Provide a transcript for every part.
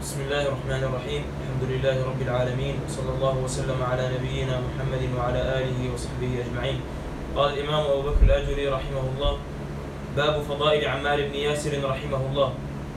بسم الله الرحمن الرحيم. الحمد لله رب العالمين، وصلى الله وسلم على نبينا محمد وعلى آله وصحبه أجمعين. قال الإمام أبو بكر الآجري رحمه الله: باب فضائل عمار بن ياسر رحمه الله.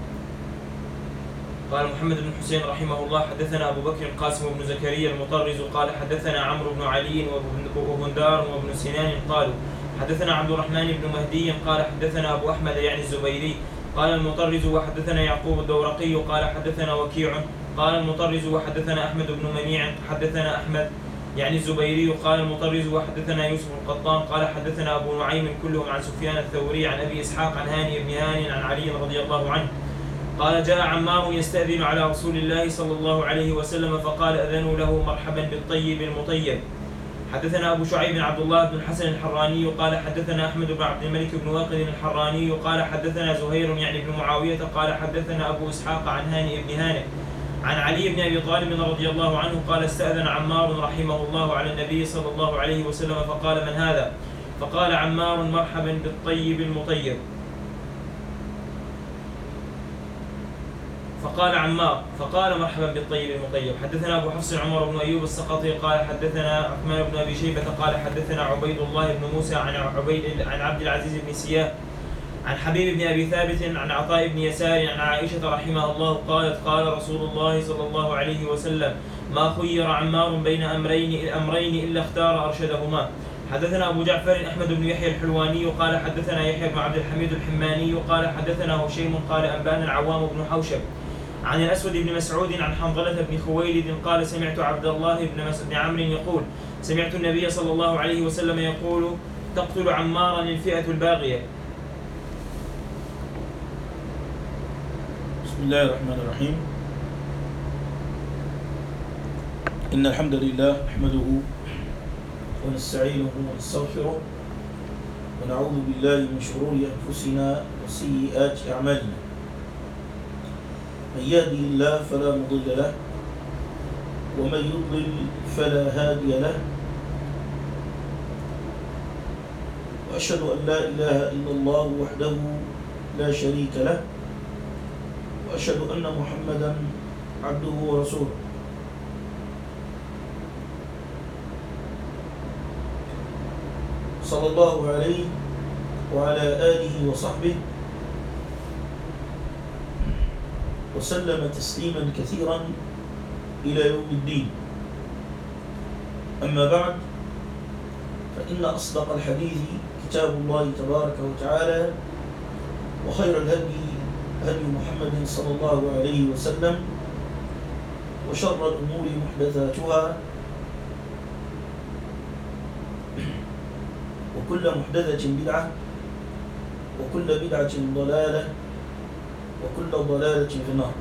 قال محمد بن حسين رحمه الله: حدثنا أبو بكر القاسم بن زكريا المطرز قال حدثنا عمرو بن علي وبندار وابن سنان قالوا حدثنا عبد الرحمن بن مهدي قال حدثنا أبو أحمد يعني الزبيري قال المطرز وحدثنا يعقوب الدورقي قال حدثنا وكيع قال المطرز وحدثنا أحمد بن منيع حدثنا أحمد يعني الزبيري قال المطرز وحدثنا يوسف القطان قال حدثنا أبو نعيم كلهم عن سفيان الثوري عن أبي إسحاق عن هاني بن هاني عن علي رضي الله عنه قال: جاء عمار يستأذن على رسول الله صلى الله عليه وسلم فقال: أذنوا له مرحبا بالطيب المطيب. حدثنا أبو شعيب عبد الله بن الحسن الحراني قال حدثنا أحمد بن عبد الملك بن واقد الحراني قال حدثنا زهير يعني بن معاوية قال حدثنا أبو إسحاق عن هاني بن هانئ عن علي بن أبي طالب رضي الله عنه قال: استأذن عمار رحمه الله على النبي صلى الله عليه وسلم فقال: من هذا؟ فقال عمار: مرحبا بالطيب المطيب. فقال عمار: فقال مرحبا بالطيب المطيب. حدثنا أبو حفص عمر بن أيوب السقطي قال حدثنا عثمان بن أبي شيبة قال حدثنا عبيد الله بن موسى عن عبد العزيز بن سياه عن حبيب بن أبي ثابت عن عطاء بن يسار عن عائشة رحمها الله قالت: قال رسول الله صلى الله عليه وسلم: ما خير عمار بين أمرين إلا اختار أرشدهما. حدثنا أبو جعفر أحمد بن يحيى الحلواني قال حدثنا يحيى بن عبد الحميد الحماني قال حدثنا هشيم قال أنبأنا العوام بن حوشب عن الأسود بن مسعود عن حنظلة بن خويلد قال: سمعت عبد الله بن عمرو يقول: سمعت النبي صلى الله عليه وسلم يقول: تقتل عمارا الفئة الباغية. بسم الله الرحمن الرحيم. إن الحمد لله نحمده ونستعينه ونستغفره ونعوذ بالله من شرور أنفسنا وسيئات أعمالنا. من يهده الله فلا مضل له ومن يضلل فلا هادي له، وأشهد أن لا إله إلا الله وحده لا شريك له، وأشهد أن محمدا عبده ورسوله. صلى الله عليه وعلى آله وصحبه وسلم تسليما كثيرا إلى يوم الدين. أما بعد، فإن أصدق الحديث كتاب الله تبارك وتعالى، وخير الهدي هدي محمد صلى الله عليه وسلم، وشر الأمور محدثاتها، وكل محدثة بدعة، وكل بدعة ضلالة، وكل ضلالة في النار.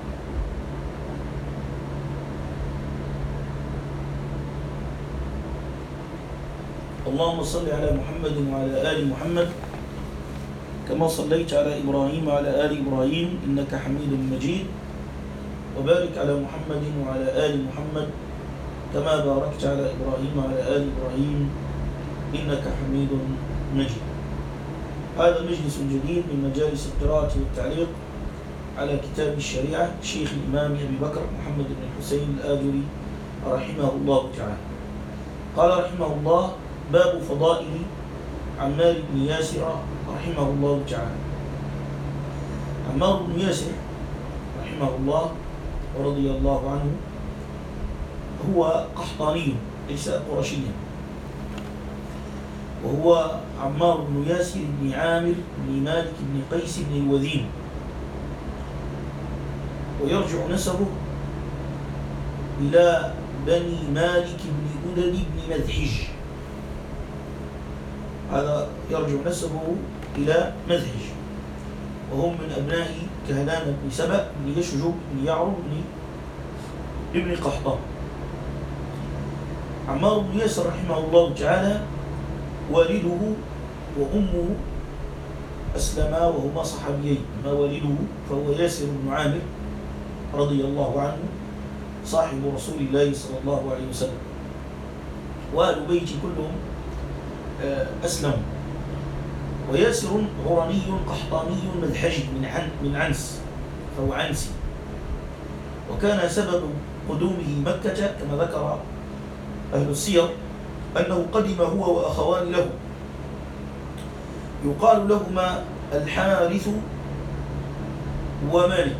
اللهم صل على محمد وعلى آل محمد كما صليت على إبراهيم وعلى آل إبراهيم إنك حميد مجيد، وبارك على محمد وعلى آل محمد كما باركت على إبراهيم وعلى آل إبراهيم إنك حميد مجيد. هذا مجلس جديد من مجالس القراءة والتعليق على كتاب الشريعة شيخ الإمام أبي بكر محمد بن الحسين الآجري رحمه الله تعالى. قال رحمه الله: باب فضائل عمار بن ياسر رحمه الله تعالى. عمار بن ياسر رحمه الله ورضي الله عنه هو قحطاني ليس قرشيا، وهو عمار بن ياسر بن عامر بن مالك بن قيس بن الوذين، ويرجع نسبه إلى بني مالك بن أدد بن مذحج. هذا يرجع نسبه إلى مذحج، وهم من أبناء كهلان بن سبأ بن يشجب بن يعرب بن قحطان. عمار بن ياسر رحمه الله تعالى والده وأمه أسلما وهما صحابيين. أما والده فهو ياسر بن عامر رضي الله عنه صاحب رسول الله صلى الله عليه وسلم، وآل بيت كلهم أسلموا. وياسر غرني قحطاني مذحجي من عنس، فهو عنسي. وكان سبب قدومه مكة كما ذكر أهل السير أنه قدم هو وأخوان له يقال لهما الحارث ومالك.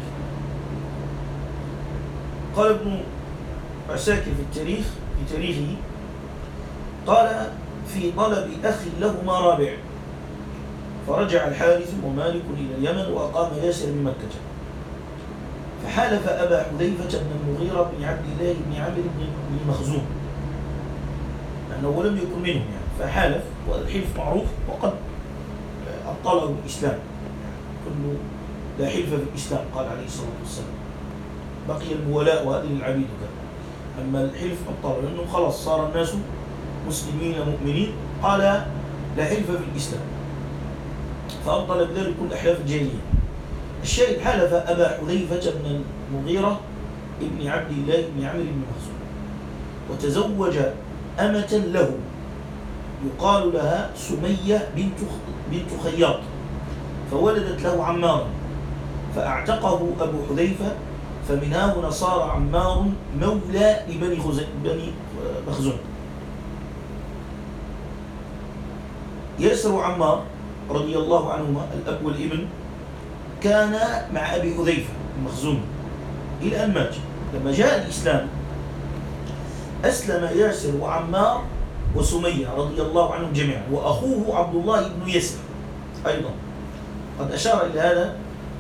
قال ابن عساكر في تاريخه قال في طلب أخ لهما رابع، فرجع الحارث ومالك إلى اليمن وأقام ياسر بمكة، فحالف أبا حذيفة بن المغيرة بن عبد الله بن عامر بن مخزوم لأنه لم يكن منهم فحالف، والحلف معروف وقد أبطله الإسلام، كل لا حلف في الإسلام قال عليه الصلاة والسلام، بقي المولاء وهذه العبيد كذا، أما الحلف أبطله لأنه خلاص صار الناس مسلمين مؤمنين، قال لا حلف في الإسلام، فأبطل بذلك كل أحلاف الجاهلية. الشاهد حلف أبا حذيفة بن المغيرة ابن عبد الله بن عامر بن مخزوم، وتزوج أمة له يقال لها سمية بنت خياط، فولدت له عمارا فأعتقه أبو حذيفة، فمن هنا صار عمار مولى لبني مخزوم. ياسر وعمار رضي الله عنهما الأب والابن كان مع أبي حذيفة المخزومي إلى أن مات. لما جاء الإسلام أسلم ياسر وعمار وسمية رضي الله عنهم جميعا، وأخوه عبد الله بن يسر أيضا. قد أشار إلى هذا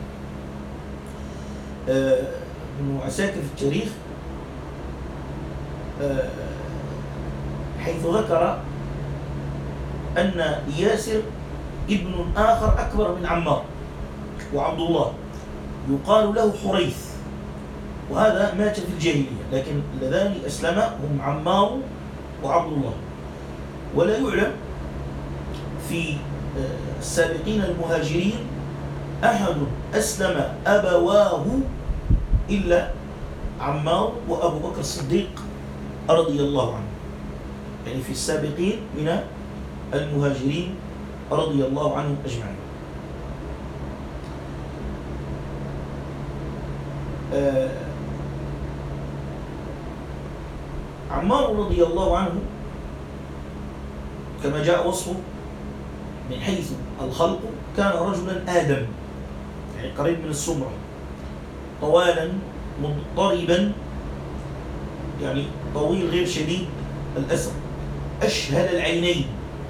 ابن عساكر في التاريخ حيث ذكر أن ياسر ابن آخر أكبر من عمار وعبد الله يقال له حريث، وهذا مات في الجاهلية، لكن اللذان أسلما هم عمار وعبد الله. ولا يعلم في السابقين المهاجرين أحد أسلم أبواه إلا عمار وأبو بكر الصديق رضي الله عنه، يعني في السابقين من المهاجرين رضي الله عنهم أجمعين. عمار رضي الله عنه كما جاء وصفه من حيث الخلق كان رجلا آدم، يعني قريب من السمرة، طوالا مضطربا، يعني طويل غير شديد الأسر، أشهل العينين.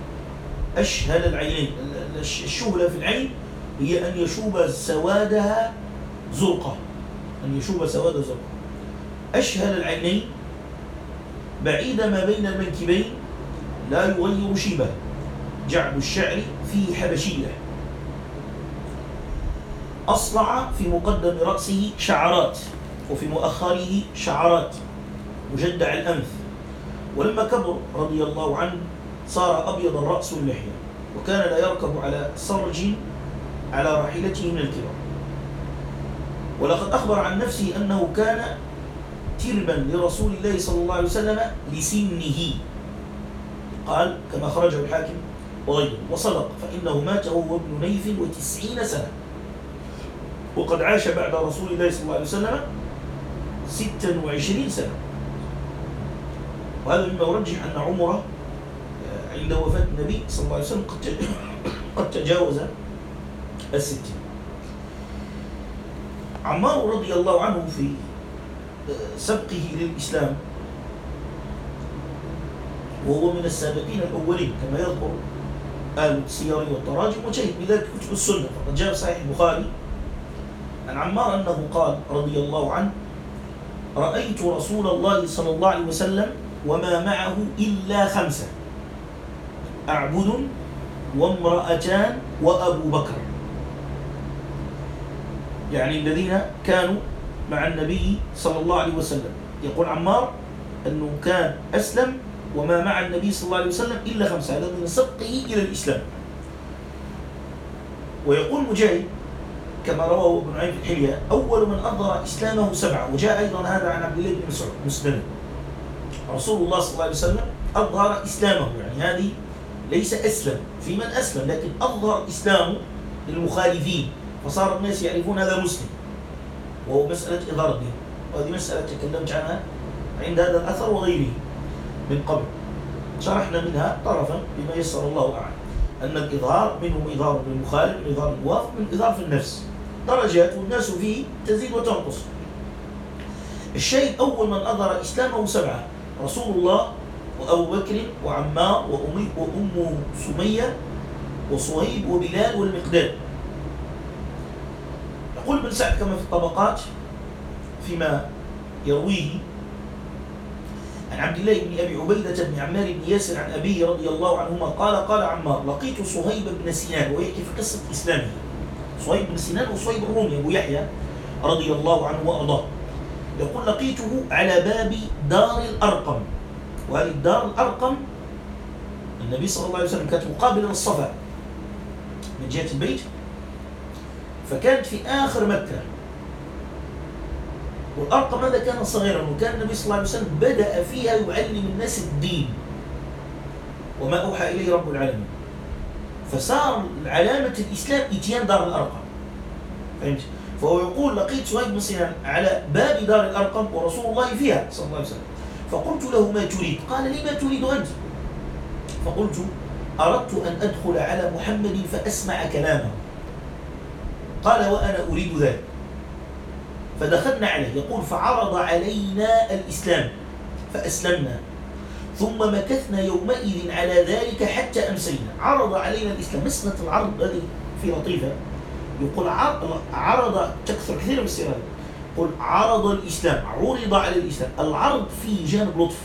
الشهلة في العين هي أن يشوب سوادها زرقة، أشهل العينين، بعيد ما بين المنكبين، لا يغير شيبه، جعد الشعر فيه حبشية، أصلع في مقدم رأسه شعرات وفي مؤخره شعرات، مجدع الأنف، ولما كبر رضي الله عنه صار أبيض الرأس واللحية، وكان لا يركب على سرج على راحلته من الكبر. ولقد أخبر عن نفسه أنه كان تربا لرسول الله صلى الله عليه وسلم لسنه، قال كما خرجه الحاكم وغيره، وصدق، فإنه مات وهو ابن نيف 90 سنة، وقد عاش بعد رسول الله صلى الله عليه وسلم 26 سنة. وهذا مما يرجح أن عمره عند وفاة النبي صلى الله عليه وسلم قد تجاوز 60. عمار رضي الله عنه في سبقه للإسلام وهو من السابقين الأولين كما يذكر أهل السير والتراجم، وشهد بذلك كتب السنة. فقد جاء في صحيح البخاري عن عمار أنه قال رضي الله عنه: رأيت رسول الله صلى الله عليه وسلم وما معه إلا 5، أعبد وامرأتان وأبو بكر، يعني الذين كانوا مع النبي صلى الله عليه وسلم. يقول عمار أنه كان أسلم وما مع النبي صلى الله عليه وسلم إلا 5، هذا من سبقه إلى الإسلام. ويقول مجاهد كما رواه ابن عين في الحلية: أول من أظهر إسلامه 7، وجاء أيضا هذا عن عبد الله بن مسعود مسلم. رسول الله صلى الله عليه وسلم أظهر إسلامه، يعني هذه ليس أسلم في من أسلم، لكن أظهر إسلامه للمخالفين، فصار الناس يعرفون هذا مسلم، وهو مسألة إظهار الدين. وهذه مسألة تكلمت عنها عند هذا الأثر وغيره من قبل، شرحنا منها طرفا بما يسر الله أعلم، أن الإظهار منه إظهار بالمخالف، من إظهار الموافق، من إظهار في النفس، درجات والناس فيه تزيد وتنقص. الشيء أول من أظهر إسلامه 7: رسول الله، وأبو بكر، وعمار، وأم سمية، وصهيب، وبلال، والمقداد. يقول ابن سعد كما في الطبقات فيما يرويه عن عبد الله بن أبي عبيدة بن عمار بن ياسر عن أبيه رضي الله عنهما قال: قال عمار: لقيت صهيب بن سنان، ويحكي في قصة إسلامه. صهيب بن سنان وصهيب الرومي أبو يحيى رضي الله عنه وأرضاه. يقول: لقيته على باب دار الأرقم، وهذه الدار الأرقم النبي صلى الله عليه وسلم كانت مقابلة للصفا من جهة البيت، فكانت في آخر مكة. والأرقم هذا كان صغيرا، وكان النبي صلى الله عليه وسلم بدأ فيها يعلم الناس الدين وما أوحى إليه رب العالمين، فصار علامة الإسلام إتيان دار الأرقم. فهمت؟ فهو يقول: لقيت صهيب بن سنان على باب دار الأرقم ورسول الله فيها صلى الله عليه وسلم، فقلت له: ما تريد؟ قال لي: ما تريد أنت؟ فقلت: أردت أن أدخل على محمد فأسمع كلامه. قال: وأنا أريد ذلك. فدخلنا عليه. يقول: فعرض علينا الإسلام فأسلمنا، ثم مكثنا يومئذ على ذلك حتى أمسينا. عرض علينا الإسلام. مسألة العرض هذه في لطيفة، يقول عرض تكثر كثير من السيرة، يقول عرض الإسلام، عرض على الإسلام. العرض فيه جانب لطف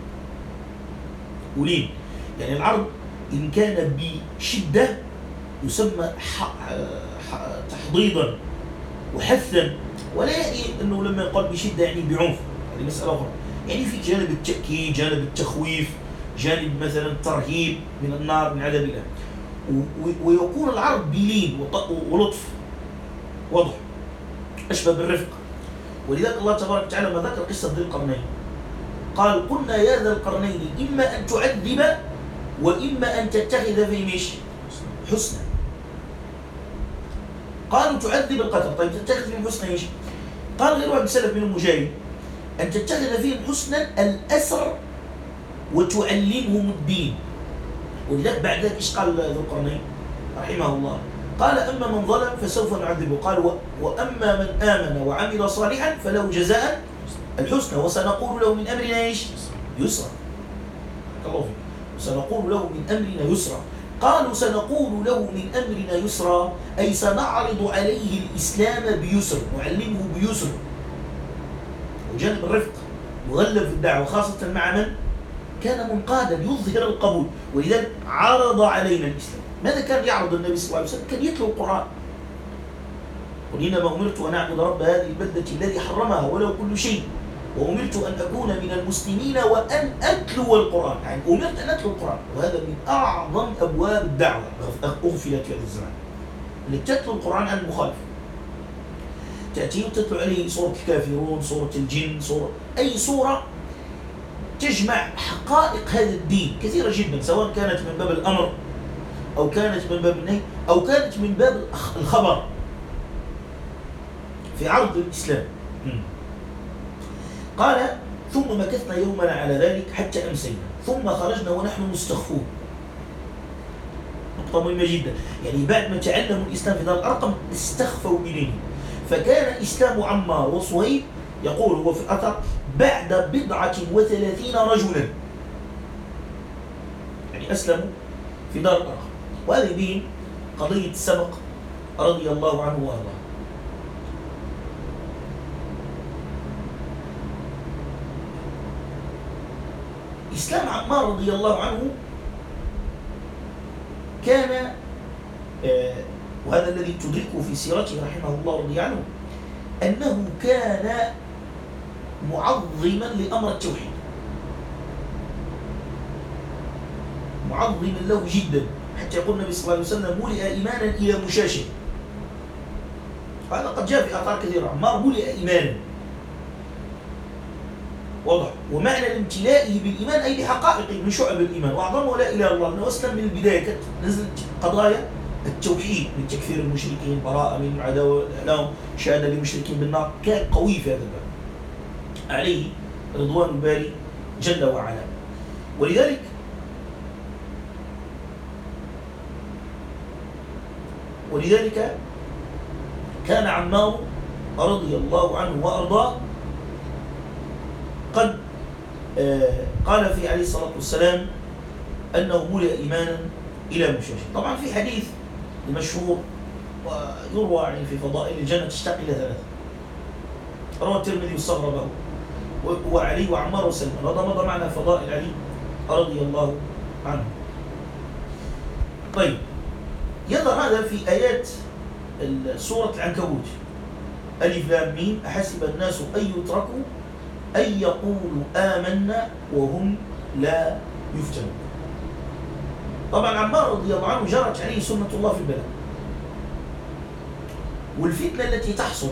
ولين، يعني العرض إن كان بشدة يسمى تحضيضا وحثا، ولا يعني أنه لما يقال بشدة يعني بعنف، هذه مسألة أخرى. يعني في جانب التأكيد، جانب التخويف، جانب مثلا الترهيب من النار، من عذاب الله. ويكون العرض بلين ولطف وضح أشبه بالرفق. ولذلك الله تبارك وتعالى ما ذكر قصة ذي القرنين قال: قلنا يا ذا القرنين إما أن تعذب وإما أن تتخذ فيهم حسنا. قالوا: تعذب القتل، طيب تتخذ فيهم حسنا ايش؟ قال غير واحد سلف من المجاهد: أن تتخذ فيهم حسنا الأسر وتعلمهم الدين. ولذلك بعد ذلك ايش قال ذو القرنين رحمه الله؟ قال: أما من ظلم فسوف نعذبه، قال: وأما من آمن وعمل صالحا فله جزاء الحسنى وسنقول له من أمرنا ايش؟ يسرا. الله فيك. وسنقول له من أمرنا يسرا. قالوا: سنقول له من أمرنا يسرا أي سنعرض عليه الإسلام بيسر، نعلمه بيسر. وجانب الرفق يغلب في الدعوة، خاصة مع من كان منقادا يظهر القبول. ولذلك عرض علينا الإسلام. ماذا كان يعرض النبي صلى الله عليه وسلم؟ كان يتلو القرآن. قل: إنما أمرت أن أعبد رب هذه البلدة الذي حرمها وله كل شيء، وأمرت أن أكون من المسلمين وأن أتلو القرآن. يعني أمرت أن أتلو القرآن، وهذا من أعظم أبواب الدعوة أغفلت في هذا الزمان، أنك تتلو القرآن عن المخالف. تأتي وتتلو عليه سورة الكافرون، سورة الجن، سورة أي سورة تجمع حقائق هذا الدين كثيرة جدا، سواء كانت من باب الأمر أو كانت من باب النهي أو كانت من باب الخبر في عرض الإسلام. قال: ثم مكثنا يومنا على ذلك حتى أمسينا، ثم خرجنا ونحن مستخفون. نقطة مهمة جدا، يعني بعد ما تعلموا الإسلام في دار الأرقم استخفوا بدينهم. فكان إسلام عمار وصهيب، يقول هو في الأثر، بعد 37 رجلا يعني أسلموا في دار الأرقم. وهذه بين قضية السبق رضي الله عنه وأرضاه. إسلام عمار رضي الله عنه كان وهذا الذي تدركه في سيرته رحمه الله رضي عنه، أنه كان معظما لأمر التوحيد، معظما له جدا، حتى يقول النبي صلى الله عليه وسلم: ملئ إيمانا إلى مشاشه. هذا قد جاء في آثار كثيرة. عمار ملئ إيمانا، واضح. ومعنى الامتلائه بالإيمان أي بحقائق من شعب الإيمان، وأعظمه لا إله إلا الله. أنه أسلم من البداية، كانت نزلت قضايا التوحيد من تكفير المشركين، براءة من العداوة لهم، شهادة للمشركين بالنار، كان قوي في هذا الباب. عليه رضوان الباري جل وعلا. ولذلك كان عمار رضي الله عنه وأرضاه قد قال في عليه الصلاة والسلام أنه ملئ إيمانا إلى مشاشه. طبعا في حديث المشهور ويروى يعني في فضائل الجنة تشتاق إلى ثلاثة، روى الترمذي واستغربه، وعلي وعمار وسلمان. هذا مضى معنا فضائل علي رضي الله عنه. طيب، يظهر هذا في آيات سورة العنكبوت: ألف لام ميم أحسب الناس أن يتركوا أن يقولوا آمنا وهم لا يفتنون. طبعا عمار رضي الله عنه جرت عليه سنة الله في البلاء، والفتنة التي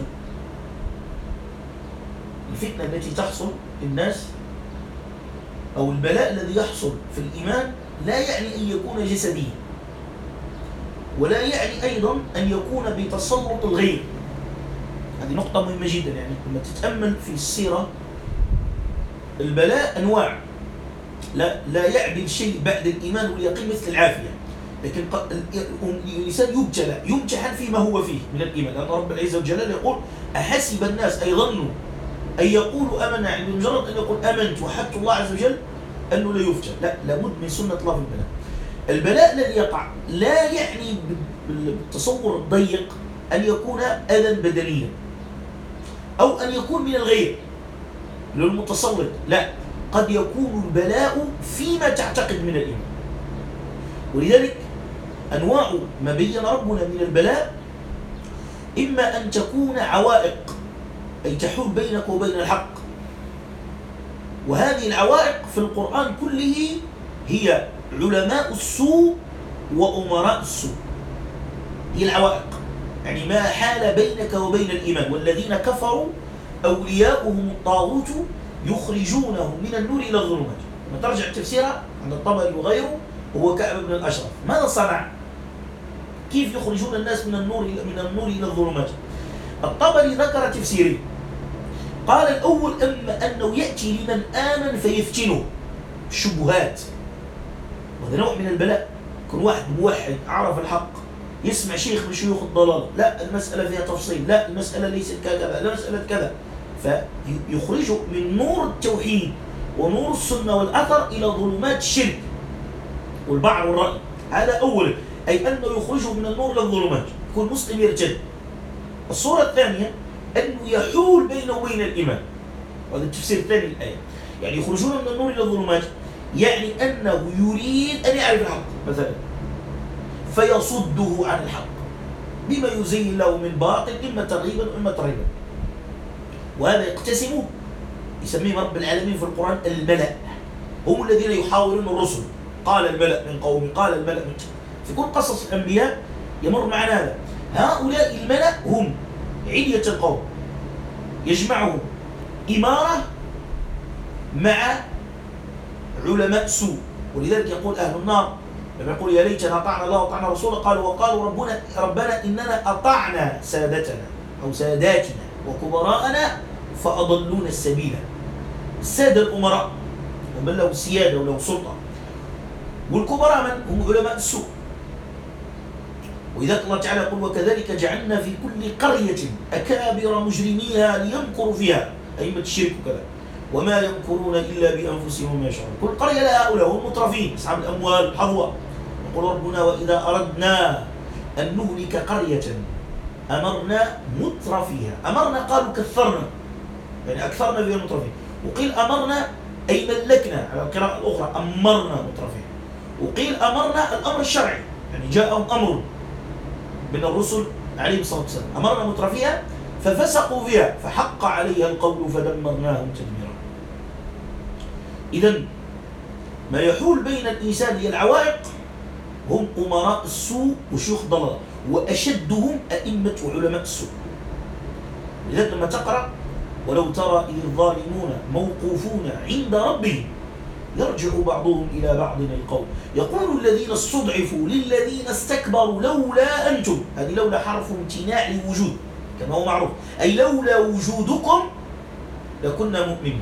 تحصل للناس أو البلاء الذي يحصل في الإيمان لا يعني أن يكون جسديا، ولا يعني أيضا أن يكون بتسلط الغير. هذه نقطة مهمة جدا. يعني لما تتأمل في السيرة، البلاء أنواع، لا يعدل شيء بعد الإيمان واليقين مثل العافية، لكن الإنسان يمتحن فيما هو فيه من الإيمان، لأن رب العزة والجلال يقول: أحسب الناس أن يظنوا أن يقولوا آمنا، يعني بمجرد أن يقول آمنت وحدت الله عز وجل أنه لا يفتن. لا، لابد من سنة الله في البلاء. البلاء الذي يقع لا يعني بالتصور الضيق أن يكون أذى بدنيا أو أن يكون من الغير للمتسلط، لا، قد يكون البلاء فيما تعتقد من الإيمان. ولذلك أنواع ما بين ربنا من البلاء إما أن تكون عوائق، أي تحول بينك وبين الحق، وهذه العوائق في القرآن كله هي علماء السوء وأمراء السوء. هي العوائق، يعني ما حال بينك وبين الإيمان. والذين كفروا أولياؤهم الطاغوت يخرجونهم من النور إلى الظلمات. لما ترجع تفسيرها عند الطبري وغيره، هو كعب بن الأشرف ماذا صنع؟ كيف يخرجون الناس من النور إلى الظلمات؟ الطبري ذكر تفسيرين. قال الأول أنه يأتي لمن آمن فيفتنه الشبهات، وهذا نوع من البلاء. كل واحد موحد عرف الحق يسمع شيخ من شيوخ الضلال، لا المسألة فيها تفصيل، لا المسألة ليست كذا، لا مسألة كذا، فيخرجه من نور التوحيد ونور السنة والأثر إلى ظلمات الشرك والبعض والرأي. هذا أولا، أي أنه يخرجه من النور إلى الظلمات، يكون مسلم يرتد. الصورة الثانية أنه يحول بينه وبين الإيمان، وهذا التفسير الثاني للآية. يعني يخرجون من النور إلى الظلمات، يعني أنه يريد أن يعرف الحق مثلا فيصده عن الحق بما يزين له من باطل، إما ترغيبا وإما ترهيبا. وهذا يقتسم، يسميه رب العالمين في القرآن الملأ، هم الذين يحاورون الرسل. قال الملأ من قومي، قال الملأ من في كل قصص الأنبياء يمر معنا هذا. هؤلاء الملأ هم علية القوم، يجمعهم إمارة مع علماء سوء. ولذلك يقول أهل النار لما يقول يا ليتنا أطعنا الله وأطعنا رسوله، وقالوا ربنا إننا أطعنا سادتنا أو ساداتنا وكبراءنا فأضلونا السبيل. السادة الأمراء ومن له سيادة وله سلطة، والكبراء من هم علماء السوء. وإذا الله تعالى يقول وكذلك جعلنا في كل قرية أكابر مجرميها ليمكروا فيها، أئمة الشرك وكذا، وما يمكرون إلا بأنفسهم وما يشعرون. كل قرية لها هؤلاء هم المترفين أصحاب الأموال الحظوة. يقول ربنا وإذا أردنا أن نهلك قرية أمرنا مترفيها. أمرنا قالوا كثرنا، يعني أكثرنا فيها المترفين. وقيل أمرنا أي ملكنا على القراءة الأخرى، أمرنا مترفين. وقيل أمرنا الأمر الشرعي، يعني جاءهم أمر من الرسل عليه الصلاة والسلام، أمرنا مترفيها ففسقوا فيها فحق عليها القول فدمرناهم تدميرا. إذن ما يحول بين الإنسان هي العوائق، هم أمراء السوء وشيوخ ضلال، وأشدهم أئمة وعلماء السوء. لذلك لما تقرأ ولو ترى إذ الظالمون موقوفون عند ربهم يرجع بعضهم إلى بعض القول يقول الذين استضعفوا للذين استكبروا لولا أنتم. هذه لولا حرف امتناع لوجود كما هو معروف، أي لولا وجودكم لكنا مؤمنين.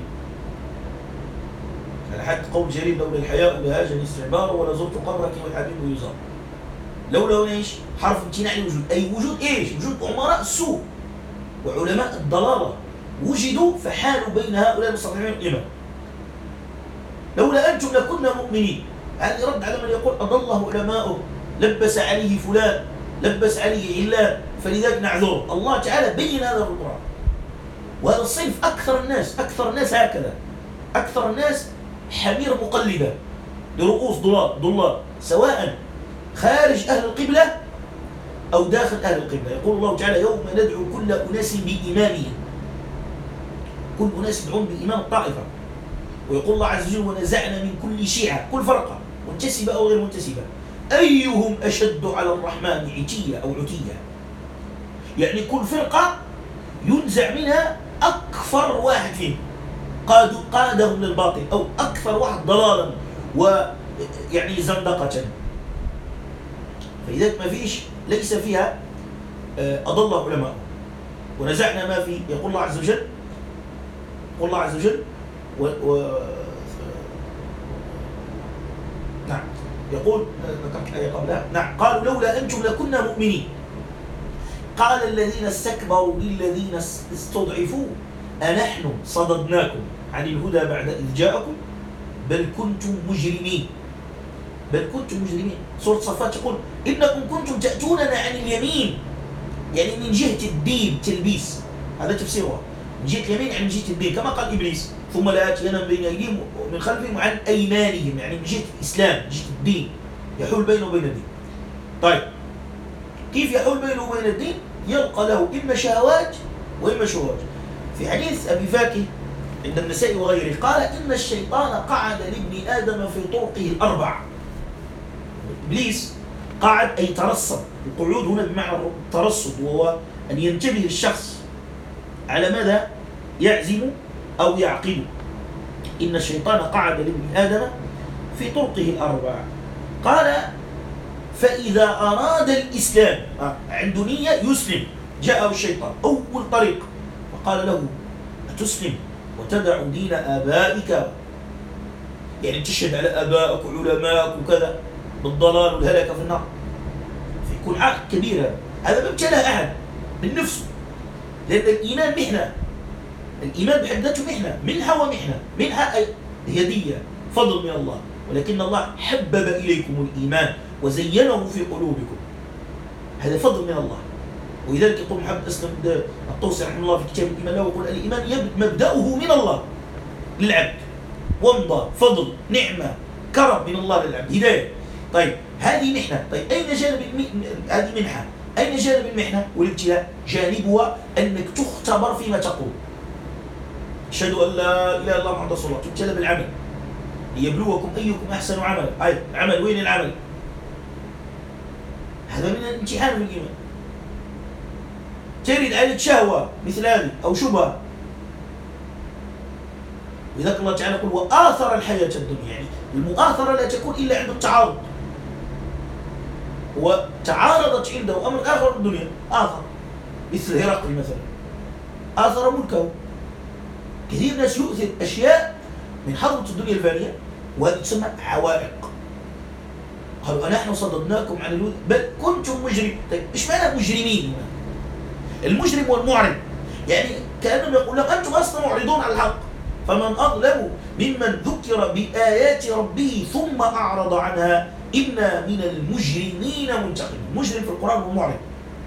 على حد قول جرير لولا الحياء لهاجني استعبار ولا زرت قبرك والحبيب يزار. لولا ايش؟ حرف امتناع الوجود، اي وجود ايش؟ وجود امراء السوء وعلماء الضلاله وجدوا فحالوا بين هؤلاء المستضعفين والإيمان. لولا أنتم لكنا مؤمنين. هذا رد على من يقول أضله علماؤه، لبس عليه فلان، لبس عليه علان، فلذلك نعذره. الله تعالى بين هذا في القرآن. وهذا الصنف أكثر الناس هكذا، أكثر الناس حمير مقلدة لرؤوس ضلال، سواء خارج أهل القبلة أو داخل أهل القبلة. يقول الله تعالى يوم ندعو كل أناس بإيمانهم، كل أناس يدعون بإيمان الطائفة. ويقول الله عز وجل ونزعنا من كل شيعة، كل فرقة منتسبة أو غير منتسبة، أيهم أشد على الرحمن عتية أو عتية. يعني كل فرقة ينزع منها أكثر واحد فيهم قادهم للباطل، أو أكثر واحد ضلالا ويعني زندقة. فإذا ما فيش ليس فيها أضل علماء. ونزعنا ما فيه. يقول الله عز وجل نعم، يقول ذكرت الآية قبلها. نعم، قالوا لولا أنتم لكنا مؤمنين. قال الذين استكبروا للذين استضعفوا أنحن صددناكم عن الهدى بعد إذ جاءكم بل كنتم مجرمين. سورة صفات تقول إنكم كنتم تأتوننا عن اليمين، يعني من جهة الدين تلبيس. هذا تفسيرها، من جهة اليمين يعني من جهة الدين، كما قال إبليس ثم لآتينهم من بين أيديهم ومن خلفهم وعن أيمانهم، يعني من جهة الإسلام، من جهة الدين، يحول بينه وبين الدين. طيب كيف يحول بينه وبين الدين؟ يلقى له إما شهوات وإما شهوات. في حديث أبي فاكه عند النسائي وغيره قال إن الشيطان قعد لابن آدم في طرقه الأربع. إبليس قعد أي ترصد. القعود هنا بمعنى الترصد، وهو أن ينتبه الشخص على ماذا يعزم أو يعقد. إن الشيطان قعد لابن آدم في طرقه الأربع. قال فإذا أراد الإسلام، عنده نية يسلم، جاءه الشيطان أول طريق فقال له أتسلم وتدع دين آبائك، يعني تشهد على آبائك وعلمائك وكذا بالضلال والهلاك في النار، فيكون عائق كبير. هذا ما ابتلى أحد من نفسه، لأن الإيمان محنة. الإيمان بحد ذاته منحة ومحنة. منحة هدية فضل من الله، ولكن الله حبب إليكم الإيمان وزينه في قلوبكم، هذا فضل من الله. ولذلك يقول محمد أسلم الطوسي رحمه الله في كتاب الإيمان له يقول الإيمان مبدأه من الله للعبد، ومضى فضل نعمة كرم من الله للعبد، هداية. طيب هذه محنة. طيب أين جانب هذه منحة؟ أين جانب المحنة والابتلاء؟ جانبها أنك تختبر فيما تقول. أشهد أن لا إله إلا الله محمد رسول الله، تبتلى بالعمل ليبلوكم أيكم أحسن عملا. أي عمل، وين العمل؟ هذا من الامتحان في الإيمان. ترد عليك شهوة مثل هذه أو شبهة، لذلك الله تعالى يقول وآثر الحياة الدنيا، يعني المؤاثرة لا تكون إلا عند التعارض. وتعارضت عنده أمر آخر في الدنيا، آثر مثل هرقل مثلا آثر ملكه. كثير ناس يؤثر أشياء من حضرة الدنيا الفانية، وهذه تسمى عوائق. قالوا نحن صددناكم عن الهدى بل كنتم مجرمين. طيب ايش معنى مجرمين هنا؟ المجرم والمعرض، يعني كأنهم يقول لهم أنتم أصلا معرضون على الحق، فمن أظلم ممن ذكر بآيات ربه ثم أعرض عنها إنا من المجرمين منتقمون. مجرم في القرآن هو معرض،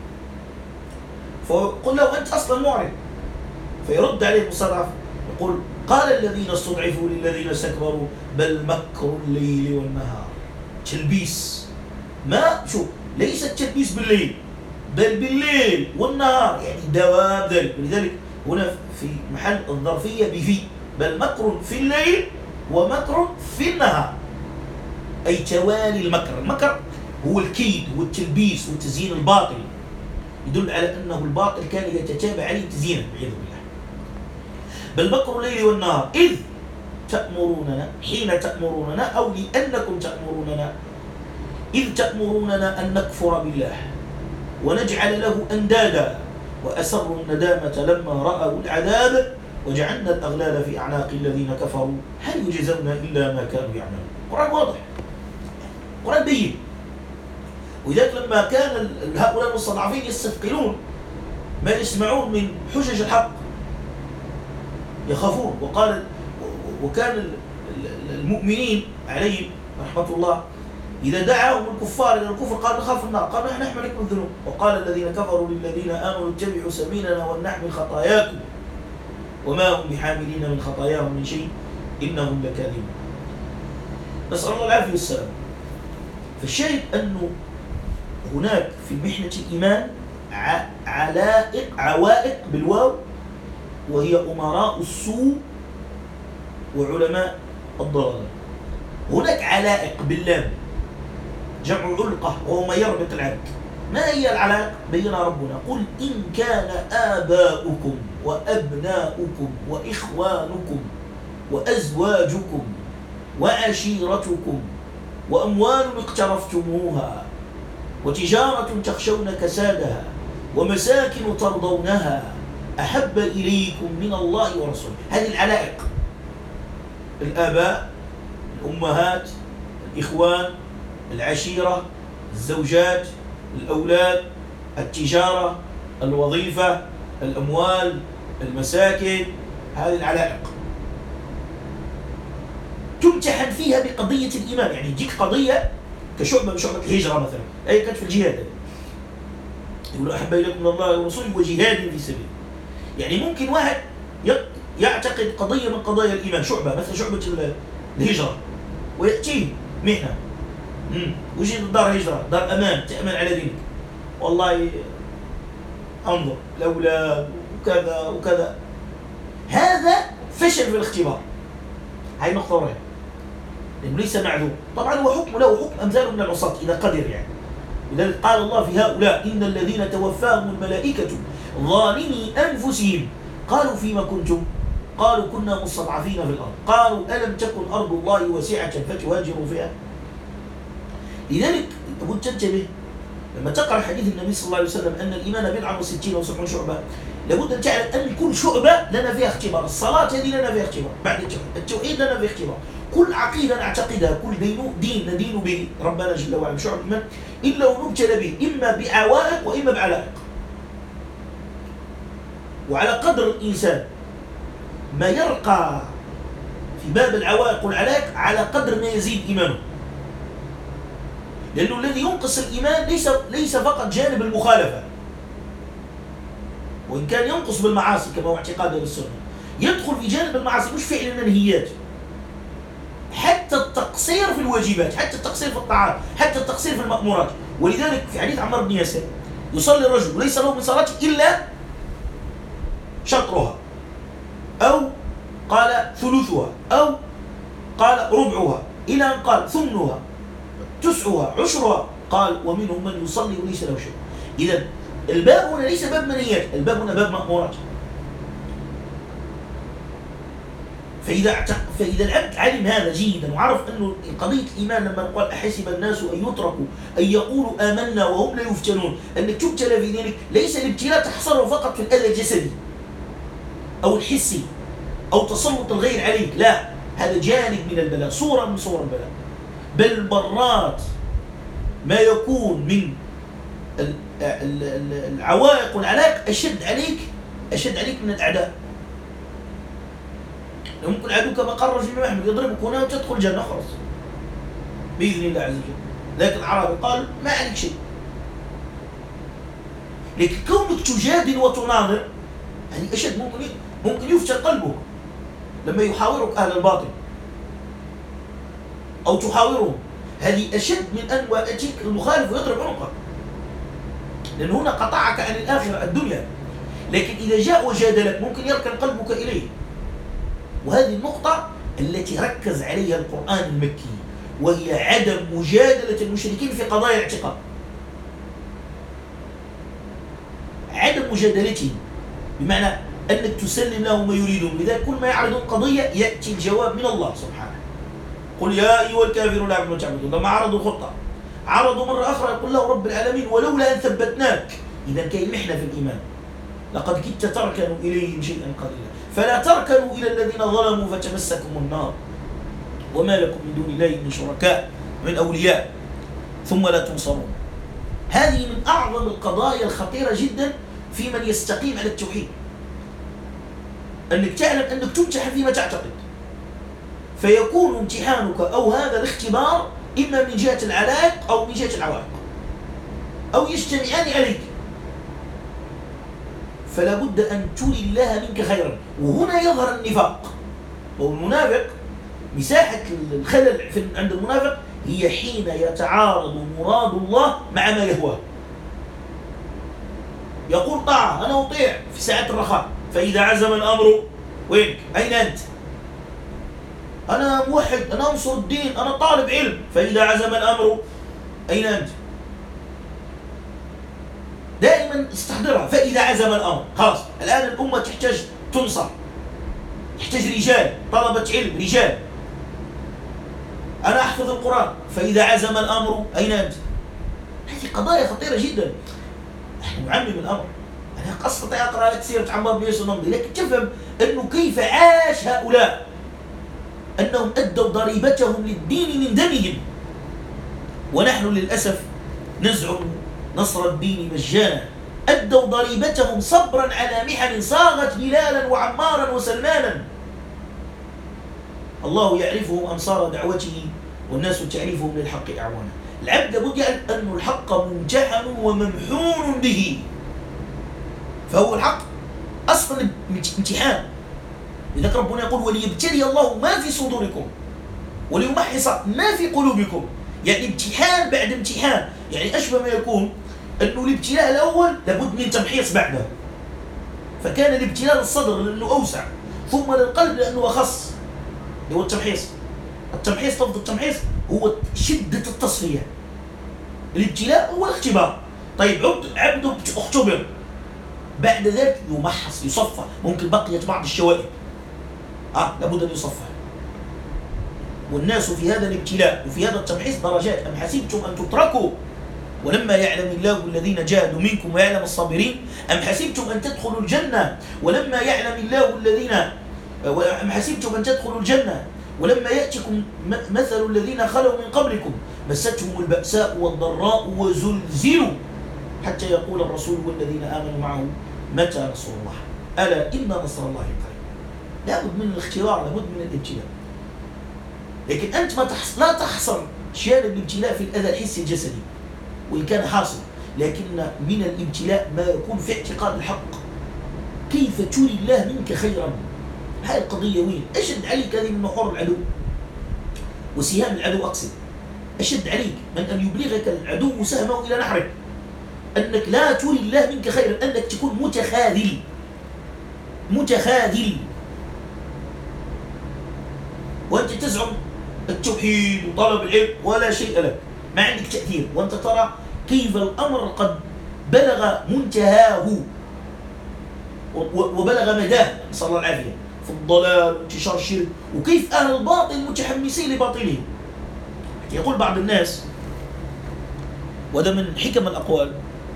فقل له أنت أصلا معرض، فيرد عليه المستضعف يقول قال الذين استضعفوا للذين استكبروا بل مكر الليل والنهار. تلبيس، ما شوف ليس التلبيس بالليل بل بالليل والنهار، يعني دوام ذلك. ولذلك هنا في محل الظرفية بفي، بل مكر في الليل ومكر في النهار، أي توالي المكر. المكر هو الكيد والتلبيس وتزيين الباطل، يدل على أنه الباطل كان يتتابع عليه تزيينا والعياذ بالله. بل مكر الليل والنهار إذ تأمروننا، حين تأمروننا أو لأنكم تأمروننا، إذ تأمروننا أن نكفر بالله ونجعل له أندادا وأسروا الندامة لما رأوا العذاب وجعلنا الأغلال في أعناق الذين كفروا هل يجزون إلا ما كانوا يعملون. القرآن واضح، القرآن بين. ولذلك لما كان هؤلاء المستضعفين يستثقلون ما يسمعون من حجج الحق يخافون. وكان المؤمنين عليهم رحمة الله إذا دعاهم الكفار إلى الكفر قالوا نخاف النار، قالوا نحن نحملكم الذنوب. وقال الذين كفروا للذين آمنوا اتبعوا سبيلنا ولنحمل خطاياكم وما هم بحاملين من خطاياهم من شيء إنهم لكاذبون. نسأل الله العافية والسلام. فالشاهد أنه هناك في محنة الإيمان عوائق بالواو، وهي أمراء السوء وعلماء الضلال. هناك علائق باللام جمع علقة وهو ما يربط العبد. ما هي العلائق؟ بينا ربنا قل إن كان آباؤكم وأبناؤكم وإخوانكم وأزواجكم وعشيرتكم وأموال اقترفتموها وتجارة تخشون كسادها ومساكن ترضونها أحب إليكم من الله ورسوله. هذه العلائق: الآباء، الأمهات، الإخوان، العشيرة، الزوجات، الأولاد، التجارة، الوظيفة، الأموال، المساكن. هذه العلائق تمتحن فيها بقضية الإيمان. يعني يجيك قضية كشعبة من شعبة الهجرة مثلا، أي كانت في الجهاد، يقول أحب إليكم من الله ورسوله وجهاد في سبيله. يعني ممكن واحد يعتقد قضية من قضايا الإيمان، شعبة مثل شعبة الهجرة، ويأتيه محنة، وجد دار هجرة، دار أمان تأمن على دينك، والله انظر الأولاد وكذا وكذا. هذا فشل في الاختبار. هاي نقطة ورا، لأنه ليس معذور. طبعا هو حكم له حكم أمثاله من العصاة إذا قدر يعني. لذلك قال الله في هؤلاء إن الذين توفاهم الملائكة ظالمي أنفسهم قالوا فيما كنتم؟ قالوا كنا مستضعفين في الأرض. قالوا ألم تكن أرض الله واسعة فتهاجروا فيها. لذلك لابد تنتبه لما تقرأ حديث النبي صلى الله عليه وسلم أن الإيمان 69 و70 شعبة، لابد أن تعلم أن كل شعبة لنا فيها اختبار. الصلاة هذه لنا فيها اختبار بعد التوحيد، لنا فيها اختبار. كل عقيدة نعتقدها، كل دين ندين به ربنا جل وعلا بشعب الإيمان إلا ونبتلى به إما بعوائق وإما بعلائق. وعلى قدر الإنسان ما يرقى في باب العوائق والعلائق على قدر ما يزيد إيمانه. لأنه الذي ينقص الإيمان ليس فقط جانب المخالفة، وإن كان ينقص بالمعاصي كما هو اعتقاد أهل السنة، يدخل في جانب المعاصي مش فعل المنهيات، حتى التقصير في الواجبات، حتى التقصير في الطاعات، حتى التقصير في المأمورات. ولذلك في حديث عمار بن ياسر يصلي الرجل وليس له من صلاته إلا شطرها، أو قال ثلثها، أو قال ربعها، إلى أن قال ثمنها، تسعها، عشرها. قال ومنهم من يصلي وليس له شيء. إذا الباب هنا ليس باب منهيات، الباب هنا باب مأمورات. فإذا العبد علم هذا جيدا وعرف أنه قضية الإيمان لما نقول أحسب الناس أن يتركوا أن يقولوا آمنا وهم لا يفتنون، أنك تبتلى في دينك ليس الابتلاء تحصره فقط في الأذى الجسدي أو الحسي أو تسلط الغير عليك، لا، هذا جانب من البلاء، صورة من صور البلاء. بل مرات ما يكون من العوائق والعلائق أشد عليك من الأعداء. ممكن عدوك مقر في المحمل يضربك هنا وتدخل الجنة خلاص بإذن الله عز وجل. لكن العربي قال ما عليك شيء. لكن كونك تجادل وتناظر يعني أشد، ممكن يفتن قلبك لما يحاورك أهل الباطل أو تحاورهم. هذه أشد من أن يأتيك المخالف ويضرب عنقك، لأن هنا قطعك عن الآخرة الدنيا. لكن إذا جاء وجادلك ممكن يركن قلبك إليه. وهذه النقطة التي ركز عليها القرآن المكي، وهي عدم مجادلة المشركين في قضايا الاعتقاد، عدم مجادلتهم، بمعنى أنك تسلم لهم ما يريدون. لذلك كل ما يعرضون قضية يأتي الجواب من الله سبحانه. قل يا أيها الكافرون لا أعبد ما تعبدون. لما عرضوا الخطة عرضوا مرة أخرى يقول له رب العالمين ولولا أن ثبتناك. إذا كاين محنة في الإيمان، لقد كدت تركنوا إليهم شيئا قليلا فلا تركنوا إلى الذين ظلموا فتمسكم النار وما لكم من دون الله من شركاء من أولياء ثم لا تنصرون. هذه من أعظم القضايا الخطيرة جدا في من يستقيم على التوحيد، أنك تعلم أنك تمتحن فيما تعتقد، فيكون امتحانك أو هذا الاختبار إما من جهة العلائق أو من جهة العوائق أو يجتمعان عليك، فلا بد أن تري الله منك خيرا. وهنا يظهر النفاق، والمنافق مساحة الخلل عند المنافق هي حين يتعارض مراد الله مع ما يهواه. يقول طاعة، أنا أطيع في ساعة الرخاء، فإذا عزم الأمر وينك؟ أين أنت؟ أنا موحد، أنا أنصر الدين، أنا طالب علم، فإذا عزم الأمر أين أنت؟ دائما استحضرها، فإذا عزم الأمر خلاص الآن الأمة تحتاج تنصر، تحتاج رجال، طلبة علم رجال. أنا أحفظ القرآن، فإذا عزم الأمر أين أنت؟ هذه قضايا خطيرة جدا. نحن نعمم الأمر. أنا أستطيع أقرأ لك سيرة عمار بن ياسر النمري، لكن تفهم أنه كيف عاش هؤلاء، أنهم أدوا ضريبتهم للدين من دمهم، ونحن للأسف نزعم نصر الدين مجانا. أدوا ضريبتهم صبرا على محن صاغت بلالا وعمارا وسلمانا. الله يعرفهم أنصار دعوته والناس تعرفهم للحق أعوانا. العبد لابد يعرف أن الحق ممتحن وممحون به، فهو الحق أصلا امتحان. لذلك ربنا يقول وليبتلي الله ما في صدوركم وليمحص ما في قلوبكم، يعني امتحان بعد امتحان. يعني أشبه ما يكون أنه الابتلاء الأول لابد من تمحيص بعده، فكان الابتلاء للصدر لأنه أوسع، ثم للقلب لأنه أخص، هو التمحيص. التمحيص لفظ التمحيص هو شدة التصفية. الابتلاء هو الاختبار. طيب عبد اختبر، بعد ذلك يمحص يصفى، ممكن بقيت بعض الشوائب لابد أن يصفى. والناس في هذا الابتلاء وفي هذا التمحيص درجات. أم حسبتم أن تتركوا ولما يعلم الله الذين جاهدوا منكم ويعلم الصابرين؟ أم حسبتم أن تدخلوا الجنة ولما يعلم الله الذين أم حسبتم أن تدخلوا الجنة ولما يأتكم مثل الذين خلوا من قبلكم مستهم البأساء والضراء وزلزلوا حتى يقول الرسول والذين آمنوا معه متى نصر الله ألا إن نصر الله قريب. لابد من الاختبار، لابد من الابتلاء. لكن أنت لا تحصر شان الابتلاء في الأذى الحسي الجسدي وإن كان حاصل، لكن من الابتلاء ما يكون في اعتقاد الحق. كيف تري الله منك خيرا؟ هاي القضية وين؟ أشد عليك هذه من نحور العدو وسهام العدو، أقصد أشد عليك من أن يبلغك العدو سهمه إلى نحرك، أنك لا تري الله منك خيرا، أنك تكون متخاذل وأنت تزعم التوحيد وطلب العلم ولا شيء لك، ما عندك تأثير، وأنت ترى كيف الأمر قد بلغ منتهاه وبلغ مداه، نسأل الله العافية، في الضلال وانتشار الشرك، وكيف أهل الباطل متحمسين لباطلهم. يقول بعض الناس، وهذا من حكم الأقوال،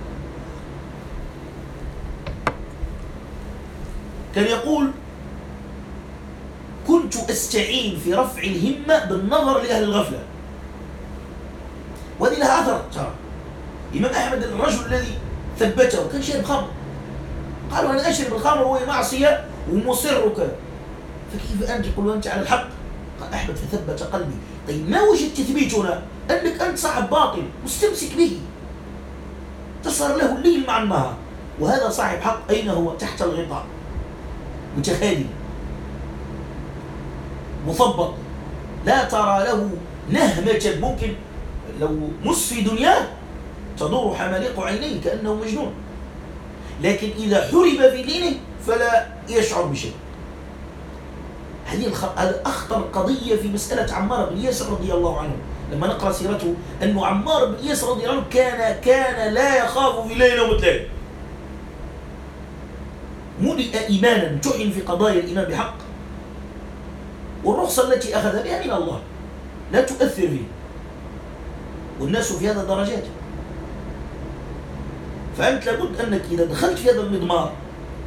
كان يقول كنت أستعين في رفع الهمة بالنظر لأهل الغفلة، وهذه لها أثر. ترى الإمام أحمد الرجل الذي ثبته كان شارب خمر، قالوا أنا أشرب الخمر وهي معصية ومصر وكذا، فكيف أنت تقول أنت على الحق؟ قال أحمد فثبت قلبي. طيب ما وجد تثبيت هنا؟ أنك أنت صاحب باطل مستمسك به، تصار له الليل مع النهار، وهذا صاحب حق أين هو؟ تحت الغطاء، متخاذل مثبط، لا ترى له نهمة، ممكن لو مس في دنياه تدور حماليق عينيه كأنه مجنون، لكن إذا حرب في دينه فلا يشعر بشيء. هذه أخطر قضية في مسألة عمار بن ياسر رضي الله عنه. لما نقرأ سيرته أنه عمار بن ياسر رضي الله عنه كان لا يخاف في ليل ومتليل، ملئ إيمانا، امتحن في قضايا الإيمان بحق، والرخصة التي أخذ بها من الله لا تؤثر فيه، والناس في هذا درجات. فأنت لابد أنك إذا دخلت في هذا المضمار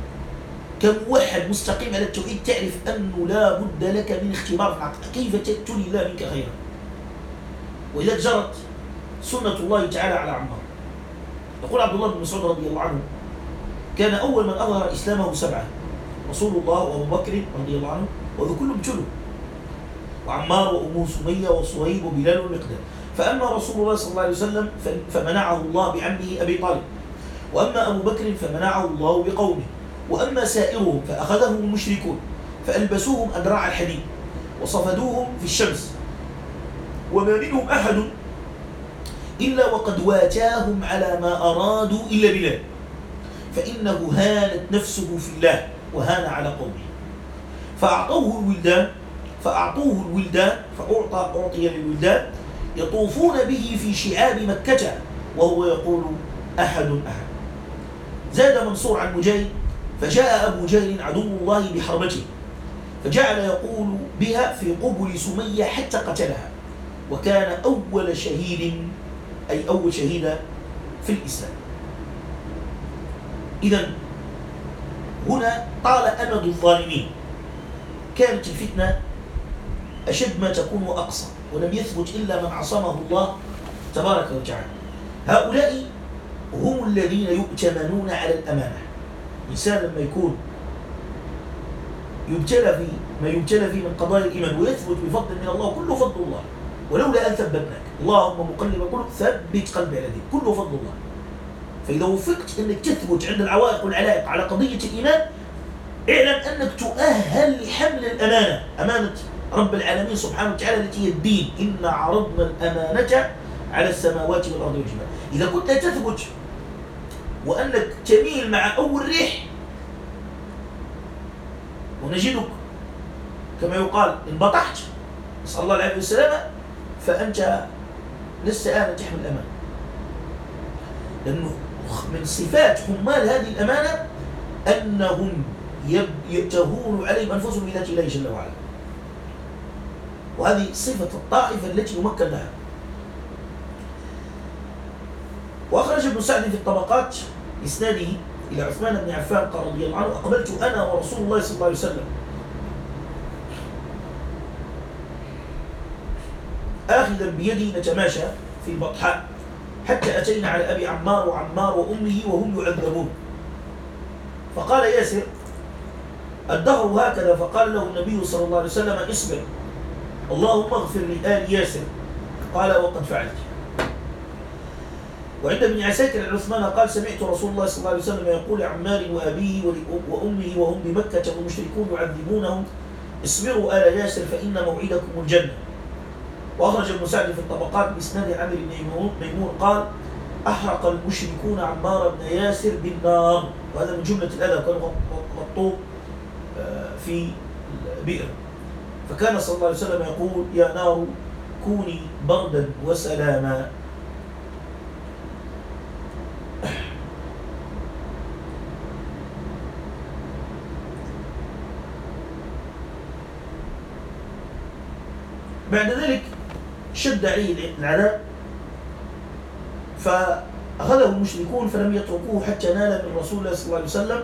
كموحد مستقيم على التوحيد تعرف أنه لا بد لك من اختبار في العقل، كيف تلي الله منك خيرا. وإذا جرت سنة الله تعالى على عمار. يقول عبد الله بن مسعود رضي الله عنه: كان أول من أظهر إسلامه 7، رسول الله وأبو بكر رضي الله عنه، وذو كلهم جلوا، وعمار وأم سمية وصهيب وبلال والمقداد. فأما رسول الله صلى الله عليه وسلم فمنعه الله بعمه أبي طالب، وأما أبو بكر فمنعه الله بقومه، وأما سائرهم فأخذهم المشركون فألبسوهم أدراع الحديد وصفدوهم في الشمس، وما منهم أحد إلا وقد واتاهم على ما أرادوا إلا بلال، فإنه هانت نفسه في الله وهان على قومه. فأعطوه الولدان فأعطي للولدان يطوفون به في شعاب مكة وهو يقول: أحد أحد. زاد منصور عن مجاهد: فجاء أبو جهل عدو الله بحربته فجعل يقول بها في قبل سمية حتى قتلها، وكان أول شهيد أي أول شهيد في الإسلام. إذن هنا طال أمد الظالمين، كانت الفتنة أشد ما تكون وأقصى، ولم يثبت إلا من عصمه الله تبارك وتعالى. هؤلاء هم الذين يؤتمنون على الأمانة. الإنسان لما يكون يبتلى في ما يبتلى فيه من قضايا الإيمان ويثبت بفضل من الله، كله فضل الله، ولولا أن ثبتناك اللهم مقلب القلوب ثبت قلبي على دينك، كله فضل الله. فإذا وفقت أنك تثبت عند العوائق والعلائق على قضية الإيمان، اعلم أنك تؤهل لحمل الأمانة، أمانة رب العالمين سبحانه وتعالى التي هي الدين. إنا عرضنا الأمانة على السماوات والأرض والجبال. إذا كنت تثبت وأنك تميل مع أول ريح ونجدك كما يقال إن بطحت، نسأل الله العافية والسلامة، فأنت لست آن تحمل الأمانة. لأنه من صفات حمال هذه الأمانة أنهم يتهون عليهم أنفسهم بذات الله جل وعلا، وهذه صفة الطائفة التي يمكن لها. وأخرج ابن سعد في الطبقات إسناده إلى عثمان بن عفان قال رضي الله عنه: أقبلت أنا ورسول الله صلى الله عليه وسلم آخذا بيدي نتماشى في البطحاء حتى أتينا على أبي عمار وعمار وأمه وهم يعذبون، فقال ياسر: الدهر هكذا. فقال له النبي صلى الله عليه وسلم: اصبر اللهم اغفر لآل ياسر. قال: وقد فعلت. وعند ابن عساكر عن عثمان قال: سمعت رسول الله صلى الله عليه وسلم يقول عمار وأبيه وأمه وهم بمكة والمشركون يعذبونهم: اصبروا آل ياسر فإن موعدكم الجنة. وأخرج ابن سعد في الطبقات بإسناد عامر بن ميمون قال: أحرق المشركون عمار بن ياسر بالنار. وهذا من جملة الأذى، كانوا غطوه في بئر. فكان صلى الله عليه وسلم يقول: يا نار كوني بردا وسلاما. بعد ذلك شد عليه العذاب، فأخذه المشركون فلم يتركوه حتى نال من رسول الله صلى الله عليه وسلم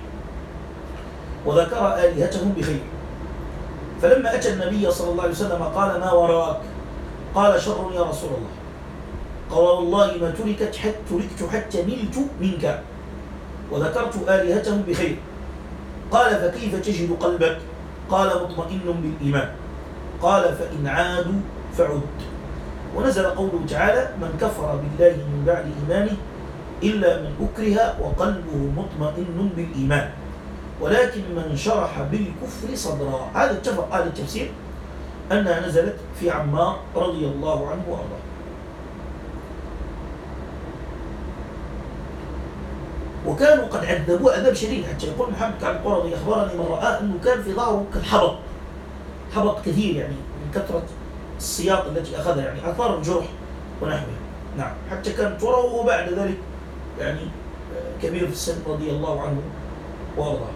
وذكر آلهتهم بخير. فلما أتى النبي صلى الله عليه وسلم قال: ما وراك؟ قال: شر يا رسول الله. قال: والله ما تركت حتى نلت منك وذكرت آلهتهم بخير. قال: فكيف تجد قلبك؟ قال: مطمئن بالإيمان. قال: فإن عادوا فعد. ونزل قوله تعالى: من كفر بالله من بعد إيمانه إلا من أكره وقلبه مطمئن بالإيمان ولكن من شرح بالكفر صدرا. هذا اتفق أهل التفسير أنها نزلت في عمار رضي الله عنه وأرضاه. وكانوا قد عذبوه عذاب شديد، حتى يقول محمد كعب القرظي: أخبرني من رآه أنه كان في ظهره كالحبط، حبط كثير يعني من كثرة السياط التي أخذها، يعني أثار الجرح ونحوها. نعم، حتى كان ترى وبعد ذلك يعني كبير في السن رضي الله عنه وأرضاه.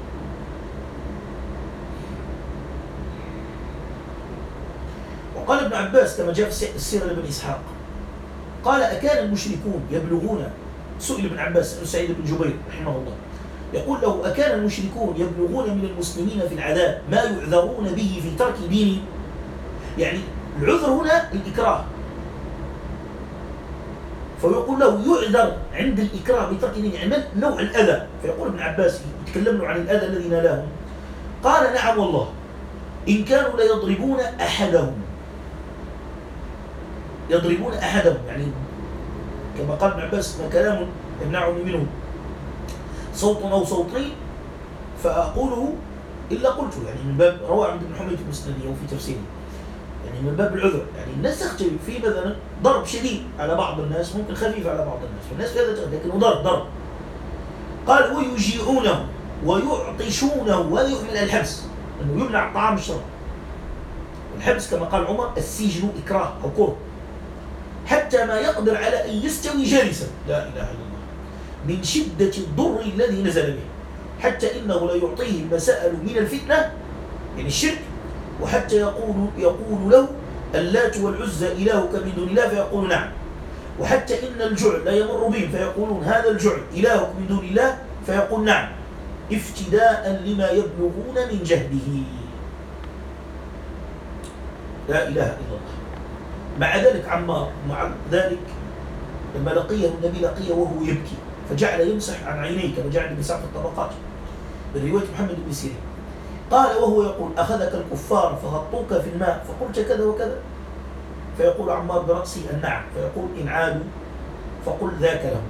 وقال ابن عباس كما جاء في السيرة لابن إسحاق قال: أكان المشركون يبلغون، سئل ابن عباس سعيد بن جبير رحمه الله، يقول له: أكان المشركون يبلغون من المسلمين في العذاب ما يعذرون به في ترك دينهم؟ يعني العذر هنا الإكراه، فيقول له يعذر عند الإكراه بترك دينه، يعني نوع الأذى. فيقول ابن عباس يتكلم له عن الأذى الذي نالهم، قال: نعم والله إن كانوا ليضربون أحدهم، يضربون أحدهم، يعني كما قال ابن عباس: ما كلام يمنعني منه صوت أو صوتين فأقوله إلا قلته، يعني من باب روى عند ابن حميد في مسنده أو في تفسيره، يعني من باب العذر. يعني الناس تختلف في مثلا ضرب شديد على بعض الناس، ممكن خفيف على بعض الناس، والناس في هذا لكنه ضرب. قال: ويجيعونه ويعطشونه، وهذا يحمل الحبس، أنه يمنع الطعام الشرب. الحبس كما قال عمر: السجن إكراه أو كره، حتى ما يقدر على أن يستوي جالسا، لا إله إلا الله، من شدة الضر الذي نزل به، حتى إنه لا يعطيه ما سألوا من الفتنة، يعني الشرك، وحتى يقول له: اللات والعزى إلهك من دون الله، فيقول: نعم. وحتى إن الجوع لا يمر بهم فيقولون: هذا الجوع إلهك من دون الله، فيقول: نعم، افتداء لما يبلغون من جهده. لا إله إلا الله. مع ذلك عمار مع ذلك لما لقيه النبي لقيه وهو يبكي، فجعل يمسح عن عينيه كما جاء في ساعة الطبقات من رواية محمد بن سيرين. قال وهو يقول: أخذك الكفار فغطوك في الماء فقلت كذا وكذا؟ فيقول عمار برأسه: النعم. فيقول: إن عادوا فقل ذاك لهم.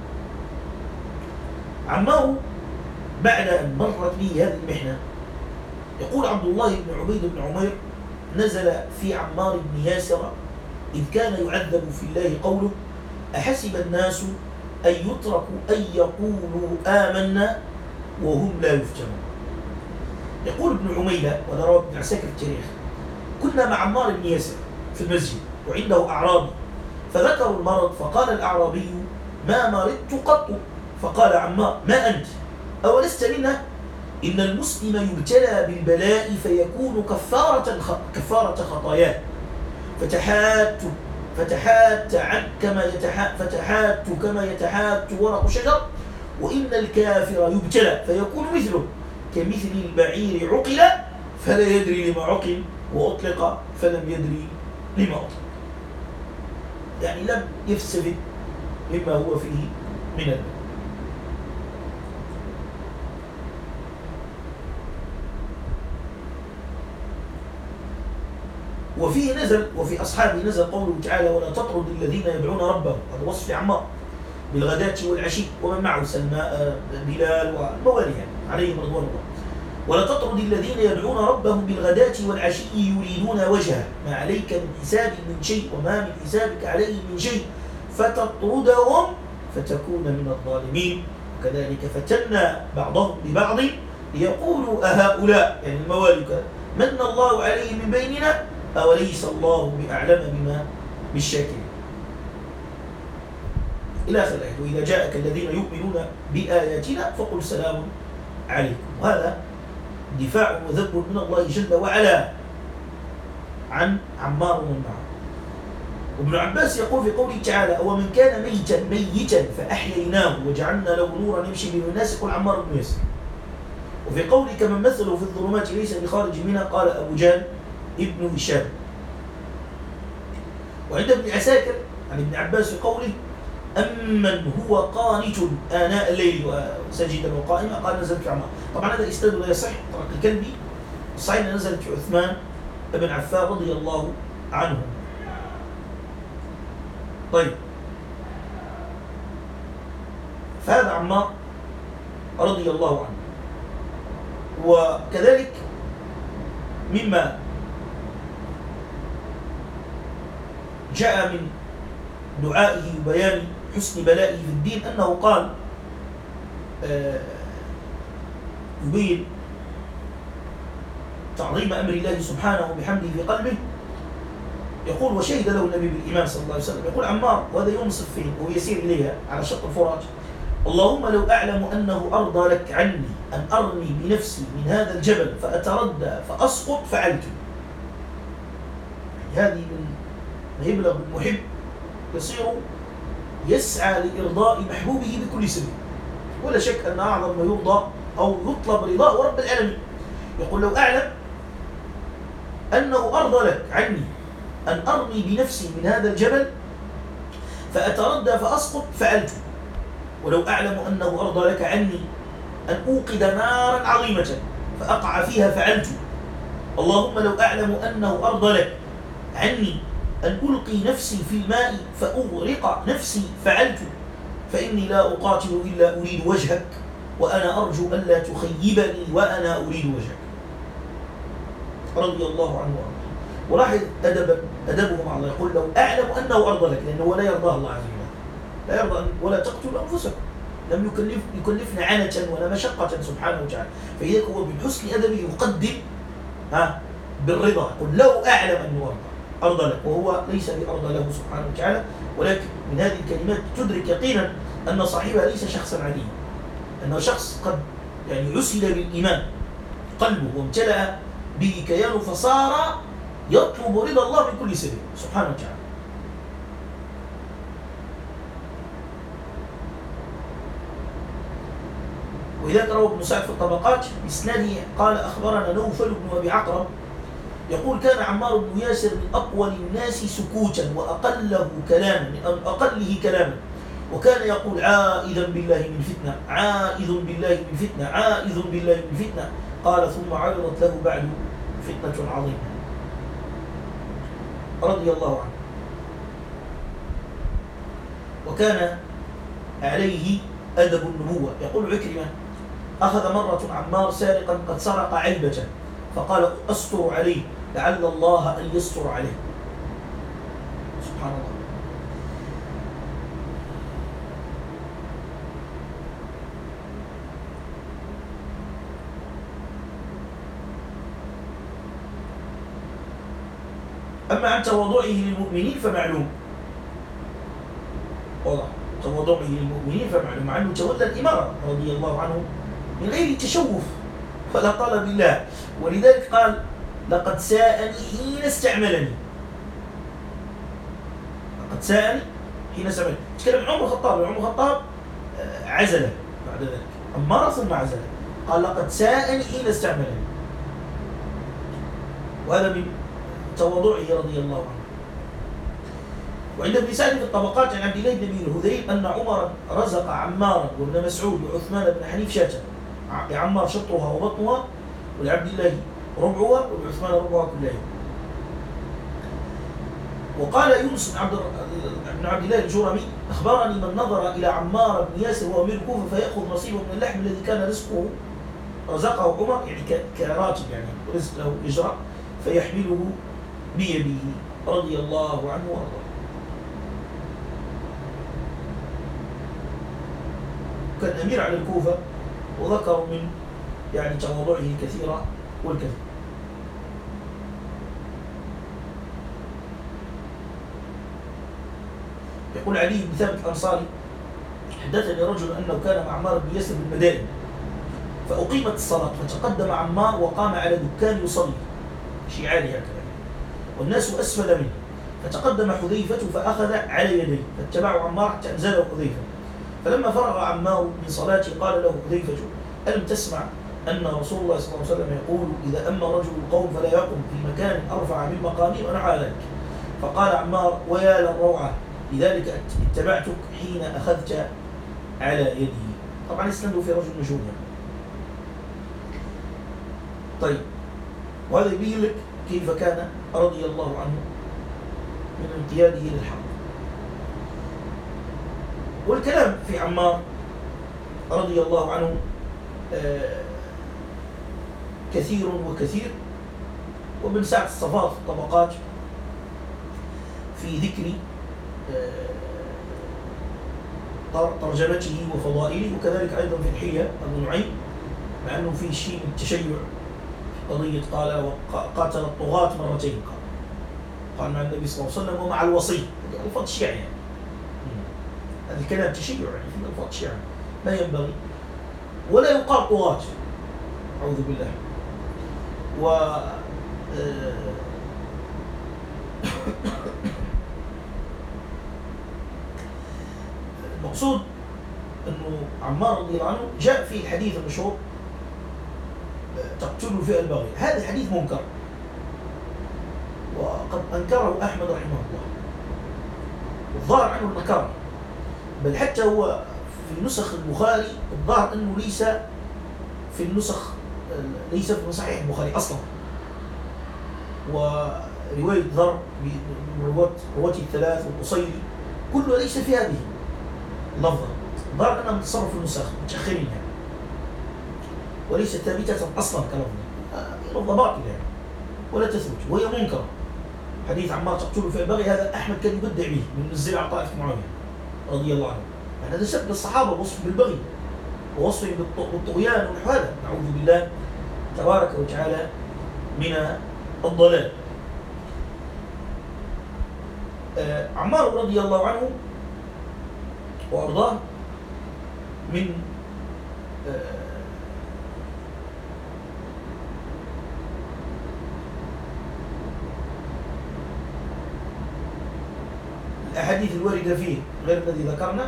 عمار بعد أن مرت به هذه المحنة، يقول عبد الله بن عبيد بن عمير: نزل في عمار بن ياسر إذ كان يعذب في الله قوله: أحسب الناس أن يتركوا أن يقولوا آمنا وهم لا يفتنون. يقول ابن عميلة ولا روى ابن عساكر في التاريخ: كنا مع عمار بن ياسر في المسجد وعنده أعرابي، فذكروا المرض، فقال الأعرابي: ما مرضت قط. فقال عمار: ما أنت؟ أولست منا؟ إن المسلم يبتلى بالبلاء فيكون كفارة خطاياه، فتحات كما يتحات ورق شجر، وإن الكافر يبتلى فيكون مثله كمثل البعير عقل فلا يدري لما عقل، وأطلق فلم يدري لما أطلق. يعني لم يستفد مما هو فيه من المال. وفيه نزل وفي أصحابه نزل قوله تعالى: ولا تطرد الذين يدعون ربهم، هذا وصف عمار، بالغداة والعشي ومن معه سلماء بلال والموالي عليهم رضوان الله. ولا تطرد الذين يدعون ربهم بالغداة والعشي يريدون وجهه، ما عليك من حساب من شيء وما من حسابك عليه من شيء، فتطردهم فتكون من الظالمين. وكذلك فتنا بعضهم ببعض ليقولوا أهؤلاء، يعني الموالي من الله عليه من بيننا أوليس الله بأعلم بما بالشاكرين، إلى آخر الآية. وإذا جاءك الذين يؤمنون بآياتنا فقل سلام عليكم. وهذا دفاع وذب من الله جل وعلا عن عمار ومن معه. وابن عباس يقول في قوله تعالى: ومن كان ميتا فأحييناه وجعلنا له نورا يمشي به الناس، يقول عمار بن ياسر. وفي قوله: كمن مثله في الظلمات ليس بخارج منها، قال أبو جهل ابن هشام. وعند ابن عساكر عن ابن عباس في قوله: أمن هو قانت آناء الليل وساجدا وقائما، قال نزلت في عمار. طبعا هذا الإسناد لا يصح، طرق الكلبي الصحيح نزلت في عثمان بن عفان رضي الله عنه. طيب، فهذا عمار رضي الله عنه. وكذلك مما جاء من دعائه وبيان حسن بلائه في الدين أنه قال يبين تعظيم أمر الله سبحانه وبحمده في قلبه، يقول: وشهد له النبي بالإيمان صلى الله عليه وسلم. يقول عمار وهذا ينصف فيه وهو يسير إليها على شط الفرات: اللهم لو أعلم أنه أرضى لك عني أن أرمي بنفسي من هذا الجبل فأتردى فأسقط فعلت. هذه من ما يبلغ المحب يصير يسعى لإرضاء محبوبه بكل سبيل. ولا شك أن أعظم ما يرضى أو يطلب رضاه رب العالمين. يقول لو أعلم أنه أرضى لك عني أن أرمي بنفسي من هذا الجبل فأتردى فأسقط فعلته، ولو أعلم أنه أرضى لك عني أن أوقد نارا عظيمة فأقع فيها فعلته، اللهم لو أعلم أنه أرضى لك عني أن ألقي نفسي في الماء فأغرق نفسي فعلته، فإني لا أقاتل إلا أريد وجهك وأنا أرجو ألا تخيبني وأنا أريد وجهك. رضي الله عنه وارضاه. ولاحظ أدبه مع الله، يقول لو أعلم أنه أرضى لك، لأنه لا يرضاه الله عز وجل، لا يرضى ولا تقتلوا أنفسكم، لم يكلفنا عنة ولا مشقة سبحانه وتعالى. فإذا هو بحسن أدبه يقدم بالرضا، يقول لو أعلم أنه أرضى لك، وهو ليس بأرضى له سبحانه وتعالى. ولكن من هذه الكلمات تدرك يقينا أن صاحبها ليس شخصا عاديا، أنه شخص قد عسل بالإيمان قلبه وامتلأ به كيانه، فصار يطلب رضا الله من كل سبيل سبحانه وتعالى. ولذلك روى ابن سعد في الطبقات بإسناده قال أخبرنا نوفل بن أبي عقرب يقول كان عمار بن ياسر من أقوى الناس سكوتا وأقله كلاما، وكان يقول عائذا بالله من فتنة، عائذ بالله من فتنة، عائذ بالله من فتنة. قال ثم عرضت له بعد فتنة عظيمة رضي الله عنه. وكان عليه أدب النبوة. يقول عكرمة أخذ مرة عمار سارقا قد سرق علبة فقال أستر عليه لعل الله أن يستر عليه. سبحان الله. أما عن تواضعه للمؤمنين فمعلوم، واضح، تواضعه للمؤمنين فمعلوم، مع أنه تولى الإمارة رضي الله عنه من غير تشوف ولا طلب الله. ولذلك قال لقد ساءني حين استعملني، لقد ساءني حين استعملني. تكلم عن عمر الخطاب عزله بعد ذلك، عمار ثم عزله، قال لقد ساءني حين استعملني، وهذا من تواضعه رضي الله عنه. وعند ابن سعد في الطبقات عن عبد الله بن الهذيل أن عمر رزق عمارا وابن مسعود وعثمان بن حنيف شاة، لعمار شطرها وبطنها، ولعبد الله ربعها، ولعثمان ربعها كل يوم. وقال يونس بن عبد الله الجرمي أخبرني من نظر إلى عمار بن ياسر وهو أمير الكوفة فيأخذ نصيبه من اللحم الذي كان رزقه عمر، يعني كراتب، يعني رزق له إجراء، فيحمله بيده رضي الله عنه وارضاه. كان أمير على الكوفة، وذكروا من يعني تواضعه الكثير والكثير. يقول علي بن ثابت الأنصاري حدثني رجل أنه كان مع عمار بن ياسر بالمدائن فأقيمت الصلاة فتقدم عمار وقام على دكان يصلي، شيء عالي هكذا، والناس أسفل منه، فتقدم حذيفة فأخذ على يديه فاتبعوا عمار حتى أنزله حذيفة. فلما فرغ عمار من صلاته قال له حذيفة ألم تسمع أن رسول الله صلى الله عليه وسلم يقول إذا أما رجل القوم فلا يقم في مكان أرفع من مقامي ونحو ذلك؟ فقال عمار ويا للروعة، لذلك اتبعتك حين أخذت على يدي. طبعا استندوا في رجل مجهول. طيب، وهذا يبين لك كيف كان رضي الله عنه من انقياده للحق. والكلام في عمار رضي الله عنه كثير وكثير. وابن سعد الصفار في الطبقات في ذكر ترجمته وفضائله، وكذلك أيضا في الحية أبو نعيم، مع أنه في شيء من التشيع في قضية قال وقاتل الطغاة مرتين، قال مع النبي صلى الله عليه وسلم ومع الوصي، هذه ألفاظ شيعة يعني. هذا الكلام تشيع يعني في ألفاظ شيعة ما ينبغي، ولا يقال طغاة أعوذ بالله. و المقصود أنه عمار رضي الله عنه جاء في الحديث المشهور تقتل الفئة الباغية. هذا حديث منكر، وقد أنكره أحمد رحمه الله، والظاهر عنه النكارة، بل حتى هو في نسخ البخاري الظاهر أنه ليس في صحيح البخاري أصلا. ورواية ذر برواته الثلاث والقصيري كله ليس في هذه اللفظة، الظاهر أنها متصرف في النسخ متأخرين يعني، وليست ثابتة أصلا كلفظة، لفظة باطلة يعني ولا تثبت وهي منكرة. حديث عمار تقتل في البغي هذا أحمد كان يبدع به من منزل على طائفة معاوية رضي الله عنه، يعني هذا سب الصحابة ووصف بالبغي ووصفهم بالطغيان ونحو هذا، نعوذ بالله تبارك وتعالى من الضلال. عمار رضي الله عنه وأرضاه من الأحاديث الواردة فيه غير الذي ذكرنا،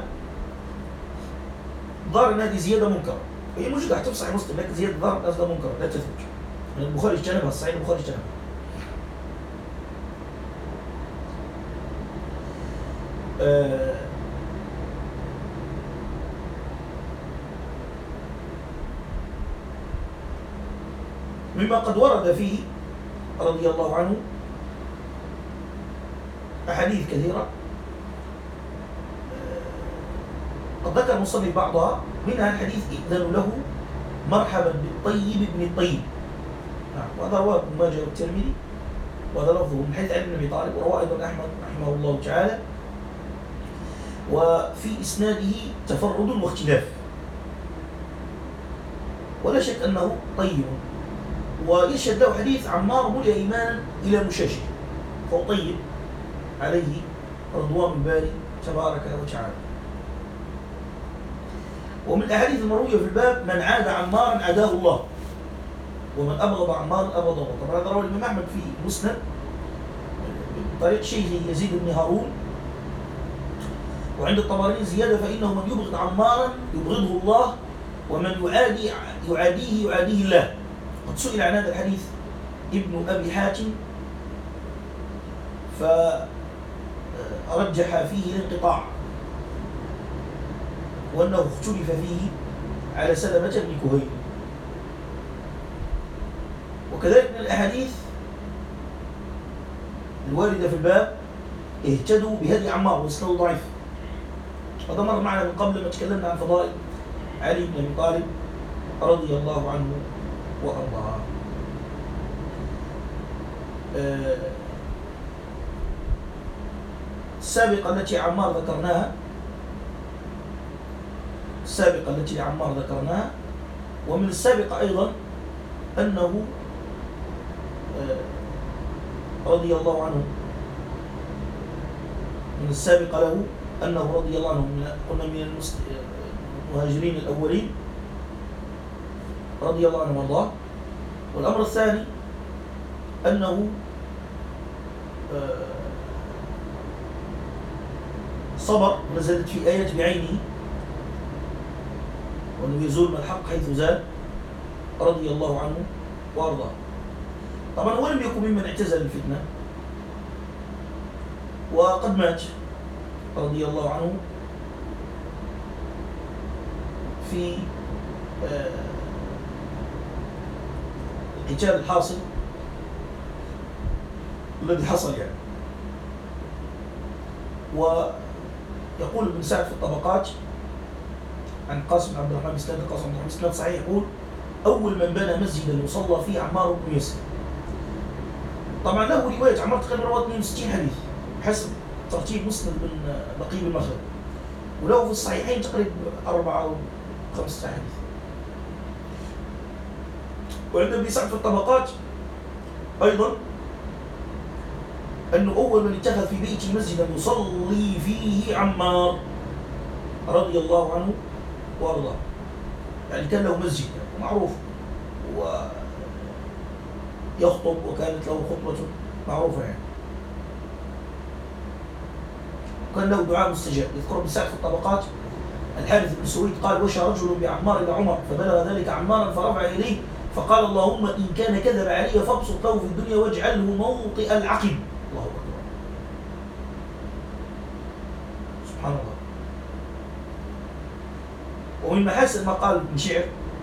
ظاهر أن هذه زيادة منكرة، هي موجودة حتى في صحيح مسلم، لكن زيادة ظاهر أنها منكرة لا تثبت، من البخاري اجتنبها، الصحيح البخاري اجتنبها. مما قد ورد فيه رضي الله عنه أحاديث كثيرة، قد ذكر المصنف بعضها، منها الحديث إذن له مرحبا بالطيب ابن الطيب، وهذا رواه ابن ماجه والترمذي، وهذا لفظه من حديث علي بن أبي طالب، ورواه أيضا أحمد رحمه الله تعالى، وفي إسناده تفرد واختلاف، ولا شك أنه طيب، ويشهد له حديث عمار ملئ إيمانا إلى مشاشه، فهو طيب عليه رضوان الباري تبارك وتعالى. ومن الأحاديث المروية في الباب من عاد عمارا عاداه الله، ومن أبغض عمارا أبغضه الله. طبعا هذا رواه الإمام أحمد في مسند طريق شيخه يزيد بن هارون، وعند الطبراني زيادة فإنه من يبغض عمارا يبغضه الله، ومن يعاديه الله. قد سئل عن هذا الحديث ابن أبي حاتم فرجح فيه الانقطاع، وأنه اختلف فيه على سلمة بن كهيل. وكذلك من الأحاديث الواردة في الباب اهتدوا بهدي عمار واسناده ضعيف، هذا مر معنا من قبل لما تكلمنا عن فضائل علي بن أبي طالب رضي الله عنه وأرضاه. السابقة التي عمار ذكرناها، ومن السابقة أيضا أنه رضي الله عنه، من السابقة له أنه رضي الله عنه قلنا من المهاجرين الأولين رضي الله عنه وارضاه. والأمر الثاني أنه صبر، نزلت في آيات بعينه، وأنه يزول من الحق حيث زال رضي الله عنه وارضاه. طبعا هو لم يكن ممن اعتزل الفتنة، وقد مات رضي الله عنه في القتال الحاصل الذي حصل يعني. ويقول ابن سعد في الطبقات عن قاسم بن عبد الرحمن بن سناد، قاسم بن عبد الرحمن صحيح، يقول أول من بنى مسجدا يصلى فيه عمار بن ياسر. طبعا له رواية عمار تقريبا رواه 62 حديث حسب ترتيب مسند بن بقي بن مخلد، وله في الصحيحين تقريبا 4 أو 5 حديث. وعند ابن سعد في الطبقات أيضا أنه أول من اتخذ في بيته مسجدا يصلي فيه عمار رضي الله عنه وأرضاه، يعني كان له مسجد معروف ويخطب، وكانت له خطبة معروفة يعني، وكان له دعاء مستجاب. يذكر ابن سعد في الطبقات الحارث بن سويد قال: وشى رجل بعمار إلى عمر فبلغ ذلك عمارا فرفع إليه فقال اللهم إن كان كذب علي فابسط له في الدنيا واجعله موطئ العقب. الله أكبر، سبحان الله. ومن محاسن ما قال من شعر،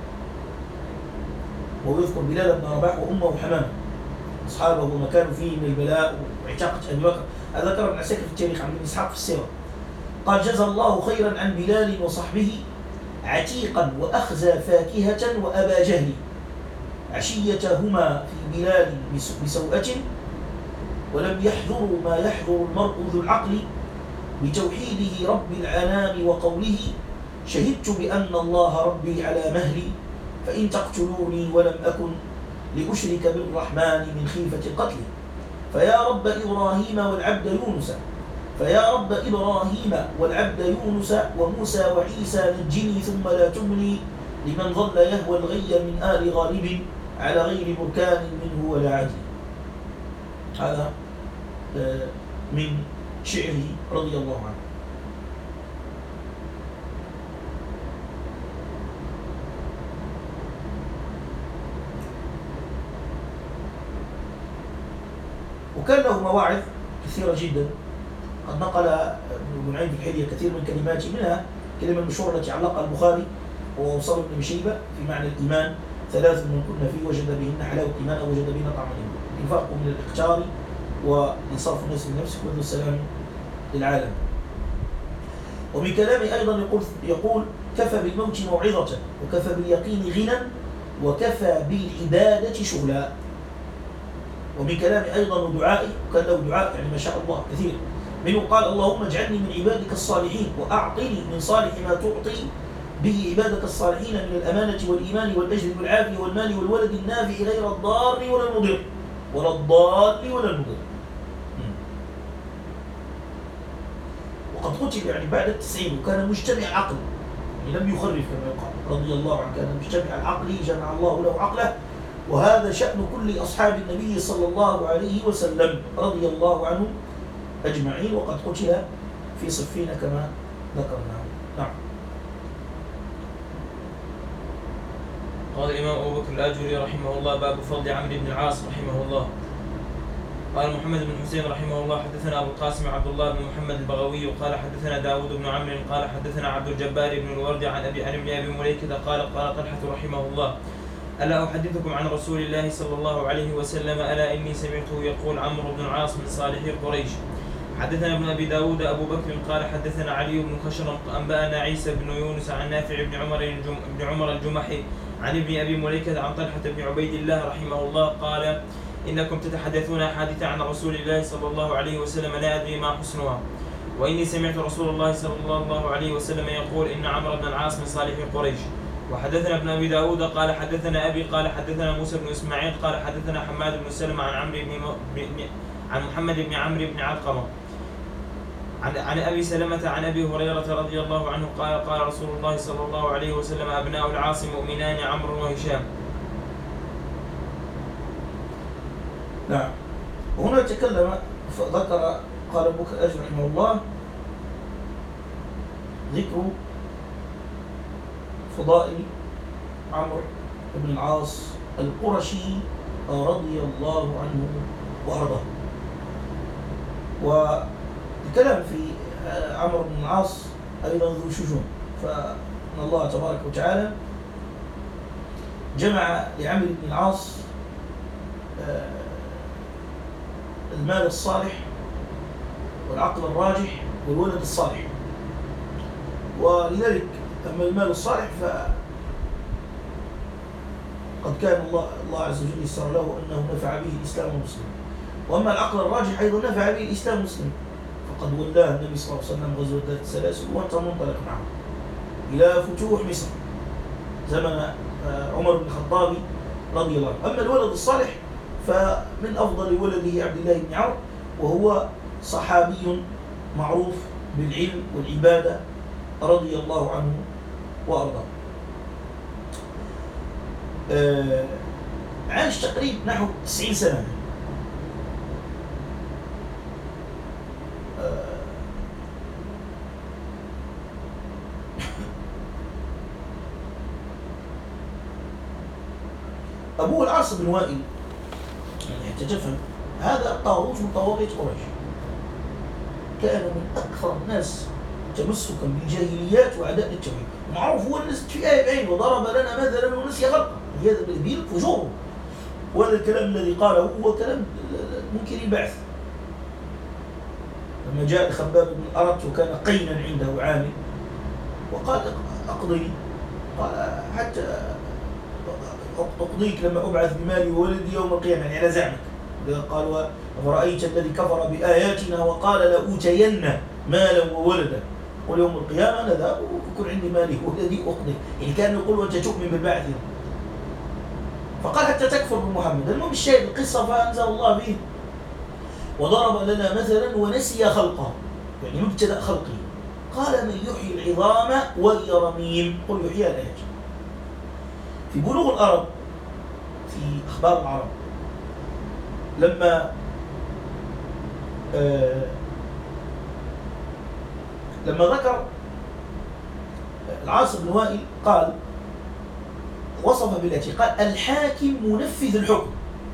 وهو يذكر بلال بن رباح وأمه حمامة أصحابه وما كانوا فيه من البلاء وعتاقة أبي بكر. هذا ذكر ابن عساكر في التاريخ عن ابن إسحاق في السيرة. قال جزى الله خيرا عن بلال وصحبه عتيقا وأخزى فاكهة وأبا جهل عشيتهما في بلال بسوءة ولم يحذروا ما يحذر المرء ذو العقل بتوحيده رب العنام وقوله شهدت بأن الله ربي على مهلي فإن تقتلوني ولم أكن لأشرك بالرحمن من خيفة قتلي فيا رب إبراهيم والعبد يونس فيا رب إبراهيم والعبد يونس وموسى وعيسى نجني ثم لا تملي لمن ظل يهوى الغي من آل غالب على غير بركان منه ولا عدل. هذا من شعره رضي الله عنه. وكان له مواعظ كثيرة جدا، قد نقل ابن نعيم في الحلية كثير من كلماته، منها كلمة المشهورة التي علقها البخاري ووصل ابن شيبة في معنى الإيمان: ثلاث من كنا فيه وجد بهن حلاوة الإيمان أو وجد بهن طعم الإيمان: الإنفاق من الاختيار وإنصاف الناس من نفسك وبذل السلام للعالم. ومن كلامه أيضا يقول كفى بالموت موعظة وكفى باليقين غنى وكفى بالعبادة شغلا. ومن كلامه أيضا دعائي، وكان له دعاء يعني ما شاء الله كثير، منه قال اللهم اجعلني من عبادك الصالحين وأعطني من صالح ما تعطي به عبادك الصالحين من الأمانة والإيمان والأجر والعافية والمال والولد النافع غير الضار ولا المضر ولا الضال ولا المضر. وقد قتل يعني بعد 90 وكان مجتمع عقل، يعني لم يخرف كما يقال رضي الله عنه، كان مجتمع العقل جمع الله له عقله. وهذا شأن كل أصحاب النبي صلى الله عليه وسلم رضي الله عنهم أجمعين، وقد قتل في صفين كما ذكرنا. نعم. قال الإمام أبو بكر الآجري رحمه الله: باب فضل عمرو بن العاص رحمه الله. قال محمد بن حسين رحمه الله: حدثنا أبو القاسم عبد الله بن محمد البغوي قال حدثنا داود بن عمرو قال حدثنا عبد الجبار بن الورد عن ابن أبي مليكة قال طلحة رحمه الله: ألا أحدثكم عن رسول الله صلى الله عليه وسلم ألا إني سمعته يقول عمرو بن العاص من صالحي قريش. حدثنا ابن أبي داود أبو بكر قال حدثنا علي بن خشرم أنبأنا عيسى بن يونس عن نافع بن عمر الجمحي عن ابن أبي مليكة عن طلحة بن عبيد الله رحمه الله قال: إنكم تتحدثون أحاديث عن رسول الله صلى الله عليه وسلم لا أدري ما حسنها، وإني سمعت رسول الله صلى الله عليه وسلم يقول إن عمرو بن العاص من صالح قريش. وحدثنا ابن أبي داود قال حدثنا أبي قال حدثنا موسى بن إسماعيل قال حدثنا حماد بن سلمة عن محمد بن عمرو بن علقمة عن أبي سلمة عن أبي هريرة رضي الله عنه قال قال رسول الله صلى الله عليه وسلم: أبناء العاص مؤمنان عمرو وهشام. نعم. وهنا تكلم ذكر قال ابو بكر الآجري رحمه الله ذكر فضائل عمرو بن العاص القرشي رضي الله عنه وأرضاه. والكلام في عمرو بن العاص أيضا ذو شجون، فإن الله تبارك وتعالى جمع لعمرو بن العاص المال الصالح والعقل الراجح والولد الصالح. ولذلك أما المال الصالح فقد كان الله عز وجل يسر له أنه نفع به الإسلام والمسلمين. وأما العقل الراجح أيضا نفع به الإسلام والمسلمين، فقد ولاه النبي صلى الله عليه وسلم غزوة ذات السلاسل وأنت منطلق معه إلى فتوح مصر زمن عمر بن الخطاب رضي الله عنه. أما الولد الصالح فمن أفضل ولده عبد الله بن عمرو، وهو صحابي معروف بالعلم والعبادة رضي الله عنه وأرضاه. عاش تقريبا نحو 90 سنة. أبوه العاص بن وائل، يعني حتى تفهم هذا طاغوت من طواغيت قريش، كان من أكثر الناس تمسكا بالجاهليات وعداء للتوحيد. معروف هو الناس في آية بعين وضرب لنا مثلا ونسي خلقه، هذا بالبيل فجوره. وهذا الكلام الذي قاله هو كلام منكر البعث. لما جاء خباب بن الأرت وكان قينا عنده عامل وقال أقضي، قال حتى أقضيك لما أبعث بمالي وولدي يوم القيامة، يعني على زعمك. قال أفرأيت الذي كفر بآياتنا وقال لأوتين مالا وولدا واليوم القيامة نذهب ويكون عندي مالي وولدي أقضي، يعني كان يقول أنت تؤمن بالبعث. فقال حتى تكفر بمحمد. المهم الشاهد القصة فأنزل الله فيه وضرب لنا مثلا ونسي خلقه، يعني مبتدأ خلقه. قال من يحيي العظام وهي رميم، قل يحييها الآيات. في بلوغ العرب في أخبار العرب لما ذكر العاص بن وائل قال وصف بالتي قال الحاكم منفذ الحكم.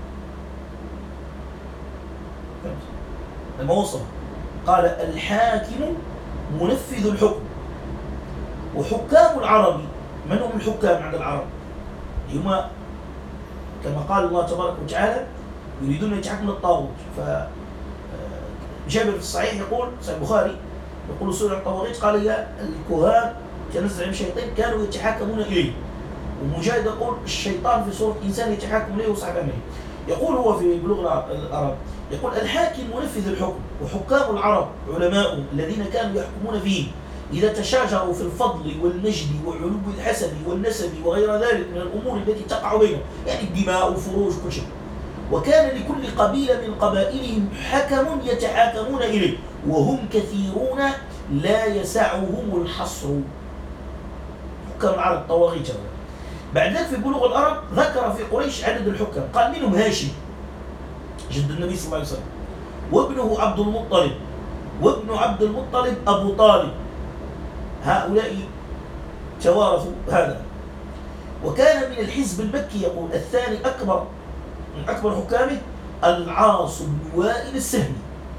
لما وصف قال الحاكم منفذ الحكم. وحكام العرب من هم الحكام عند العرب؟ هم كما قال الله تبارك وتعالى يريدون أن يتحكموا للطاغوت. فجابر في الصحيح يقول صحيح البخاري يقول سورة الطواغيت قال يا الكهان تنزع من الشيطان كانوا يتحاكمون إليه. ومجاهد يقول الشيطان في صورة إنسان يتحاكم إليه وصاحب أمره. يقول هو في بلوغ العرب يقول الحاكم منفذ الحكم. وحكام العرب علماء الذين كانوا يحكمون فيه إذا تشاجروا في الفضل والمجد وعلو الحسب والنسب وغير ذلك من الأمور التي تقع بينهم، يعني الدماء وفروج وكل شيء. وكان لكل قبيلة من قبائلهم حكم يتحاكمون إليه وهم كثيرون لا يسعهم الحصر. حكام العرب طواغيت. بعد ذلك في بلوغ العرب ذكر في قريش عدد الحكام، قال منهم هاشم جد النبي صلى الله عليه وسلم، وابنه عبد المطلب، وابن عبد المطلب أبو طالب. هؤلاء توارثوا هذا. وكان من الحزب المكي يقول الثاني أكبر من أكبر حكامه العاص بن وائل السهمي،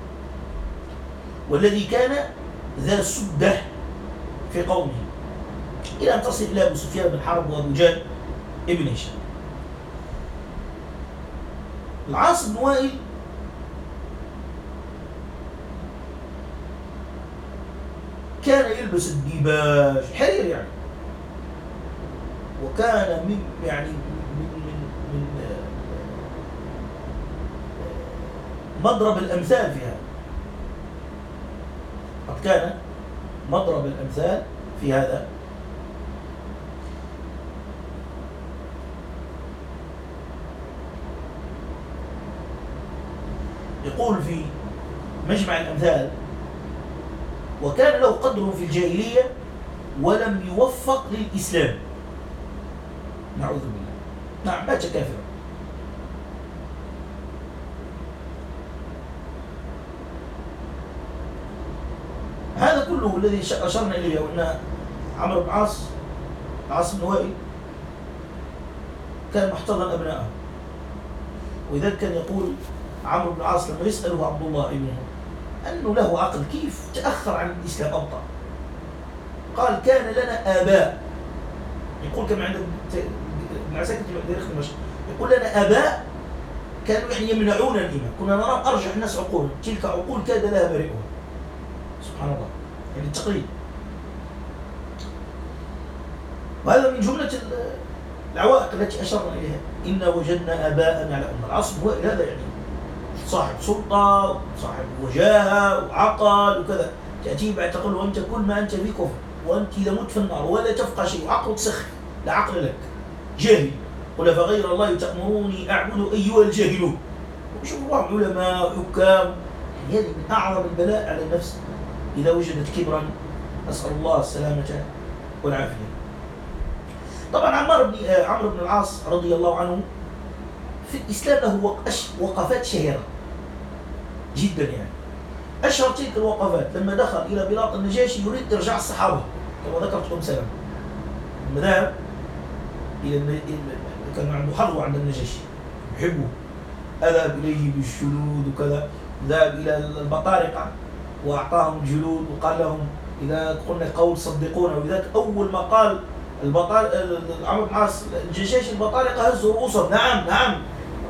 والذي كان ذا سدة في قومه، إلى أن تصل إلى أبو سفيان بن حرب وأبو جهل ابن هشام. العاص بن وائل كان يلبس الديباج حرير يعني، وكان من مضرب الأمثال في هذا. قد كان مضرب الأمثال في هذا. يقول في مجمع الأمثال وكان له قدر في الجاهلية ولم يوفق للإسلام، نعوذ بالله. نعم مات كافرا. هذا كله الذي أشرنا إليه، وأن عمرو بن العاص بن وائل كان محتضن أبنائه. وإذا كان يقول عمرو بن العاص لما يسأله عبد الله ابنه أنه له عقل كيف تأخر عن الإسلام أبطأ، قال كان لنا آباء، يقول كما عند ابن عساكر في تاريخ دمشق، يقول لنا آباء كانوا يعني يمنعون الإيمان، كنا نرى أرجح الناس عقولا، تلك عقول كاد لها بريئها. سبحان الله، يعني التقليد. وهذا من جملة العوائق التي أشرنا إليها. إنا وجدنا آباءنا على أمة. العاص بن وائل هذا يعني صاحب سلطة وصاحب وجاهة وعقل وكذا، تأتيه بعد تقول له أنت كل ما أنت في كفر وأنت إذا مت في النار ولا تفقه شيء وعقلك سخ لا عقل لك جاهل. قل فغير الله تأمروني أعبد أيها الجاهلون. وشوف الله علماء حكام، هذه من أعظم البلاء على النفس إذا وجدت كبرا. نسأل الله السلامة والعافية. طبعا عمرو بن العاص رضي الله عنه في الإسلام له وقفات شهيرة جدا، يعني أشهر تلك الوقفات لما دخل إلى بلاط النجاشي يريد إرجاع الصحابة كما ذكرت لكم سلام، لما ذهب إلى كان عنده حظوة عند النجاشي يحبه، أذهب إليه بالجلود وكذا، ذهب إلى البطارقة وأعطاهم الجلود وقال لهم إذا قلنا قول صدقونا. ولذلك أول ما قال عمرو بن العاص الجيش البطارقة هزوا رؤوسهم، نعم نعم،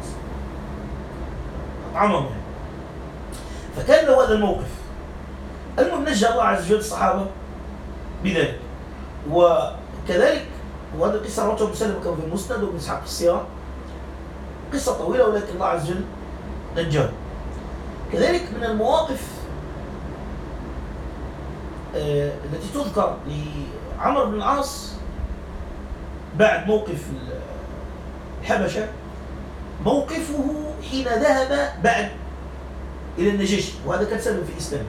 أطعمهم يعني. فكان له هذا الموقف. المهم نجى الله عز وجل الصحابة بذلك. وكذلك وهذه القصة روته ابن سلمة كما في المسند وابن إسحاق في السيرة، قصة طويلة ولكن الله عز وجل نجاه. كذلك من المواقف التي تذكر لعمرو بن العاص بعد موقف الحبشة، موقفه حين ذهب بعد إلى النجاشي، وهذا كان سبب في إسلامه.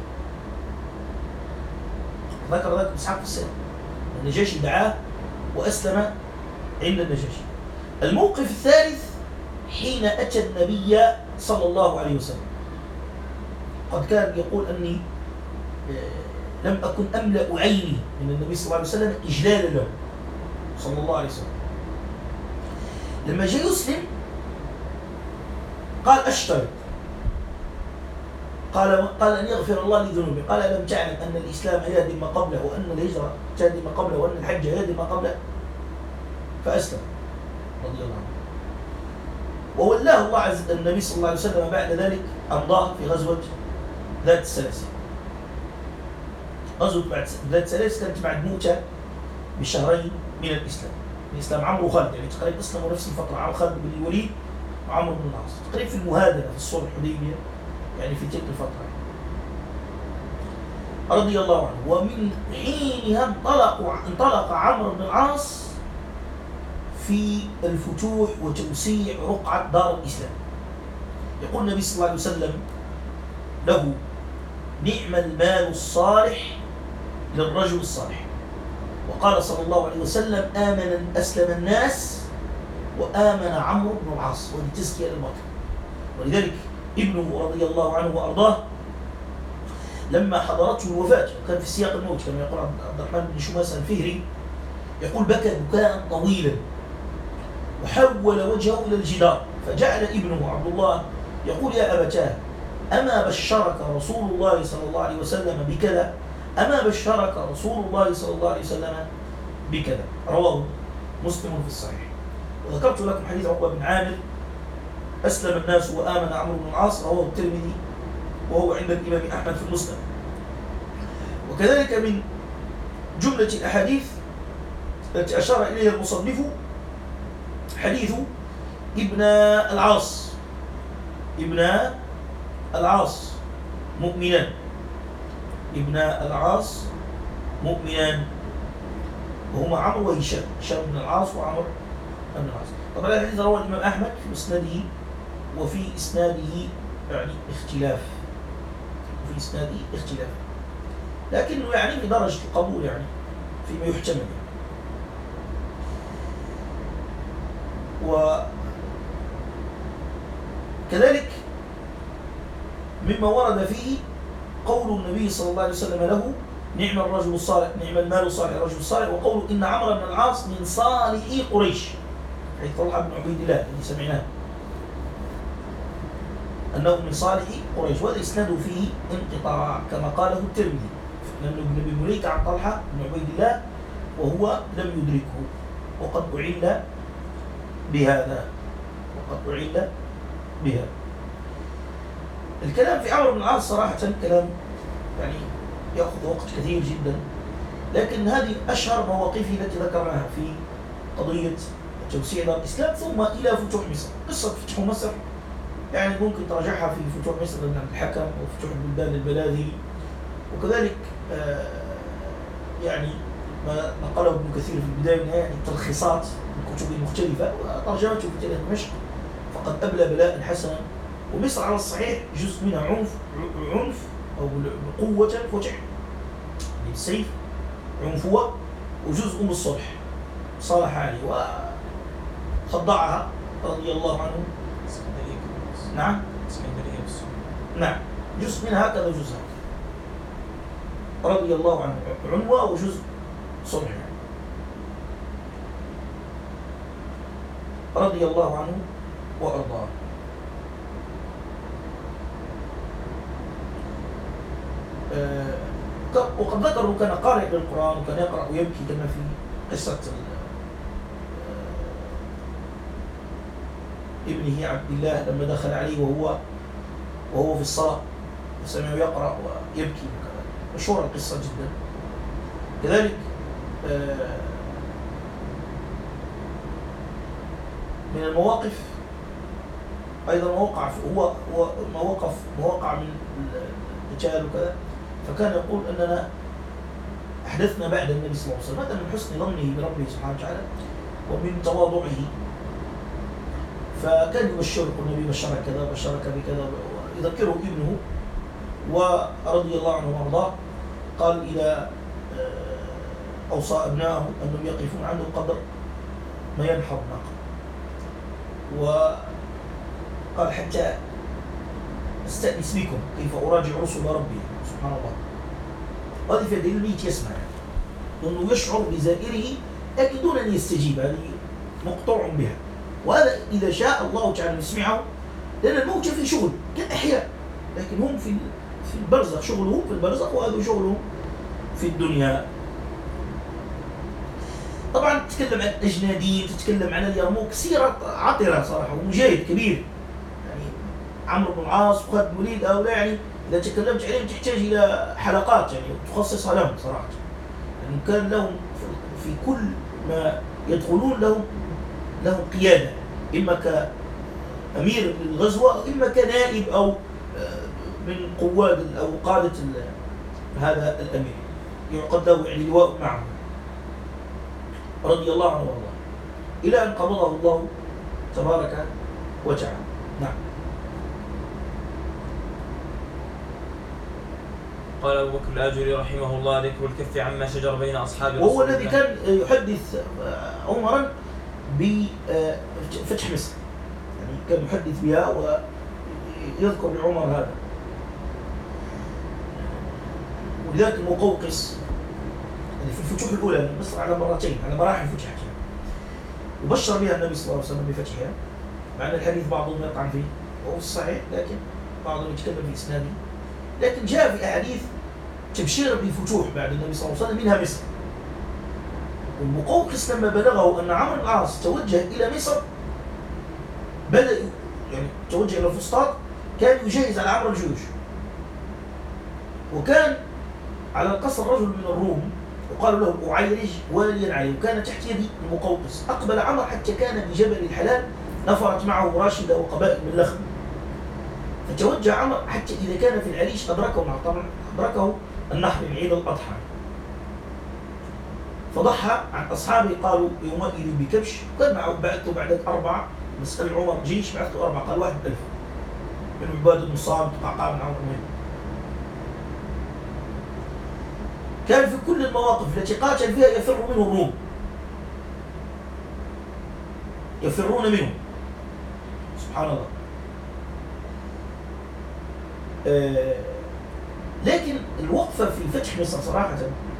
ذكر ذلك إسحاق في السيرة، النجاشي دعاه وأسلم عند النجاشي. الموقف الثالث حين أتى النبي صلى الله عليه وسلم، قد كان يقول أني لم أكن أملأ عيني من النبي صلى الله عليه وسلم إجلالا له صلى الله عليه وسلم. لما جاء يسلم قال أشترط، قال أن يغفر الله لذنوبي. قال لم تعلم أن الإسلام يهدم ما قبله وأن الهجرة تهدم ما قبله وأن الحج يهدم ما قبله؟ فأسلم رضي الله عنه. وولاه الله عز وجل النبي صلى الله عليه وسلم بعد ذلك أمضاه في غزوة ذات السلاسل. غزوة ذات السلاسل كانت بعد موته بشهرين من الإسلام، من إسلام عمرو وخالد، يعني تقريبا أسلموا نفس الفترة، عمرو خالد بن الوليد وعمرو بن العاص، تقريبا في المهادنة في الصلح الحديبية، يعني في تلك الفترة رضي الله عنه. ومن حينها انطلق عمرو بن العاص في الفتوح وتوسيع رقعة دار الإسلام. يقول النبي صلى الله عليه وسلم له: نعم المال الصالح للرجل الصالح. وقال صلى الله عليه وسلم: أسلم الناس وآمن عمرو بن العاص، وهذه تزكية للباطن. ولذلك ابنه رضي الله عنه وأرضاه لما حضرته الوفاة وكان في سياق الموت، كما يقول عبد الرحمن بن شماسة الفهري، يقول: بكى بكاء طويلا وحول وجهه إلى الجدار، فجعل ابنه عبد الله يقول: يا أبتاه، أما بشرك رسول الله صلى الله عليه وسلم بكذا؟ أما بشرك رسول الله صلى الله عليه وسلم بكذا؟ رواه مسلم في الصحيح. وذكرت لكم حديث عقبة بن عامر: أسلم الناس وآمن عمرو بن العاص، رواه الترمذي وهو عند الإمام أحمد في المسند. وكذلك من جملة الأحاديث التي أشار إليها المصنف حديث ابن العاص مؤمنان، ابن العاص مؤمنان، وهما عمرو وهشام، هشام بن العاص وعمرو بن العاص. طبعا الحديث رواه الإمام أحمد في مسنده، وفي إسناده يعني اختلاف، لكنه يعني بدرجة القبول، يعني فيما يحتمل يعني. وكذلك مما ورد فيه قول النبي صلى الله عليه وسلم له: نعم الرجل الصالح، نعم المال الصالح الرجل الصالح. وقوله: إن عمرو بن العاص من صالح قريش، حيث طلحة بن عبيد الله الذي سمعناه أنه من صالح قريش، وهذا إسناده فيه انقطاع كما قاله الترمذي، لأن ابن مليك عن طلحة بن عبيد الله وهو لم يدركه، وقد أعل بهذا. الكلام في عمرو بن العاص صراحة كلام يعني يأخذ وقت كثير جدا، لكن هذه أشهر مواقفه التي ذكرناها في قضية توسيع دار الإسلام ثم إلى فتوح مصر. قصة فتح مصر يعني ممكن تراجعها في فتوح مصر لابن عبد الحكم وفتوح البلدان للبلاذي، وكذلك يعني ما نقله ابن كثير في البداية والنهاية، يعني تلخيصات من كتب مختلفة وترجمته في تاريخ دمشق، فقد أبلى بلاء حسنا. ومصر على الصحيح جزء منها عنف أو قوة فتح بالسيف، عنفوة، وجزء بالصلح، صالح علي وخضعها رضي الله عنه. نعم نعم، جزء منها هكذا وجزء هكذا رضي الله عنه، عنوة وجزء صلح رضي الله عنه وأرضاه. وقد ذكروا كان قارئ للقرآن وكان يقرأ ويبكي كما في قصة ابنه عبد الله لما دخل عليه وهو في الصلاة وسمعه يقرأ ويبكي، مشهورة القصة جدا. كذلك من المواقف أيضا مواقع من الرجال وكذا، فكان يقول أننا أحدثنا بعد النبي صلى الله عليه وسلم، هذا من حسن ظنه بربه سبحانه وتعالى ومن تواضعه. فكان يبشره النبي بشرك كذا بشرك بكذا ويذكره ابنه، ورضي الله عنه وارضاه قال إلى أوصى أبنائه أنهم يقفون عنده قدر ما ينحر الناقة، وقال حتى استأنس بكم كيف أراجع رسل ربي سبحان الله. هذه في دليل الميت يسمع أنه يشعر بزائره لكن دون أن يستجيب، هذه مقطوع بها. وهذا إذا شاء الله تعالى يسمعه، لأن الموتى في شغل كالأحياء، لكن هم في البرزخ، شغلهم في البرزخ وهذا شغلهم في الدنيا. طبعا تتكلم عن الأجنادين، تتكلم عن اليرموك، سيرة عطرة صراحة ومجاهد كبير. يعني عمرو بن العاص وخالد بن الوليد هؤلاء يعني إذا تكلمت عليهم تحتاج إلى حلقات يعني تخصصها لهم صراحة. يعني كان لهم في كل ما يدخلون لهم قيادة، إما كأمير للغزوة إما كنائب أو من قواد أو قادة هذا الأمير، يعقد له يعني لواء معه رضي الله عنه وارضاه، إلى أن قبضه الله تبارك وتعالى. نعم. قال أبو بكر الآجري رحمه الله: ذكر الكف عما شجر بين أصحاب رسول الله. وهو الذي كان يحدث عمرا بفتح مصر، يعني كان يحدث بها ويذكر لعمر هذا. ولذلك المقوقس يعني في الفتوح الأولى من مصر على مرتين، على مراحل فتحت، وبشر بها النبي صلى الله عليه وسلم بفتحها، مع أن الحديث بعضهم يطعن فيه وهو الصحيح، لكن بعضهم يتكلم في إسناده. لكن جاء في أحاديث تبشير بفتوح بعد النبي صلى الله عليه وسلم منها مصر. والمقوقس لما بلغه أن عمرو بن العاص توجه إلى مصر، بدأ يعني توجه إلى الفسطاط، كان يجهز على عمرو الجيوش. وكان على القصر رجل من الروم وقالوا له أعيرج واليا عليه، وكان تحت يد المقوقس. أقبل عمرو حتى كان بجبل الحلال، نفرت معه راشدة وقبائل من لخم، فتوجه عمرو حتى إذا كان في العريش أدركه النهر، طبعا أدركه النحر من عيد الأضحى، فضحى عن أصحابه، قالوا يومئذ بكبش، وكان معه بعثته بعد 4 مسألة عمر جيش، بعثته 4، قال 1000 من عباد بن صامت وقعقاع بن عمرو المهم. كان في كل المواقف التي قاتل فيها يفر منه الروم، يفرون منه سبحان الله. لكن الوقفة في فتح مصر صراحة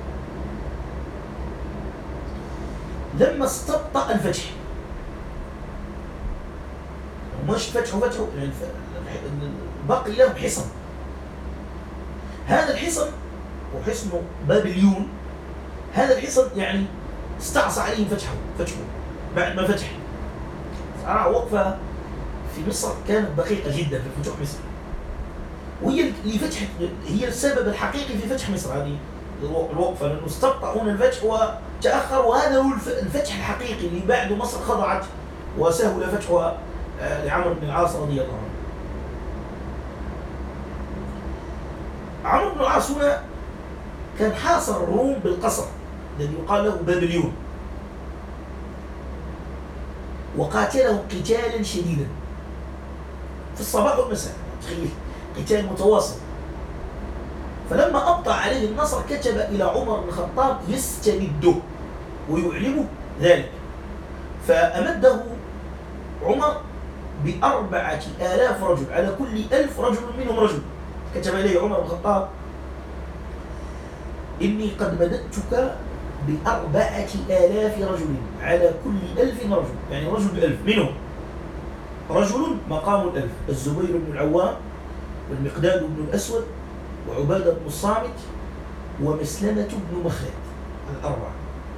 لما استبطأ الفتح، مش فتحه يعني بقي له حصن. هذا الحصن وحصن بابليون، هذا الحصن يعني استعصى عليهم فتحه بعد ما فتح. صراحة وقفة في مصر كانت دقيقة جدا في فتوح مصر، وهي اللي فتحت، هي السبب الحقيقي في فتح مصر هذه الوقفة، لأنه استبطأون الفتح وتأخر، وهذا هو الفتح الحقيقي اللي بعد مصر خضعت وسهل فتحها لعمرو بن العاص رضي الله عنه. عمرو بن العاص هنا كان حاصر الروم بالقصر الذي يقال له بابليون، وقاتلهم قتالا شديدا في الصباح والمساء، تخيل قتال متواصل. فلما أبطأ عليه النصر كتب إلى عمر بن الخطاب يستمده ويعلمه ذلك، فأمده عمر ب4000 رجل، على كل 1000 رجل منهم رجل. كتب إليه عمر بن الخطاب: إني قد مددتك ب4,000 رجل على كل 1000 رجل، يعني رجل ب1000، منهم رجل مقام 1000 الزبير بن العوام والمقداد بن الأسود وعبادة بن الصامت ومسلمة بن مخلد، الأربعة.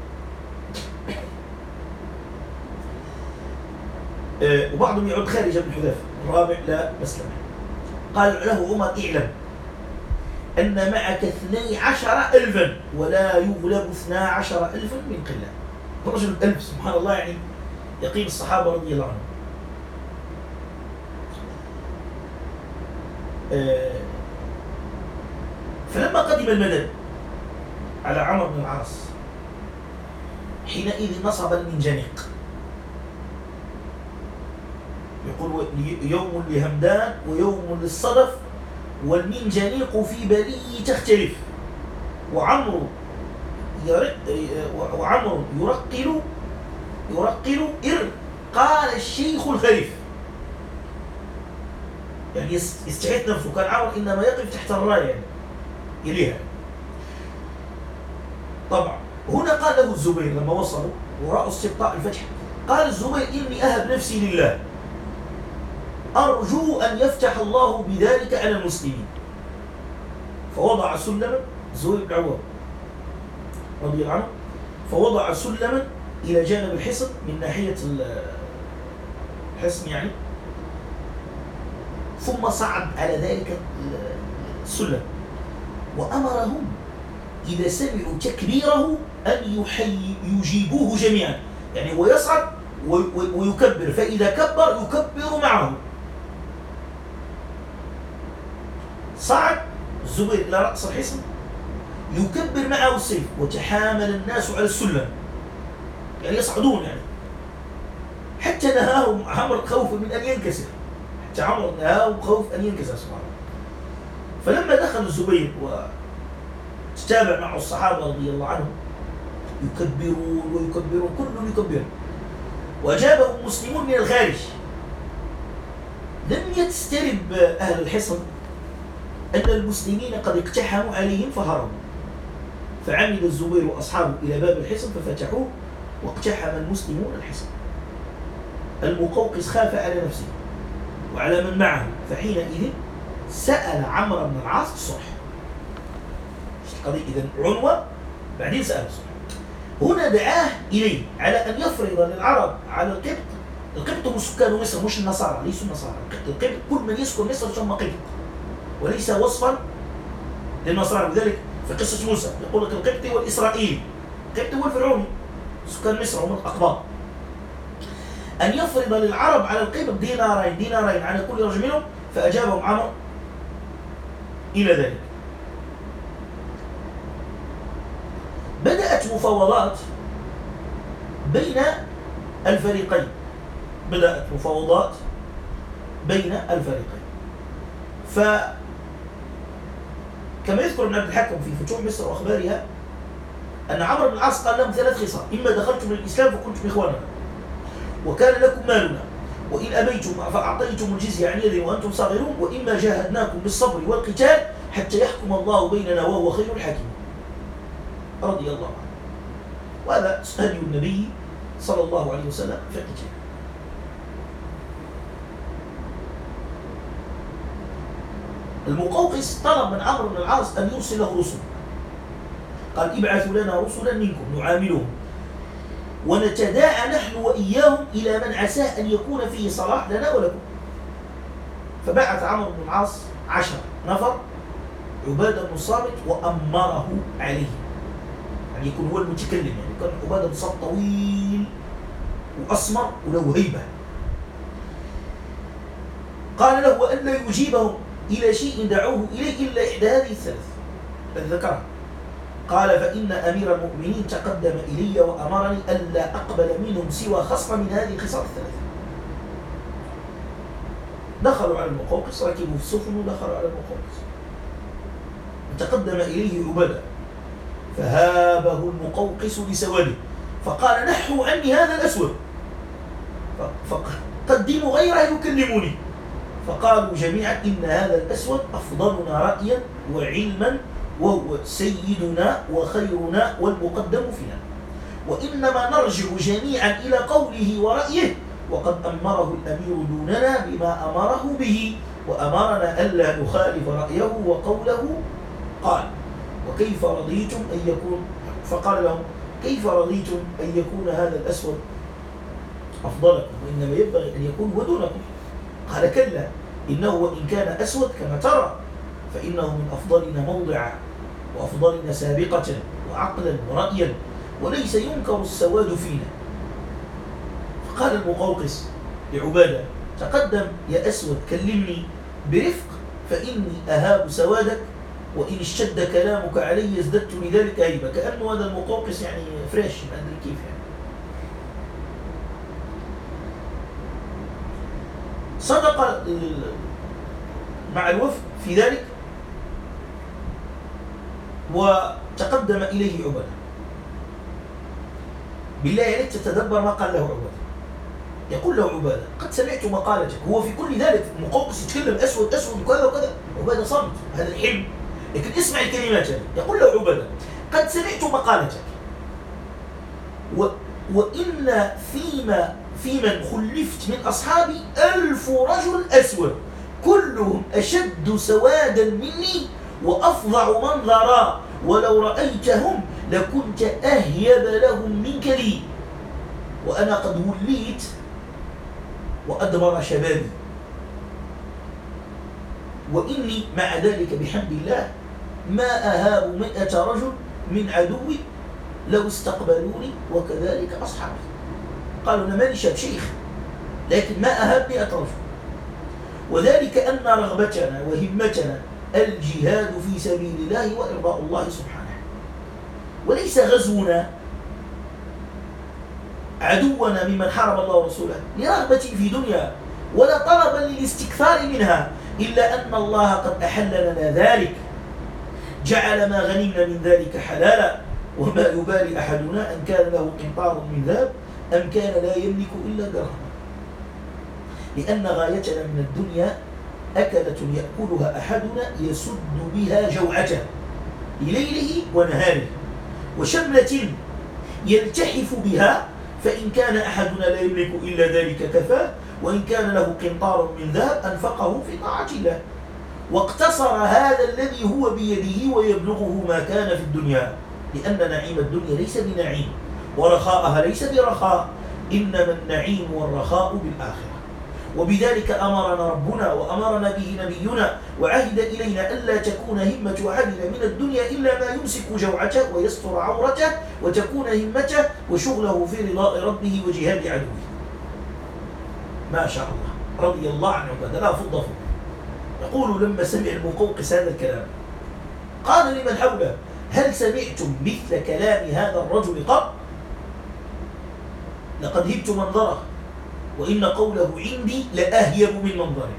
وبعضهم يعد خارج بن حذافة الرابع لا مسلمة. قال له عمر اعلم أن معك 12,000 ولا يغلب 12,000 من قلة. رجل 1000 سبحان الله، يعني يقين الصحابة رضي الله عنهم. فلما قدم المدد على عمرو بن العاص حينئذ نصب المنجنيق، يقول يوم لهمدان ويوم للصدف والمنجنيق في بلي تختلف، وعمرو يرقل قال الشيخ الخليف، يعني يستحيث نفسه. كان عمرو إنما يقف تحت الراية يعني يليها. طبعا هنا قال له الزبير لما وصلوا ورأوا استبطاء الفتح، قال الزبير إني أهب نفسي لله أرجو أن يفتح الله بذلك على المسلمين. فوضع سلما الزبير بن عوام رضي الله عنه، فوضع سلما إلى جانب الحصن من ناحية الحصن يعني، ثم صعد على ذلك السلم وأمرهم إذا سمعوا تكبيره أن يجيبوه جميعا، يعني هو يصعد ويكبر، فإذا كبر يكبر معه. صعد الزبير إلى رأس الحصن يكبر معه السيف، وتحامل الناس على السلم يعني يصعدون يعني، حتى نهاهم عمرو خوفا من أن ينكسر، حتى عمرو نهاهم خوف أن ينكسر سبحان الله. فلما دخل الزبير وتتابع معه الصحابة رضي الله عنهم يكبرون ويكبرون، كلهم يكبرون، وأجابهم المسلمون من الخارج. لم يسترب أهل الحصن أن المسلمين قد اقتحموا عليهم فهربوا، فعمد الزبير وأصحابه إلى باب الحصن ففتحوه واقتحم المسلمون الحصن. المقوقس خاف على نفسه وعلى من معه، فحينئذ سأل عمرو بن العاص الصلح. القضية إذن عنوة بعدين سأل الصلح. هنا دعاه إليه على أن يفرض للعرب على القبط. القبط هم سكان مصر مش النصارى، ليسوا النصارى. القبط كل من يسكن مصر يسمى قبط، وليس وصفا للنصارى. لذلك في قصة موسى يقول لك القبطي والإسرائيلي، القبطي والفرعوني سكان مصر هم الأقباط. أن يفرض للعرب على القبط دينارين على كل رجل منهم، فأجابهم عمرو إلى ذلك. بدأت مفاوضات بين الفريقين، فكما يذكر ابن عبد الحكم في فتوح مصر وأخبارها أن عمرو بن العاص قال لهم 3 خصال: إما دخلتم للإسلام فكنتم إخواننا وكان لكم مالنا، وإن أبيتم فأعطيتم الجزية عن يد وأنتم صاغرون، وإما جاهدناكم بالصبر والقتال حتى يحكم الله بيننا وهو خير الحاكمين رضي الله عنه. وهذا هدي النبي صلى الله عليه وسلم في القتال. المقوقس طلب من عمرو بن العاص أن يرسل له رسل، قال: ابعثوا لنا رسلا منكم نعاملهم ونتداعى نحن وإياهم إلى من عساه أن يكون فيه صلاح لنا ولكم. فبعث عمرو بن العاص 10 نفر، عبادة بن الصامت، وأمره عليه، يعني يكون هو المتكلم. يعني كان عبادة بن الصامت طويل وأسمر وله هيبة. قال له: وأن لا يجيبهم إلى شيء دعوه إليه إلا إحدى هذه الثلاث التي ذكرها. قال: فإن أمير المؤمنين تقدم إلي وأمرني ألا أقبل منهم سوى خصم من هذه الخصال الثلاثة. دخلوا على المقوقس، ركبوا في السفن ودخلوا على المقوقس. تقدم إليه عبادة فهابه المقوقس لسواده، فقال: نحوا عني هذا الأسود فقدموا غيره يكلموني. فقالوا جميعا: إن هذا الأسود أفضلنا رأيا وعلما وهو سيدنا وخيرنا والمقدم فينا، وإنما نرجع جميعا إلى قوله ورأيه، وقد أمره الأمير دوننا بما أمره به، وأمرنا ألا نخالف رأيه وقوله. قال: وكيف رضيتم أن يكون، فقال لهم: كيف رضيتم أن يكون هذا الأسود أفضلكم، وإنما ينبغي أن يكون هو دونكم؟ قال: كلا، إنه وإن كان أسود كما ترى فإنه من أفضلنا موضعا وأفضلنا سابقة وعقلا ورأيا، وليس ينكر السواد فينا. فقال المقوقس لعبادة: تقدم يا أسود، كلمني برفق فإني أهاب سوادك، وإن اشتد كلامك علي ازددت لذلك هيبة. كأنه هذا المقوقس يعني فريش، ما أدري كيف يعني. صدق مع الوفد في ذلك، وتقدم إليه عبادة. بالله عليك تتدبر ما قال له عبادة. يقول له عبادة: قد سمعت مقالتك. هو في كل ذلك مقوقس يتكلم أسود أسود وكذا وكذا، عبادة صمت، هذا الحلم، لكن اسمع الكلمات هذه. يقول له عبادة: قد سمعت مقالتك، وإن في من خلفت من أصحابي 1000 رجل أسود، كلهم أشد سوادا مني وأفظع منظرا، ولو رأيتهم لكنت أهيب لهم منك لي، وأنا قد وليت وأدبر شبابي، وإني مع ذلك بحمد الله ما أهاب 100 رجل من عدوي لو استقبلوني، وكذلك أصحابي. قالوا: أنا ماني شيخ، لكن ما أهاب 100 رجل، وذلك أن رغبتنا وهمتنا الجهاد في سبيل الله وإرضاء الله سبحانه، وليس غزونا عدونا ممن حارب الله ورسوله لرغبة في دنيا ولا طلبا للاستكثار منها، إلا أن الله قد أحل لنا ذلك، جعل ما غنمنا من ذلك حلالا، وما يبالي أحدنا أن كان له قنطار من ذهب أم كان لا يملك إلا درهما، لأن غايتنا من الدنيا أكلة يأكلها أحدنا يسد بها جوعته لليله ونهاره، وشملة يلتحف بها، فإن كان أحدنا لا يملك إلا ذلك كفاه، وإن كان له قنطار من ذهب أنفقه في طاعة الله، واقتصر هذا الذي هو بيده ويبلغه ما كان في الدنيا، لأن نعيم الدنيا ليس بنعيم، ورخاءها ليس برخاء، إنما النعيم والرخاء بالآخرة. وبذلك أمرنا ربنا وأمرنا به نبينا، وعهد إلينا ألا تكون همة أحدنا من الدنيا إلا ما يمسك جوعته ويستر عورته، وتكون همته وشغله في رضاء ربه وجهاد عدوه. ما شاء الله، رضي الله عنه، عبادة لا فض فض. يقول لما سمع المقوقس هذا الكلام قال لمن حوله: هل سمعتم مثل كلام هذا الرجل قط؟ لقد هبت منظره، وإن قوله عندي لأهيب من منظره.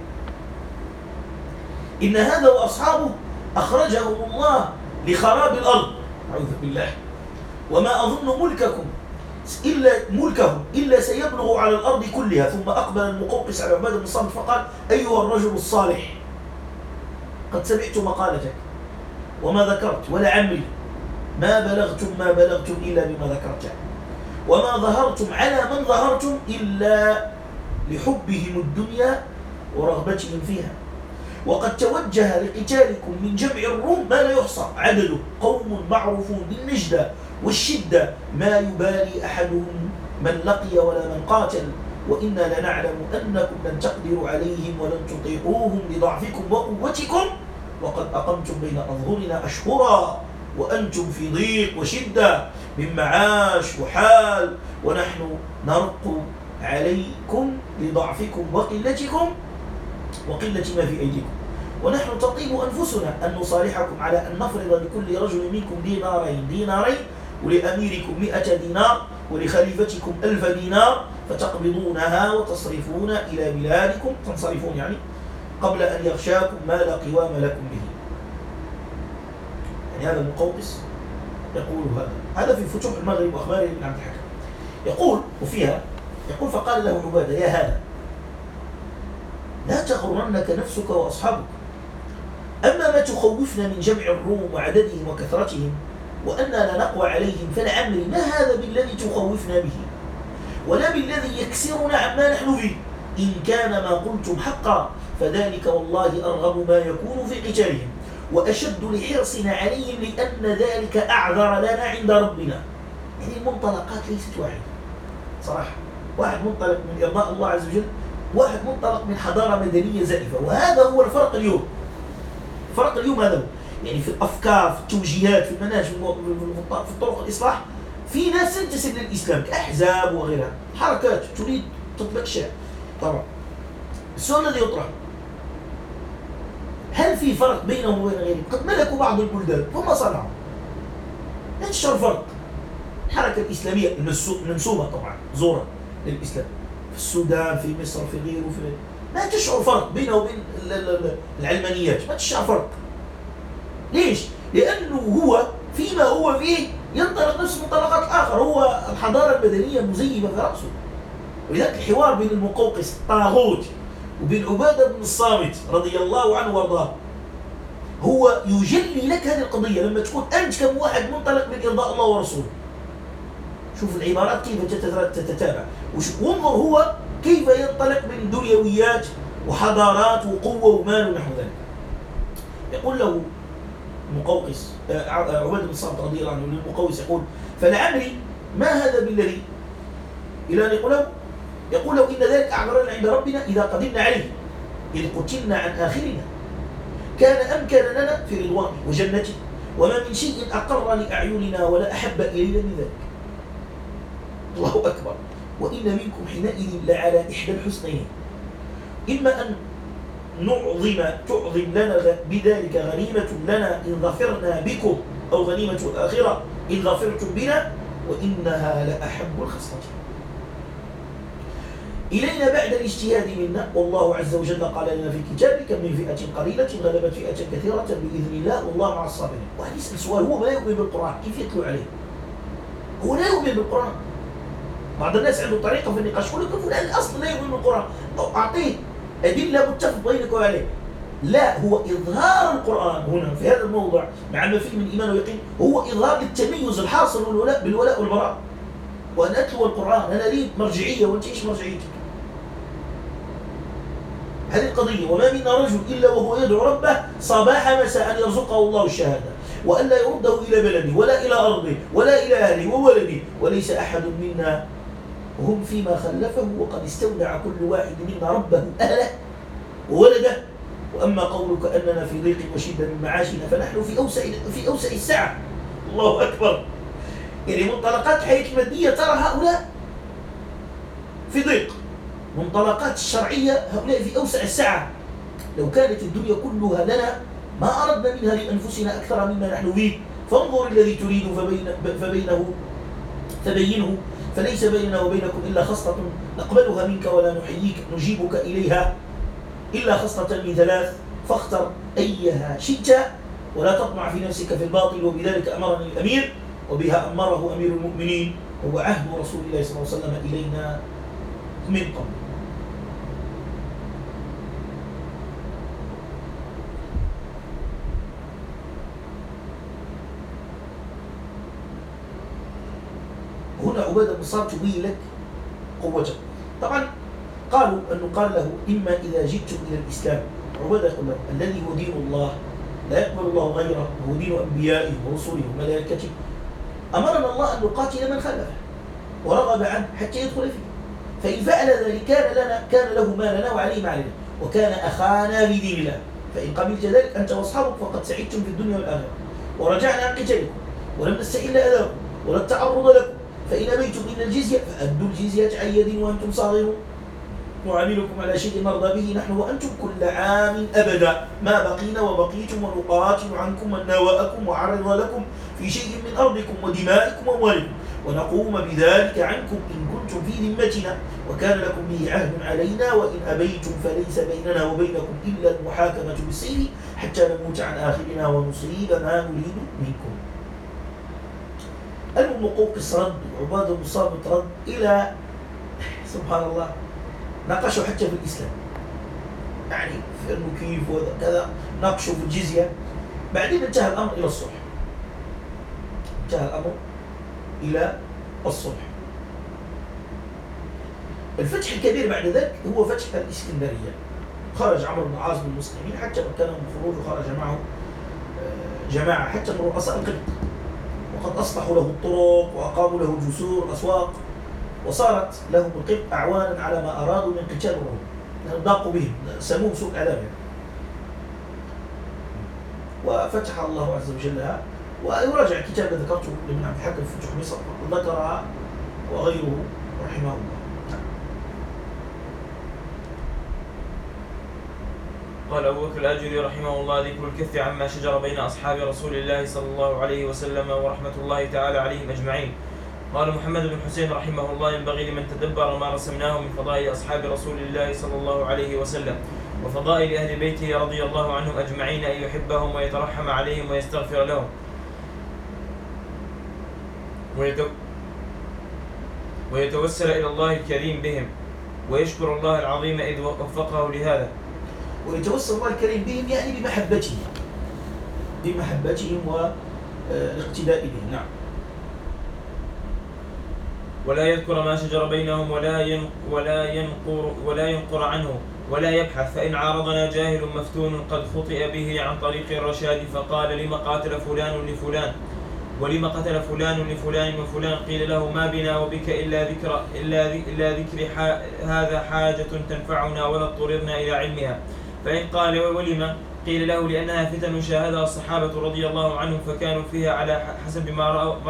إن هذا وأصحابه أخرجهم الله لخراب الأرض، أعوذ بالله، وما أظن ملكهم إلا سيبلغ على الأرض كلها. ثم أقبل المقوقس على عبادة بن الصامت فقال: أيها الرجل الصالح، قد سمعت مقالتك وما ذكرت، ولعمري ما بلغتم إلا بما ذكرت، وما ظهرتم على من ظهرتم إلا لحبهم الدنيا ورغبتهم فيها، وقد توجه لقتالكم من جمع الروم ما لا يحصى عدده، قوم معروفون بالنجدة والشدة، ما يبالي أحدهم من لقي ولا من قاتل، وإنا لنعلم أنكم لن تقدروا عليهم ولن تطيقوهم لضعفكم وقوتكم، وقد أقمتم بين أظهرنا أشهرا وأنتم في ضيق وشدة من معاش وحال، ونحن نرق عليكم لضعفكم وقلتكم وقلة ما في أيديكم، ونحن تطيب أنفسنا أن نصالحكم على أن نفرض لكل رجل منكم دينارين، ولأميركم 100 دينار، ولخليفتكم 1000 دينار، فتقبضونها وتصرفون إلى بلادكم، تنصرفون يعني، قبل أن يغشاكم ما لا قوام لكم به. يعني هذا المقوقس يقول هذا في فتوح المغرب وأخباره ابن عبد الحكم. يقول وفيها يقول: فقال له عبادة: يا هذا، لا تغرنك نفسك وأصحابك، أما ما تخوفنا من جمع الروم وعددهم وكثرتهم وأننا لا نقوى عليهم فلعمري ما هذا بالذي تخوفنا به ولا بالذي يكسرنا عما نحن فيه. إن كان ما قلتم حقا فذلك والله أرغب ما يكون في قتالهم وأشد لحرصنا عليهم لأن ذلك أعذر لنا عند ربنا. يعني المنطلقات ليست واحدة صراحة، واحد منطلق من إرضاء الله عز وجل، واحد منطلق من حضارة مدنية زائفة. وهذا هو الفرق اليوم. الفرق اليوم هذا هو، يعني في الأفكار، في التوجيهات، في المناهج، في طرق الإصلاح. في ناس تنتسب للإسلام كأحزاب وغيرها، حركات تريد تطلق الشارع. طبعا السؤال الذي يطرح، هل في فرق بينهم وبين غيرهم؟ قد ملكوا بعض البلدان وما صنعوا. لا تشعر فرق. الحركة الإسلامية المنسوبة طبعا زورا للإسلام في السودان، في مصر، في غيره، ما تشعر فرق بينه وبين العلمانيات، ما تشعر فرق. ليش؟ لأنه هو فيما هو فيه ينطلق نفس منطلقات الآخر، هو الحضارة المدنية مزيبة في رأسه. ولذلك الحوار بين المقوقس الطاغوت وبين عبادة بن الصامت رضي الله عنه وارضاه هو يجلي لك هذه القضية لما تكون أنت كم واحد منطلق من إرضاء الله ورسوله. شوف العبارات كيف تتتابع، وانظر هو كيف ينطلق من دنيويات وحضارات وقوة ومال ونحو ذلك. يقول له المقوقس عبادة بن الصامت رضي الله عنه للمقوقس يقول فلعمري ما هذا بالذي، إلى أن يقول له إن ذلك أعذرنا عند ربنا إذا قدمنا عليه إذ قتلنا عن آخرنا كان أمكن لنا في رضوانه وجنته وما من شيء أقر لأعيننا ولا أحب إلينا من ذلك. الله أكبر. وإن منكم حينئذ لعلى إحدى الحسنين، إما أن تعظم لنا بذلك غنيمة لنا إن ظفرنا بكم، أو غنيمة الآخرة إن ظفرتم بنا، وإنها لأحب الخصلة إلينا بعد الاجتهاد منا، والله عز وجل قال لنا في كتابه كم من فئة قليلة غلبت فئة كثيرة بإذن الله والله مع الصابرين. واحد يسأل سؤال، هو ما يؤمن بالقرآن كيف يتلو عليه؟ هو لا يؤمن بالقرآن. بعض الناس عنده طريقة في النقاش يقول لك فلان الأصل لا يؤمن بالقرآن، أو أعطيه أدلة متفق بينك وعليه. لا، هو إظهار القرآن هنا في هذا الموضوع مع ما فيه من إيمان ويقين هو إظهار للتميز الحاصل بالولاء والبراء، وأن أتلو القرآن أنا لي مرجعية وأنت إيش مرجعيتك. هذه القضية. وما منا رجل إلا وهو يدعو ربه صباح مساء أن يرزقه الله الشهادة وأن لا يرده إلى بلده ولا إلى أرضه ولا إلى أهله وولده، وليس أحد منا وهم فيما خلفه وقد استودع كل واحد منا ربه أهله وولده. وأما قولك أننا في ضيق وشدة من معاشنا فنحن في أوسع السعة. الله أكبر. يعني منطلقات الحياة المادية ترى هؤلاء في ضيق، منطلقات الشرعية هؤلاء في أوسع السعة. لو كانت الدنيا كلها لنا ما أردنا منها لأنفسنا أكثر مما نحن فيه. فانظر الذي تريد فبينه، فليس بيننا وبينكم إلا خصلة نقبلها منك ولا نجيبك إليها إلا خصلة من ثلاث فاختر أيها شئت ولا تطمع في نفسك في الباطل، وبذلك أمرني الأمير وبها أمره أمير المؤمنين، وهو عهد رسول الله صلى الله عليه وسلم إلينا من قبل. هنا عبادة بن الصامت تبين لك قوته. طبعا قالوا أنه قال له إما إذا جئتم إلى الإسلام، عبادة يقول لك الذي هو دين الله لا يقبل الله غيره وهو دين أنبيائه ورسله وملائكته، أمرنا الله أن نقاتل من خلفه ورغب عنه حتى يدخل فيه، فإن فعل ذلك كان له ما لنا وعليه ما علينا وكان أخانا في دين الله، فإن قبلت ذلك أنت وأصحابك فقد سعدتم في الدنيا والآخرة ورجعنا عن قتالكم ولم نستحل أذاكم ولا التعرض لكم، فإن أبيتم إلا الجزية فأدوا الجزية عن يد وأنتم صاغرون، نعاملكم على شيء نرضى به نحن وأنتم كل عام أبدا ما بقينا وبقيتم ونقاتل عنكم من نواءكم وعرض لكم في شيء من أرضكم ودمائكم وأموالكم ونقوم بذلك عنكم إن كنتم في ذمتنا وكان لكم به عهد علينا، وإن أبيتم فليس بيننا وبينكم إلا المحاكمة بالسيف حتى نموت عن آخرنا ونصيب ما نريد منكم. المقوقس رد، عبادة بن الصامت رد، إلى سبحان الله ناقشوا حتى في الإسلام. يعني في انه كيف وكذا، ناقشوا في الجزيه. بعدين انتهى الامر الى الصلح. انتهى الامر الى الصلح. الفتح الكبير بعد ذلك هو فتح الاسكندريه. خرج عمرو بن العاص بالمسلمين حتى مكنهم الخروج، وخرج معه جماعه حتى من رؤساء القبط، وقد اصلحوا له الطرق واقاموا له جسور الاسواق، وصارت لهم القبط اعوانا على ما ارادوا من قتال الروم. ضاقوا بهم، سموهم سوء اعلامهم. وفتح الله عز وجل. ويراجع الكتاب الذي ذكرته لابن عبد الحكم في فتح مصر ذكرها وغيره رحمه الله. قال أبو بكر الآجري رحمه الله: ذكر الكف عما شجر بين أصحاب رسول الله صلى الله عليه وسلم ورحمة الله تعالى عليهم أجمعين. قال محمد بن حسين رحمه الله: ينبغي لمن تدبر ما رسمناه من فضائل أصحاب رسول الله صلى الله عليه وسلم وفضائل أهل بيته رضي الله عنهم أجمعين أن يحبهم ويترحم عليهم ويستغفر لهم ويتوسل إلى الله الكريم بهم ويشكر الله العظيم إذ وفقه لهذا. ويتوسل الله الكريم بهم يعني بمحبتهم والاقتداء بهم. نعم. ولا يذكر ما شجر بينهم ولا ينقر عنه ولا يبحث، فإن عارضنا جاهل مفتون قد خطئ به عن طريق الرشاد فقال: لم قاتل فلان لفلان ولم قتل فلان لفلان وفلان، قيل له: ما بنا وبك إلا ذكر هذا حاجة تنفعنا ولا اضطررنا إلى علمها. فإن قال: ولم؟ قيل له: لأنها فتن شاهدها الصحابة رضي الله عنهم فكانوا فيها على حسب ما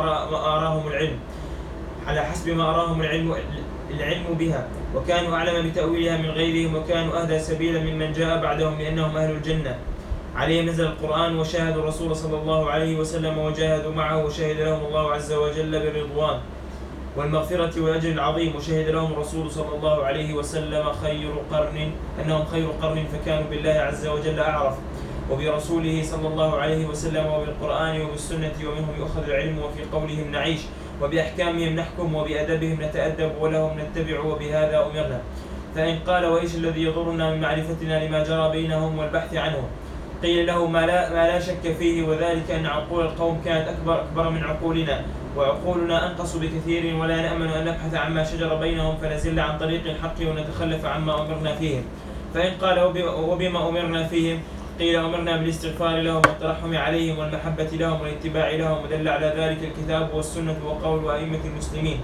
أراهم العلم بها، وكانوا أعلم بتأويلها من غيرهم، وكانوا أهدى سبيلا ممن جاء بعدهم، لأنهم أهل الجنة. عليهم نزل القرآن وشاهدوا الرسول صلى الله عليه وسلم وجاهدوا معه، وشهد لهم الله عز وجل بالرضوان والمغفرة والأجر العظيم، وشهد لهم الرسول صلى الله عليه وسلم أنهم خير قرن، فكانوا بالله عز وجل أعرف، وبرسوله صلى الله عليه وسلم، وبالقرآن وبالسنة، ومنهم يؤخذ العلم، وفي قولهم نعيش، وبأحكامهم نحكم، وبأدبهم نتأدب، ولهم نتبع، وبهذا أمرنا. فإن قال: وإيش الذي يضرنا من معرفتنا لما جرى بينهم والبحث عنه؟ قيل له: ما لا شك فيه، وذلك أن عقول القوم كانت أكبر من عقولنا، وعقولنا أنقص بكثير، ولا نأمن أن نبحث عما شجر بينهم فنزل عن طريق الحق ونتخلف عما أمرنا فيهم. فإن قال: وبما أمرنا فيهم؟ قيل: أمرنا بالاستغفار لهم والترحم عليهم والمحبة لهم والاتباع لهم، ودل على ذلك الكتاب والسنة وقول أئمة المسلمين.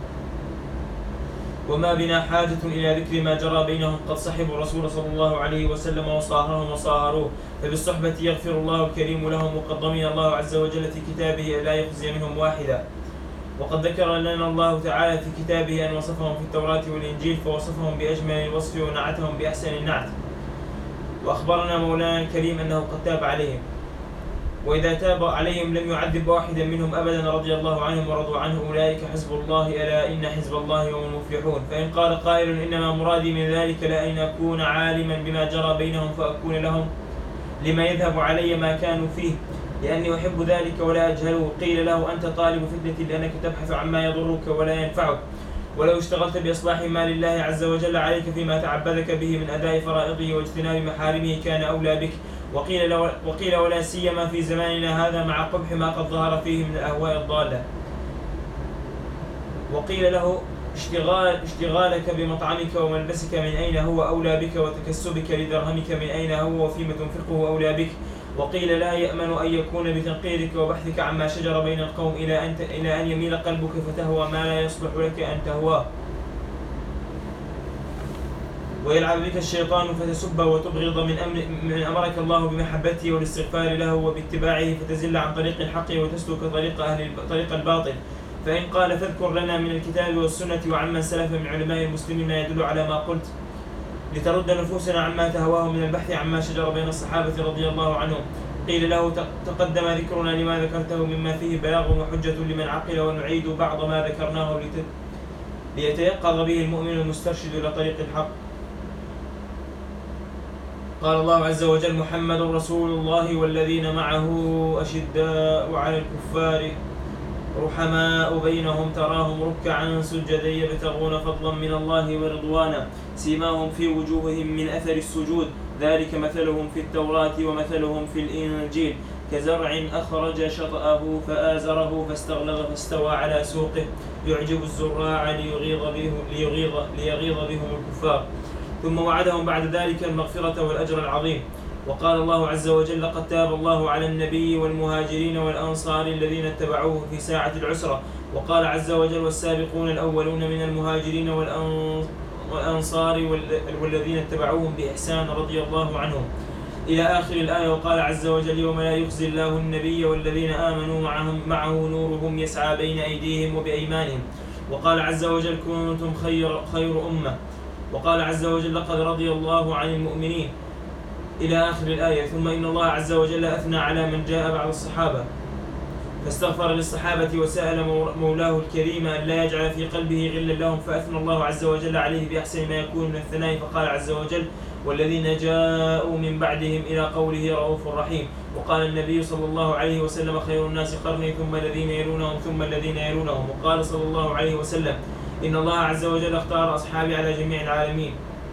وما بنا حاجة إلى ذكر ما جرى بينهم، قد صحبوا الرسول صلى الله عليه وسلم وصاهرهم وصاهروه، فبالصحبة يغفر الله الكريم لهم، وقد ضمن الله عز وجل في كتابه لا يخزي منهم واحدا. وقد ذكر لنا الله تعالى في كتابه أن وصفهم في التوراة والإنجيل، فوصفهم بأجمل الوصف ونعتهم بأحسن النعت، وأخبرنا مولانا الكريم أنه قد تاب عليهم، وإذا تاب عليهم لم يعذب واحدا منهم أبدا، رضي الله عنهم ورضوا عنه، أولئك حزب الله، ألا إن حزب الله هم المفلحون. فإن قال قائل: إنما مرادي من ذلك لأن أكون عالما بما جرى بينهم فأكون لهم لما يذهب علي ما كانوا فيه، لأني أحب ذلك ولا أجهله. قيل له: أنت طالب فتنة لأنك تبحث عما يضرك ولا ينفعك، ولو اشتغلت بإصلاح ما لله عز وجل عليك فيما تعبدك به من أداء فرائضه واجتناب محارمه كان أولى بك. وقيل: ولا سيما في زماننا هذا مع قبح ما قد ظهر فيه من الأهواء الضالة. وقيل له: اشتغالك بمطعمك وملبسك من أين هو أولى بك، وتكسبك لدرهمك من أين هو وفيما تنفقه أولى بك. وقيل: لا يأمن أن يكون بتنقيرك وبحثك عما شجر بين القوم إلى أن يميل قلبك فتهوى ما لا يصلح لك أن تهواه، ويلعب بك الشيطان فتسبه وتبغض من أمرك الله بمحبته والاستغفار له وباتباعه، فتزل عن طريق الحق وتسلك طريق الباطل. فإن قال: فاذكر لنا من الكتاب والسنة وعمن سلف من علماء المسلمين ما يدل على ما قلت، لترد نفوسنا عما تهواه من البحث عما شجر بين الصحابة رضي الله عنهم. قيل له: تقدم ذكرنا لما ذكرته مما فيه بلاغ وحجة لمن عقل، ونعيد بعض ما ذكرناه ليتيقظ به المؤمن المسترشد إلى طريق الحق. قال الله عز وجل: محمد رسول الله والذين معه أشداء على الكفار رحماء بينهم تراهم ركعا سجدا يبتغون فضلا من الله ورضوانا سيماهم في وجوههم من أثر السجود ذلك مثلهم في التوراة ومثلهم في الإنجيل كزرع أخرج شطأه فآزره فاستغلظ فاستوى على سوقه يعجب الزراع ليغيظ بهم الكفار ثم وعدهم بعد ذلك المغفرة والأجر العظيم. وقال الله عز وجل لقد تاب الله على النبي والمهاجرين والأنصار الذين اتبعوه في ساعة العسرة. وقال عز وجل والسابقون الأولون من المهاجرين والأنصار والذين اتبعوهم بإحسان رضي الله عنهم إلى آخر الآية. وقال عز وجل يوم لا يخزي الله النبي والذين آمنوا معه نورهم يسعى بين أيديهم وبأيمانهم. وقال عز وجل كنتم خير أمة. وقال عز وجل لقد رضي الله عن المؤمنين إلى آخر الآية. ثم إن الله عز وجل أثنى على من جاء بعد الصحابة فاستغفر للصحابة وسأل مولاه الكريم أن لا يجعل في قلبه غلا لهم فأثنى الله عز وجل عليه بأحسن ما يكون من الثناء فقال عز وجل والذين جاءوا من بعدهم إلى قوله رؤوف رحيم. وقال النبي صلى الله عليه وسلم خير الناس قرني ثم الذين يلونهم ثم الذين يلونهم. وقال صلى الله عليه وسلم إن الله عز وجل اختار أصحابي على جميع العالمين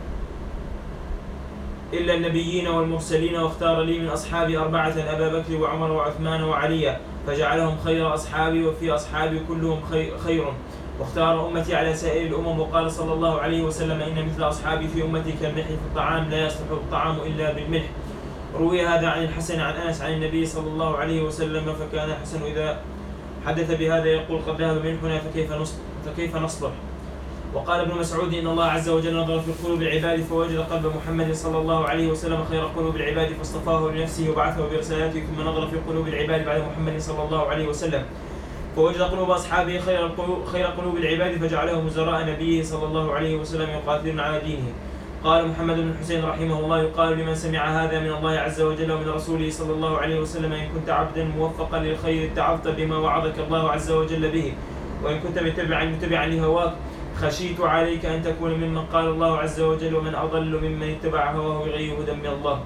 إلا النبيين والمرسلين واختار لي من أصحابي 4 أبا بكر وعمر وعثمان وعليا فجعلهم خير أصحابي وفي أصحابي كلهم خير واختار أمتي على سائر الأمم. وقال صلى الله عليه وسلم إن مثل أصحابي في أمتي كالملح في الطعام لا يصلح الطعام إلا بالملح. روي هذا عن الحسن عن أنس عن النبي صلى الله عليه وسلم فكان الحسن إذا حدث بهذا يقول قد ذهب ملحنا فكيف نصبر. وقال ابن مسعود إن الله عز وجل نظر في قلوب العباد فوجد قلب محمد صلى الله عليه وسلم خير قلوب العباد فاصطفاه لنفسه وبعثه برسالته ثم نظر في قلوب العباد بعد محمد صلى الله عليه وسلم فوجد قلوب أصحابه خير قلوب العباد فجعلهم وزراء نبيه صلى الله عليه وسلم يقاتلون على دينه. قال محمد بن الحسين رحمه الله يقال لمن سمع هذا من الله عز وجل ومن رسوله صلى الله عليه وسلم إن كنت عبدا موفقا للخير اتعظت بما وعظك الله عز وجل به وإن كنت متبعا لهواك خشيت عليك أن تكون ممن قال الله عز وجل ومن أضل ممن اتبع هواه بغير هدى من الله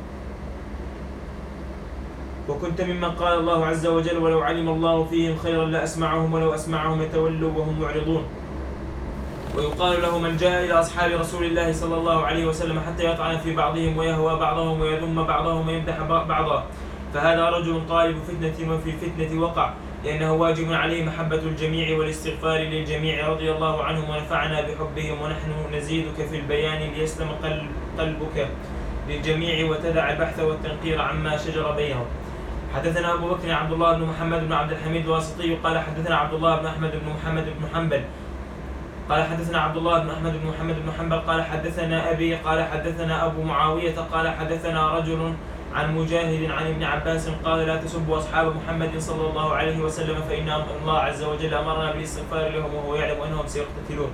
وكنت ممن قال الله عز وجل ولو علم الله فيهم خيرا لأسمعهم ولو أسمعهم يتولوا وهم معرضون. ويقال له من جاء إلى أصحاب رسول الله صلى الله عليه وسلم حتى يطعن في بعضهم ويهوى بعضهم ويذم بعضهم ويمدح بعضا فهذا رجل طالب فتنة وفي الفتنة وقع لأنه واجب عليه محبة الجميع والاستغفار للجميع رضي الله عنهم ونفعنا بحبهم ونحن نزيدك في البيان ليسلم قلبك للجميع وتدع البحث والتنقير عما شجر بينهم. حدثنا أبو بكر عبد الله بن محمد بن عبد الحميد الواسطي قال حدثنا عبد الله بن أحمد بن محمد بن حنبل قال حدثنا عبد الله بن أحمد بن محمد بن حنبل قال حدثنا أبي قال حدثنا أبو معاوية قال حدثنا رجل عن مجاهد عن ابن عباس قال لا تسبوا أصحاب محمد صلى الله عليه وسلم فإن الله عز وجل أمرنا بالاستغفار لهم وهو يعلم أنهم سيقتتلون.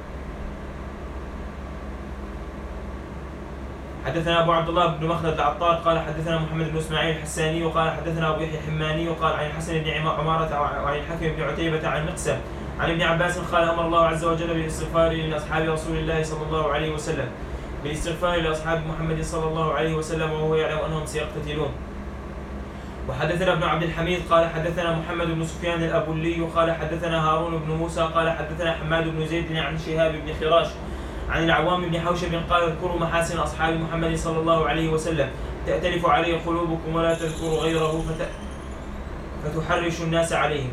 حدثنا أبو عبد الله بن مخلد العطار قال حدثنا محمد بن إسماعيل الحساني وقال حدثنا أبو يحيى الحماني وقال عن الحسن بن عمارة وعن الحكم بن عتيبة عن مقسم عن ابن عباس قال أمر الله عز وجل بالاستغفار لأصحاب رسول الله صلى الله عليه وسلم بالاستغفار لأصحاب محمد صلى الله عليه وسلم وهو يعلم أنهم سيقتتلون. وحدثنا ابن عبد الحميد قال حدثنا محمد بن سفيان الأبولي قال حدثنا هارون بن موسى قال حدثنا حماد بن زيد عن شهاب بن خراش عن العوام بن حوشب قال اذكروا محاسن أصحاب محمد صلى الله عليه وسلم تأتلف عليه قلوبكم ولا تذكروا غيره فتحرش الناس عليهم.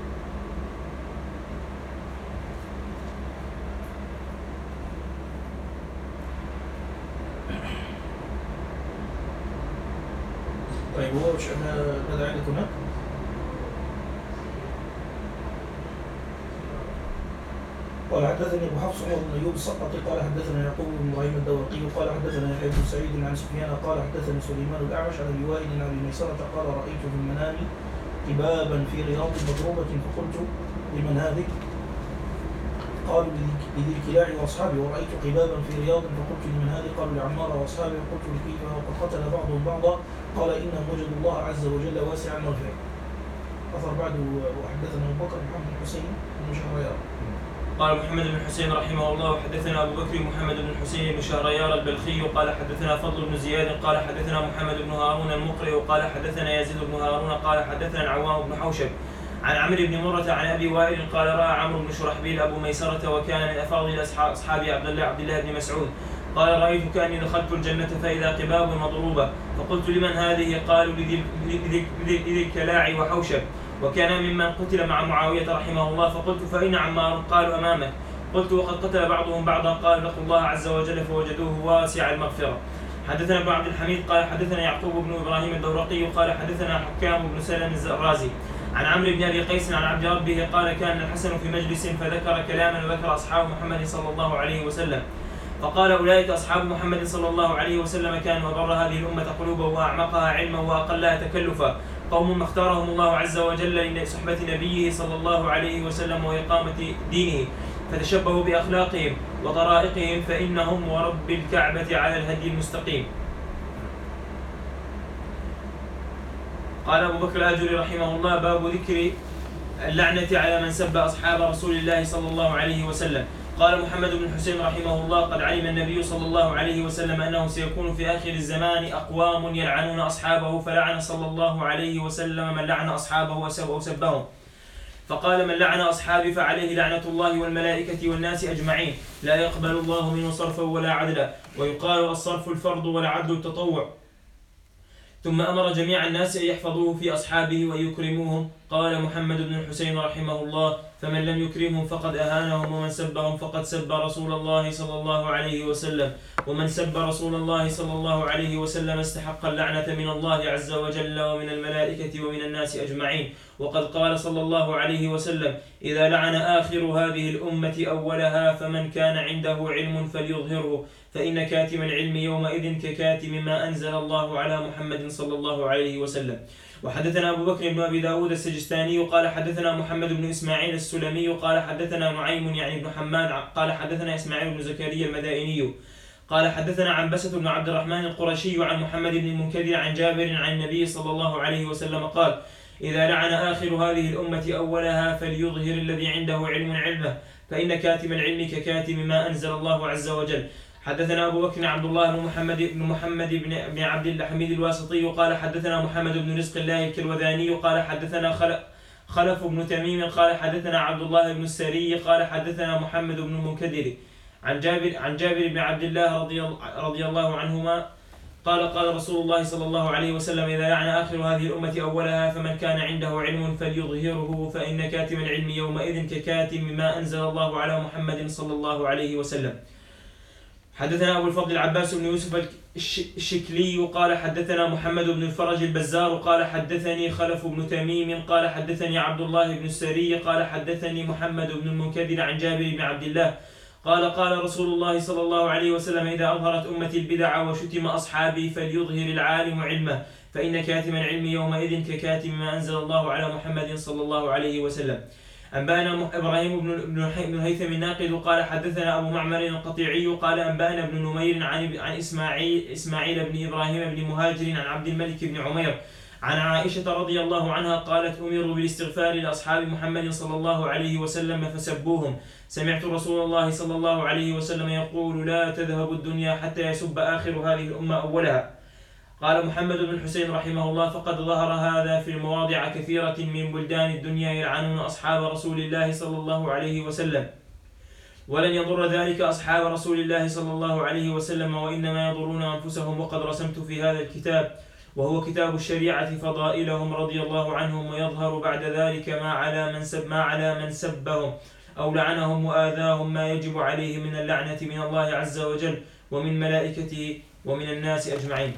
طيب هو مش ماذا عندك هناك؟ قال حدثني ابو حفص عمر بن ايوب السقطي قال حدثنا يعقوب بن ابراهيم الدورقي قال حدثنا يحيى بن سعيد عن سفيان قال حدثني سليمان الاعمش عن الوائل عن ابي ميسره قال رايت في المنام كبابا في رياض مضروبه فقلت لمن هذه؟ قالوا لذي الكلاع واصحابه ورايت قبابا في رياض فقلت لمن هذه؟ قالوا لعمار واصحابه وقلت لكيف وقد قتل بعضهم بعضا قال انهم وجدوا الله عز وجل واسعا مغفرا. اثر بعد وحدثنا ابو بكر محمد بن حسين بن شهريار. قال محمد بن حسين رحمه الله وحدثنا أبو بكر محمد بن حسين بن شهريار البلخي قال حدثنا فضل بن زياد قال حدثنا محمد بن هارون المقرئ قال حدثنا يزيد بن هارون قال حدثنا العوام بن حوشب عن عمرو بن مرة عن أبي وائل قال رأى عمرو بن شرحبيل أبو ميسرة وكان من أفاضل أصحاب عبد الله بن مسعود قال رأيت كأني دخلت الجنة فإذا قباب مضروبة فقلت لمن هذه؟ قالوا لذي الكلاع وحوشب وكان ممن قتل مع معاوية رحمه الله. فقلت فأين عمار؟ قالوا أمامك. قلت وقد قتل بعضهم بعضا. قال لقوا الله عز وجل فوجدوه واسع المغفرة. حدثنا ابن عبد الحميد قال حدثنا يعقوب بن إبراهيم الدورقي قال حدثنا حكام بن سلم الرازي عن عمرو بن أبي قيس عن عبد ربه قال كان الحسن في مجلس فذكر كلاما وذكر أصحاب محمد صلى الله عليه وسلم فقال أولئك أصحاب محمد صلى الله عليه وسلم كانوا أبر هذه الأمة قلوبا وأعمقها علما وأقلها تكلفا قوم اختارهم الله عز وجل لصحبة نبيه صلى الله عليه وسلم وإقامة دينه فتشبهوا بأخلاقهم وطرائقهم فإنهم ورب الكعبة على الهدي المستقيم. قال أبو بكر الآجري رحمه الله باب ذكر اللعنة على من سب أصحاب رسول الله صلى الله عليه وسلم. قال محمد بن حسين رحمه الله قد علم النبي صلى الله عليه وسلم أنه سيكون في آخر الزمان أقوام يلعنون أصحابه فلعن صلى الله عليه وسلم من لعن أصحابه وسبهم فقال من لعن أصحابي فعليه لعنة الله والملائكة والناس أجمعين لا يقبل الله منه صرفا ولا عدلا ويقال الصرف الفرض والعدل التطوع. ثم أمر جميع الناس أن يحفظوه في أصحابه ويكرموهم. قال محمد بن الحسين رحمه الله فمن لم يكرمهم فقد أهانهم ومن سبهم فقد سب رسول الله صلى الله عليه وسلم ومن سب رسول الله صلى الله عليه وسلم استحق اللعنة من الله عز وجل ومن الملائكة ومن الناس أجمعين. وقد قال صلى الله عليه وسلم إذا لعن آخر هذه الأمة أولها فمن كان عنده علم فليظهره فإن كاتم العلم يومئذ ككاتم ما أنزل الله على محمد صلى الله عليه وسلم. وحدثنا أبو بكر بن أبي داود السجستاني قال حدثنا محمد بن إسماعيل السلمي قال حدثنا نعيم يعني بن حماد قال حدثنا إسماعيل بن زكريا المدائني قال حدثنا عنبسة بن عبد الرحمن القرشي عن محمد بن المنكدر عن جابر عن النبي صلى الله عليه وسلم قال إذا لعن آخر هذه الأمة أولها فليظهر الذي عنده علم علمه فإن كاتم العلم ككاتم ما أنزل الله عز وجل. حدثنا أبو بكر عبد الله بن محمد بن عبد الحميد الواسطي قال حدثنا محمد بن رزق الله الكلوذاني قال حدثنا خلف بن تميم قال حدثنا عبد الله بن السري قال حدثنا محمد بن المنكدر عن جابر بن عبد الله رضي الله عنهما قال رسول الله صلى الله عليه وسلم إذا لعن آخر هذه الأمة أولها فمن كان عنده علم فليظهره فإن كاتم العلم يومئذ ككاتم ما أنزل الله على محمد صلى الله عليه وسلم. حدثنا أبو الفضل العباس بن يوسف الشكلي قال حدثنا محمد بن الفرج البزار قال حدثني خلف بن تميم قال حدثني عبد الله بن السري قال حدثني محمد بن المنكدر عن جابر بن عبد الله قال رسول الله صلى الله عليه وسلم إذا أظهرت أمتي البدع وشتم أصحابي فليظهر العالم علمه فإن كاتم العلم يومئذ ككاتم ما أنزل الله على محمد صلى الله عليه وسلم. أنبأنا إبراهيم بن هيثم الناقد قال حدثنا أبو معمر القطيعي قال أنبأنا ابن نمير عن إسماعيل بن إبراهيم بن مهاجر عن عبد الملك بن عمير عن عائشة رضي الله عنها قالت أمروا بالاستغفار لأصحاب محمد صلى الله عليه وسلم فسبوهم سمعت رسول الله صلى الله عليه وسلم يقول لا تذهب الدنيا حتى يسب آخر هذه الأمة أولها. قال محمد بن حسين رحمه الله فقد ظهر هذا في مواضع كثيرة من بلدان الدنيا يلعنون أصحاب رسول الله صلى الله عليه وسلم ولن يضر ذلك أصحاب رسول الله صلى الله عليه وسلم وإنما يضرون أنفسهم وقد رسمت في هذا الكتاب وهو كتاب الشريعة فضائلهم رضي الله عنهم ويظهر بعد ذلك ما على من سبهم أو لعنهم وآذاهم ما يجب عليه من اللعنة من الله عز وجل ومن ملائكته ومن الناس أجمعين.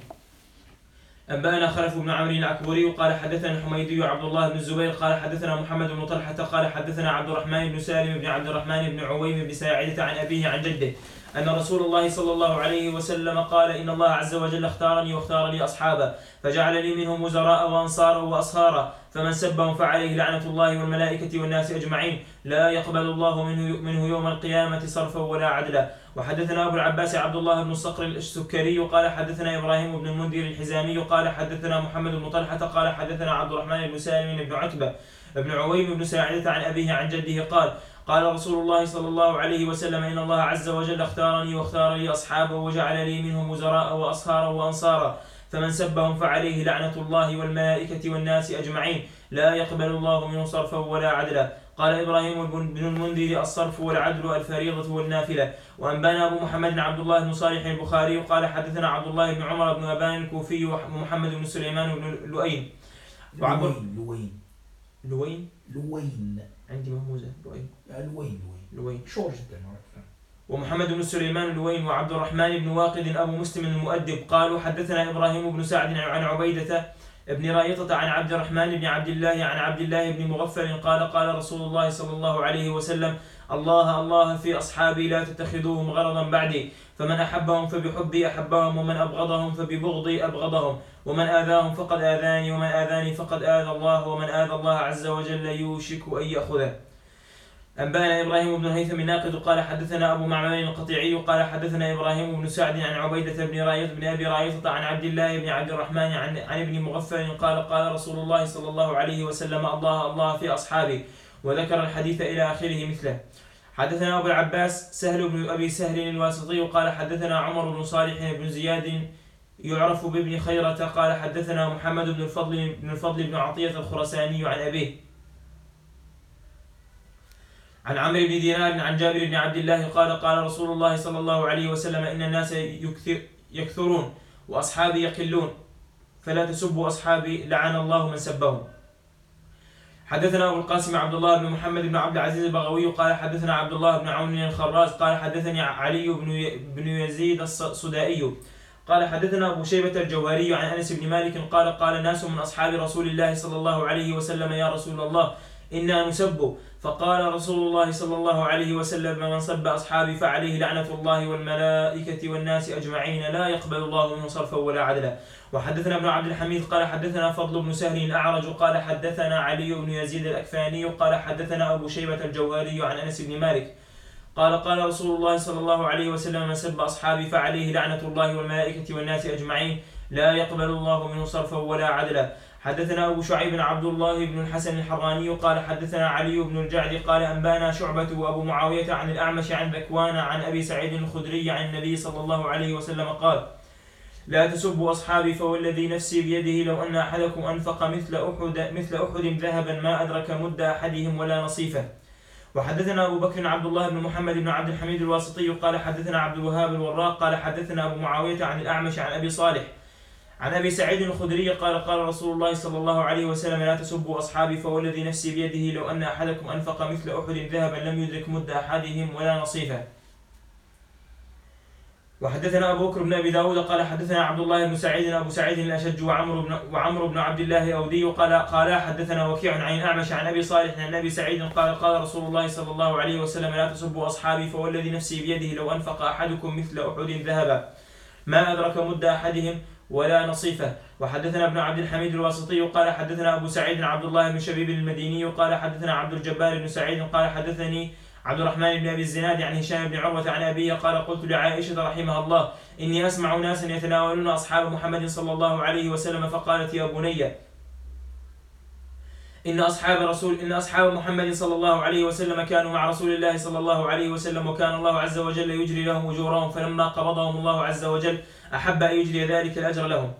أنبأنا خلف بن عمرو العكبري قال حدثنا الحميدي عبد الله بن الزبير قال حدثنا محمد بن طلحة قال حدثنا عبد الرحمن بن سالم بن عبد الرحمن بن عويم بن ساعدة عن أبيه عن جده أن رسول الله صلى الله عليه وسلم قال إن الله عز وجل اختارني واختار لي أصحابا فجعل لي منهم وزراء وأنصارا وأصهارا فمن سبهم فعليه لعنة الله والملائكة والناس أجمعين لا يقبل الله منه يوم القيامة صرفا ولا عدلا. وحدثنا أبو العباس عبد الله بن الصقر السكري قال حدثنا إبراهيم بن المنذر الحزامي قال حدثنا محمد بن طلحة قال حدثنا عبد الرحمن بن سالم بن عتبة بن عويم بن ساعدة عن أبيه عن جده قال رسول الله صلى الله عليه وسلم إن الله عز وجل اختارني واختار لي أصحابه وجعل لي منهم وزراء وأصهارا وأنصارا فمن سبهم فعليه لعنة الله والملائكة والناس أجمعين لا يقبل الله منه صرفا ولا عدلا. قال إبراهيم بن المنذر الصرف والعدل الفريضة والنافلة. وأنبانا أبو محمد عبد الله بن صالح البخاري قال حدثنا عبد الله بن عمر بن أبان الكوفي ومحمد بن سليمان بن لؤين. لوين عندي مهموزة لوين شور جدا. ومحمد بن سليمان لوين وعبد الرحمن بن واقد أبو مسلم المؤدب قالوا حدثنا إبراهيم بن سعد عن عبيدة ابن رايطة عن عبد الرحمن بن عبد الله عن عبد الله بن مغفل قال قال رسول الله صلى الله عليه وسلم الله الله في أصحابي لا تتخذوهم غرضا بعدي فمن أحبهم فبحبي أحبهم ومن أبغضهم فببغضي أبغضهم ومن آذاهم فقد آذاني ومن آذاني فقد آذى الله ومن آذى الله عز وجل يوشك أن يأخذه. أنبانا إبراهيم بن الهيثم الناقد قال حدثنا أبو معمر القطيعي قال حدثنا إبراهيم بن سعد عن عبيدة بن رايط بن أبي رايطة عن عبد الله بن عبد الرحمن عن ابن مغفل قال قال رسول الله صلى الله عليه وسلم الله الله في أصحابي وذكر الحديث إلى آخره مثله. حدثنا أبو العباس سهل بن أبي سهل الواسطي قال حدثنا عمر بن صالح بن زياد يعرف بابن خيرة قال حدثنا محمد بن الفضل بن عطية الخرساني عن أبيه عن عمرو بن دينار عن جابر بن عبد الله قال قال رسول الله صلى الله عليه وسلم إن الناس يكثرون وأصحابي يقلون فلا تسبوا أصحابي لعن الله من سبهم. حدثنا أبو القاسم عبد الله بن محمد بن عبد العزيز البغوي قال حدثنا عبد الله بن عون الخراز قال حدثني علي بن يزيد الصدائي قال حدثنا أبو شيبة الجوهري عن أنس بن مالك قال قال ناس من أصحاب رسول الله صلى الله عليه وسلم يا رسول الله إنا نسب فقال رسول الله صلى الله عليه وسلم من سب أصحابي فعليه لعنة الله والملائكة والناس أجمعين لا يقبل الله منه صرفا ولا عدلا. وحدثنا ابن عبد الحميد قال حدثنا فضل بن سهل الأعرج قال حدثنا علي بن يزيد الأكفاني قال حدثنا أبو شيبة الجوهري عن أنس بن مالك قال قال رسول الله صلى الله عليه وسلم من سب أصحابي فعليه لعنة الله والملائكة والناس أجمعين لا يقبل الله منه صرفا ولا عدلا. حدثنا أبو شعيب عبد الله بن الحسن الحراني قال حدثنا علي بن الجعد قال أنبانا شعبة وأبو معاوية عن الأعمش عن ذكوان عن أبي سعيد الخدري عن النبي صلى الله عليه وسلم قال لا تسبوا أصحابي فوالذي نفسي بيده لو أن أحدكم أنفق مثل أحد ذهبا ما أدرك مد أحدهم ولا نصيفه. وحدثنا أبو بكر عبد الله بن محمد بن عبد الحميد الواسطي قال حدثنا عبد الوهاب الوراق قال حدثنا أبو معاوية عن الأعمش عن أبي صالح عن أبي سعيد الخدري قال قال رسول الله صلى الله عليه وسلم لا تسبوا أصحابي فوالذي نفسي بيده لو أن أحدكم أنفق مثل أحد ذهبا لم يدرك مد أحدهم ولا نصيفه. وحدثنا أبو بكر بن أبي داود قال حدثنا عبد الله بن سعيد أبو سعيد الأشج وعمرو بن عبد الله أودي قال حدثنا وكيع عن الأعمش عن أبي صالح عن أبي سعيد قال قال رسول الله صلى الله عليه وسلم لا تسبوا أصحابي فوالذي نفسي بيده لو أنفق أحدكم مثل أحد ذهبا ما أدرك مد أحدهم ولا نصيفه. وحدثنا ابن عبد الحميد الواسطي قال حدثنا أبو سعيد عبد الله بن شبيب المديني قال حدثنا عبد الجبار بن سعيد قال حدثني عبد الرحمن بن أبي الزناد عن هشام بن عروة عن أبيه قال قلت لعائشة رحمها الله إني أسمع ناسا يتناولون أصحاب محمد صلى الله عليه وسلم فقالت يا بني إن أصحاب محمد صلى الله عليه وسلم كانوا مع رسول الله صلى الله عليه وسلم وكان الله عز وجل يجري لهم أجورهم فلما قبضهم الله عز وجل أحب أن يجري ذلك الأجر لهم.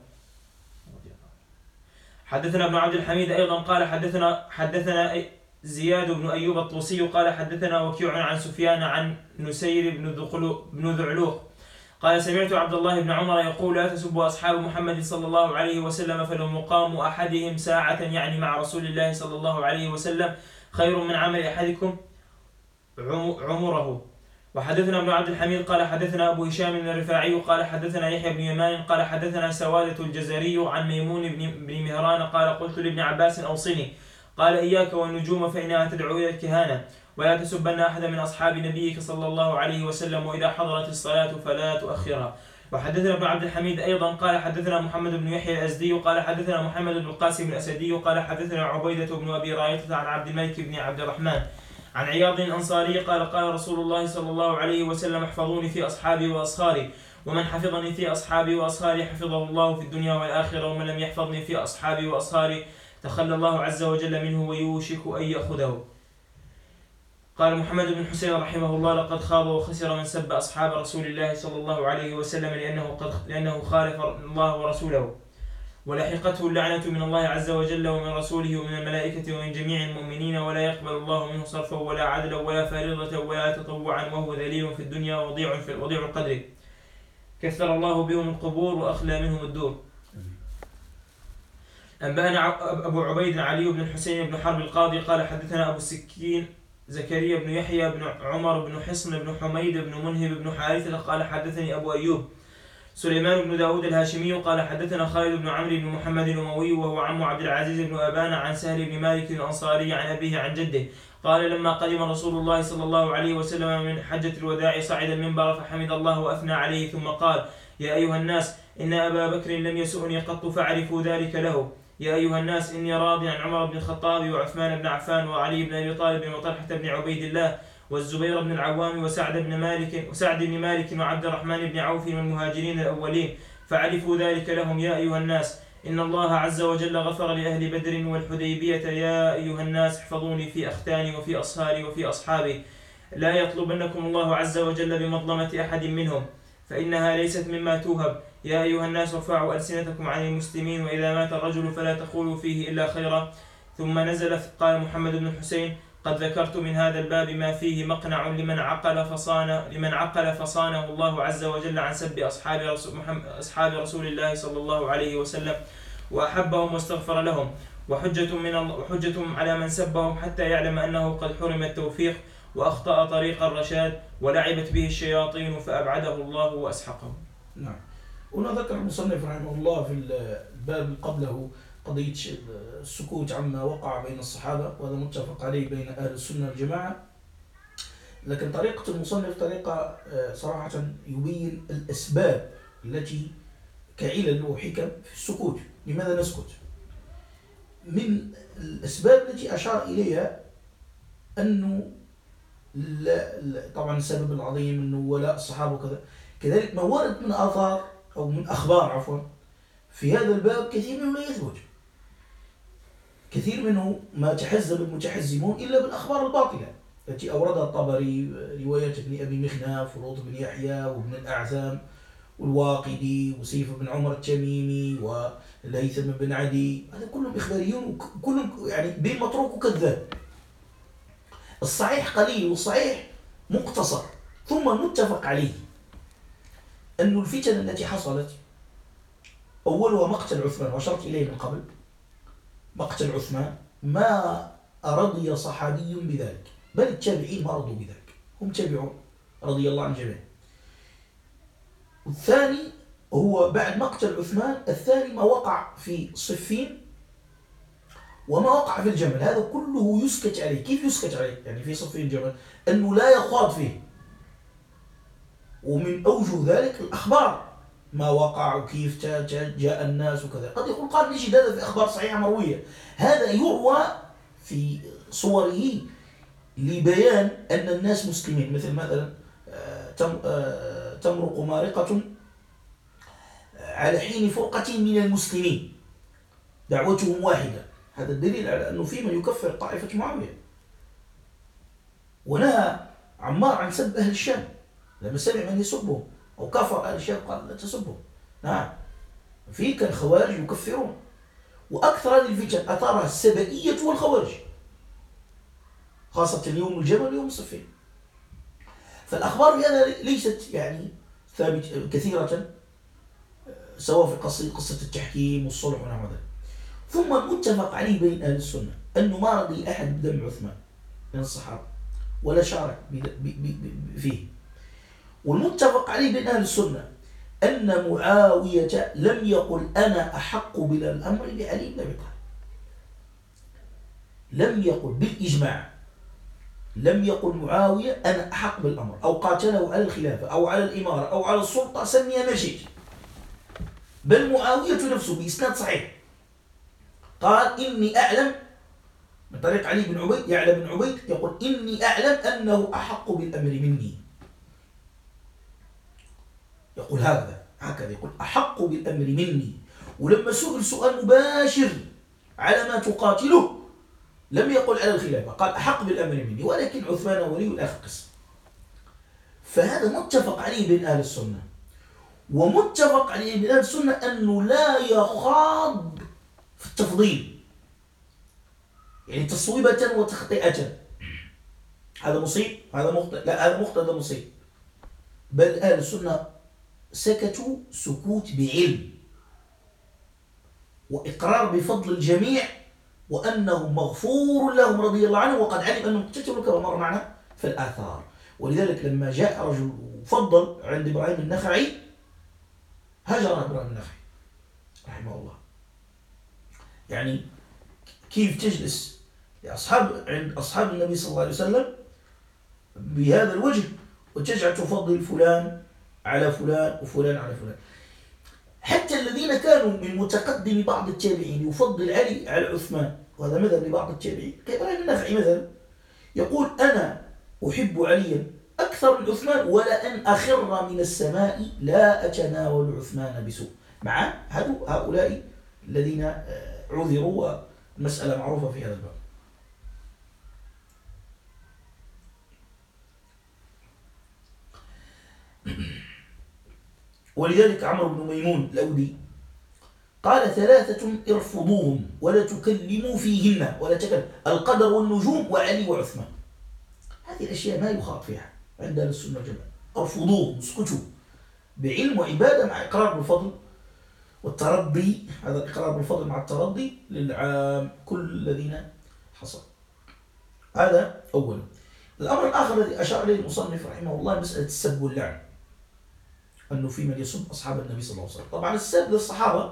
حدثنا ابن عبد الحميد أيضا قال حدثنا زياد بن أيوب الطوسي قال حدثنا وكيع عن سفيان عن نسير بن ذعلوق قال سمعت عبد الله بن عمر يقول لا تسبوا أصحاب محمد صلى الله عليه وسلم فلو مقام أحدهم ساعة يعني مع رسول الله صلى الله عليه وسلم خير من عمل أحدكم عمره. وحدثنا ابن عبد الحميد قال حدثنا أبو هشام الرفاعي قال حدثنا يحيى بن يمان قال حدثنا سوادة الجزري عن ميمون بن مهران قال قلت لابن عباس أوصني قال إياك والنجوم فإنها تدعو إلى الكهانة ولا تسبن أحد من أصحاب نبيك صلى الله عليه وسلم وإذا حضرت الصلاة فلا تؤخرها. وحدثنا ابن عبد الحميد أيضا قال حدثنا محمد بن يحيى الأزدي قال حدثنا محمد بن القاسم الأسدي قال حدثنا عبيدة بن أبي رايطة عن عبد الملك بن عبد الرحمن عن عياض الأنصاري قال قال رسول الله صلى الله عليه وسلم احفظوني في أصحابي وأصهاري ومن حفظني في أصحابي وأصهاري حفظه الله في الدنيا والآخرة ومن لم يحفظني في أصحابي وأصهاري تخلى الله عز وجل منه ويوشك أن يأخذه. قال محمد بن حسين رحمه الله: لقد خاب وخسر من سب أصحاب رسول الله صلى الله عليه وسلم لأنه خالف الله ورسوله، ولحقته اللعنة من الله عز وجل ومن رسوله ومن الملائكة ومن جميع المؤمنين، ولا يقبل الله منه صرفا ولا عدلا ولا فريضة ولا تطوعا، وهو ذليل في الدنيا وضيع القدر، كثر الله بهم القبور وأخلى منهم الدور. أنبأنا أبو عبيد علي بن الحسين بن حرب القاضي قال حدثنا أبو السكين زكريا بن يحيى بن عمر بن حصن بن حميد بن منهب بن حارثة قال حدثني أبو أيوب سليمان بن داود الهاشمي قال حدثنا خالد بن عمرو بن محمد الأموي وهو عم عبد العزيز بن أبان عن سهل بن مالك الأنصاري عن أبيه عن جده قال: لما قدم رسول الله صلى الله عليه وسلم من حجة الوداع صعد المنبر فحمد الله وأثنى عليه، ثم قال: يا أيها الناس، إن أبا بكر لم يسؤني قط فاعرفوا ذلك له. يا أيها الناس، إني راضي عن عمر بن الخطاب وعثمان بن عفان وعلي بن أبي طالب وطلحة بن عبيد الله والزبير بن العوام وسعد بن مالك وعبد الرحمن بن عوف والمهاجرين الأولين، فاعرفوا ذلك لهم. يا أيها الناس، إن الله عز وجل غفر لأهل بدر والحديبية. يا أيها الناس، احفظوني في أختاني وفي أصهاري وفي أصحابي، لا يطلبنكم الله عز وجل بمظلمة أحد منهم، فإنها ليست مما توهب. يا أيها الناس، ارفعوا ألسنتكم عن المسلمين، وإذا مات الرجل فلا تقولوا فيه إلا خيرا. ثم نزل. قال محمد بن حسين: قد ذكرت من هذا الباب ما فيه مقنع لمن عقل فصانه الله عز وجل عن سب أصحاب رسول الله صلى الله عليه وسلم، وأحبهم واستغفر لهم، وحجة على من سبهم حتى يعلم أنه قد حرم التوفيق وأخطأ طريق الرشاد ولعبت به الشياطين فأبعده الله وأسحقه. نعم. هنا ذكر المصنف رحمه الله في الباب قبله قضية السكوت عما وقع بين الصحابة، وهذا متفق عليه بين أهل السنة والجماعة، لكن طريقة المصنف طريقة صراحة يبين الأسباب التي كعلل وحكم في السكوت. لماذا نسكت؟ من الأسباب التي أشار إليها أنه طبعا السبب العظيم أنه ولاء الصحابة وكذا، كذلك ما ورد من آثار أو من أخبار في هذا الباب كثير منه لا يثبت، كثير منه ما تحزب المتحزمون إلا بالأخبار الباطلة التي أوردها الطبري، رواية ابن أبي مخنف ولوط بن يحيى وابن الأعثم والواقدي وسيف بن عمر التميمي والهيثم بن عدي، هذا كلهم إخباريون وكلهم يعني بين متروك وكذاب. الصحيح قليل والصحيح مقتصر. ثم المتفق عليه أن الفتن التي حصلت أولها مقتل عثمان، وأشرت إليه من قبل، مقتل عثمان ما رضي صحابي بذلك، بل التابعين ما رضوا بذلك، هم تابعون رضي الله عن جميع. والثاني هو بعد مقتل عثمان، الثاني ما وقع في صفين وما وقع في الجمل، هذا كله يسكت عليه. كيف يسكت عليه؟ يعني في صفين الجمل أنه لا يخاض فيه، ومن أوجه ذلك الأخبار ما وقع وكيف جاء الناس وكذا. قد يقول قال نجد هذا في أخبار صحيحة مروية، هذا يروى في صوره لبيان أن الناس مسلمين، مثل مثلا تمرق مارقة على حين فرقة من المسلمين دعوتهم واحدة، هذا الدليل على أنه في من يكفر طائفة معاوية. ونهى عمار عن سب أهل الشام لما سمع من يسبهم، أو كفر أهل الشام قال لا تسبهم. نعم، في كان خوارج يكفرون، وأكثر هذه الفتن أثارها السبائية والخوارج، خاصة اليوم الجمل ويوم الصفين. فالأخبار هذا ليست يعني ثابت كثيرة، سواء في قصة التحكيم والصلح ونحو ذلك. ثم المتفق عليه بين أهل السنة أنه ما رضي أحد بدم عثمان من الصحابة ولا شارك فيه. والمتفق عليه بين أهل السنة أن معاوية لم يقل أنا أحق بالأمر بعلي بن أبي طالب، لم يقل بالإجماع، لم يقل معاوية أنا أحق بالأمر أو قاتله على الخلافة أو على الإمارة أو على السلطة، سمي ما شئت. بل معاوية نفسه بإسناد صحيح قال إني أعلم، من طريق علي بن عبيد، يعلى بن عبيد يقول إني أعلم أنه أحق بالأمر مني، يقول هكذا يقول أحق بالأمر مني. ولما سئل سؤال مباشر على ما تقاتله لم يقل على الخلافة، قال أحق بالأمر مني، ولكن عثمان ولي الآخر قسم. فهذا متفق عليه بين أهل السنة، ومتفق عليه بين أهل السنة أنه لا يخاض في التفضيل، يعني تصويبة وتخطئة، هذا مصيب هذا مخطئ، لا هذا مخطئ هذا مصيب، بل أهل السنة سكتوا سكوت بعلم وإقرار بفضل الجميع وأنهم مغفور لهم رضي الله عنهم، وقد علم أنهم اقتتلوا كما مر معنا في الآثار. ولذلك لما جاء رجل فضل عند إبراهيم النخعي هجر إبراهيم النخعي رحمه الله. يعني كيف تجلس عند أصحاب النبي صلى الله عليه وسلم بهذا الوجه وتجعل تفضل فلان على فلان وفلان على فلان؟ حتى الذين كانوا من متقدم بعض التابعين يفضل علي على عثمان، وهذا مذهب لبعض التابعين كإبراهيم النخعي مثلا، يقول أنا أحب عليا أكثر من عثمان ولأن أخر من السماء لا أتناول عثمان بسوء. مع هؤلاء الذين عذروا، والمسألة معروفة في هذا الباب. ولذلك عمرو بن ميمون الأودي قال 3 ارفضوهم ولا تكلموا فيهن ولا تكلم: القدر والنجوم وعلي وعثمان. هذه الأشياء ما يخاط فيها عند أهل السنة والجماعة، ارفضوهم، اسكتوا بعلم وعبادة مع إقرار بالفضل والترضي. هذا الإقرار بالفضل مع الترضي للعام كل الذين حصل. هذا أولا. الأمر الآخر الذي أشار إليه المصنف رحمه الله مسألة السب واللعن، أنه في من يسب أصحاب النبي صلى الله عليه وسلم. طبعا السب للصحابة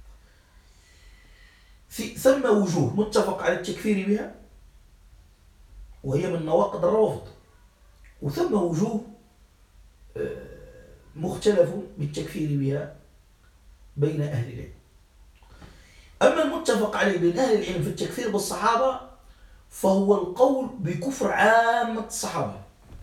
ثم وجوه متفق على التكفير بها وهي من نواقض الروافض، وثم وجوه مختلف بالتكفير بها بين أهل العلم. أما المتفق عليه بين أهل العلم في التكفير بالصحابة فهو القول بكفر عامة الصحابة،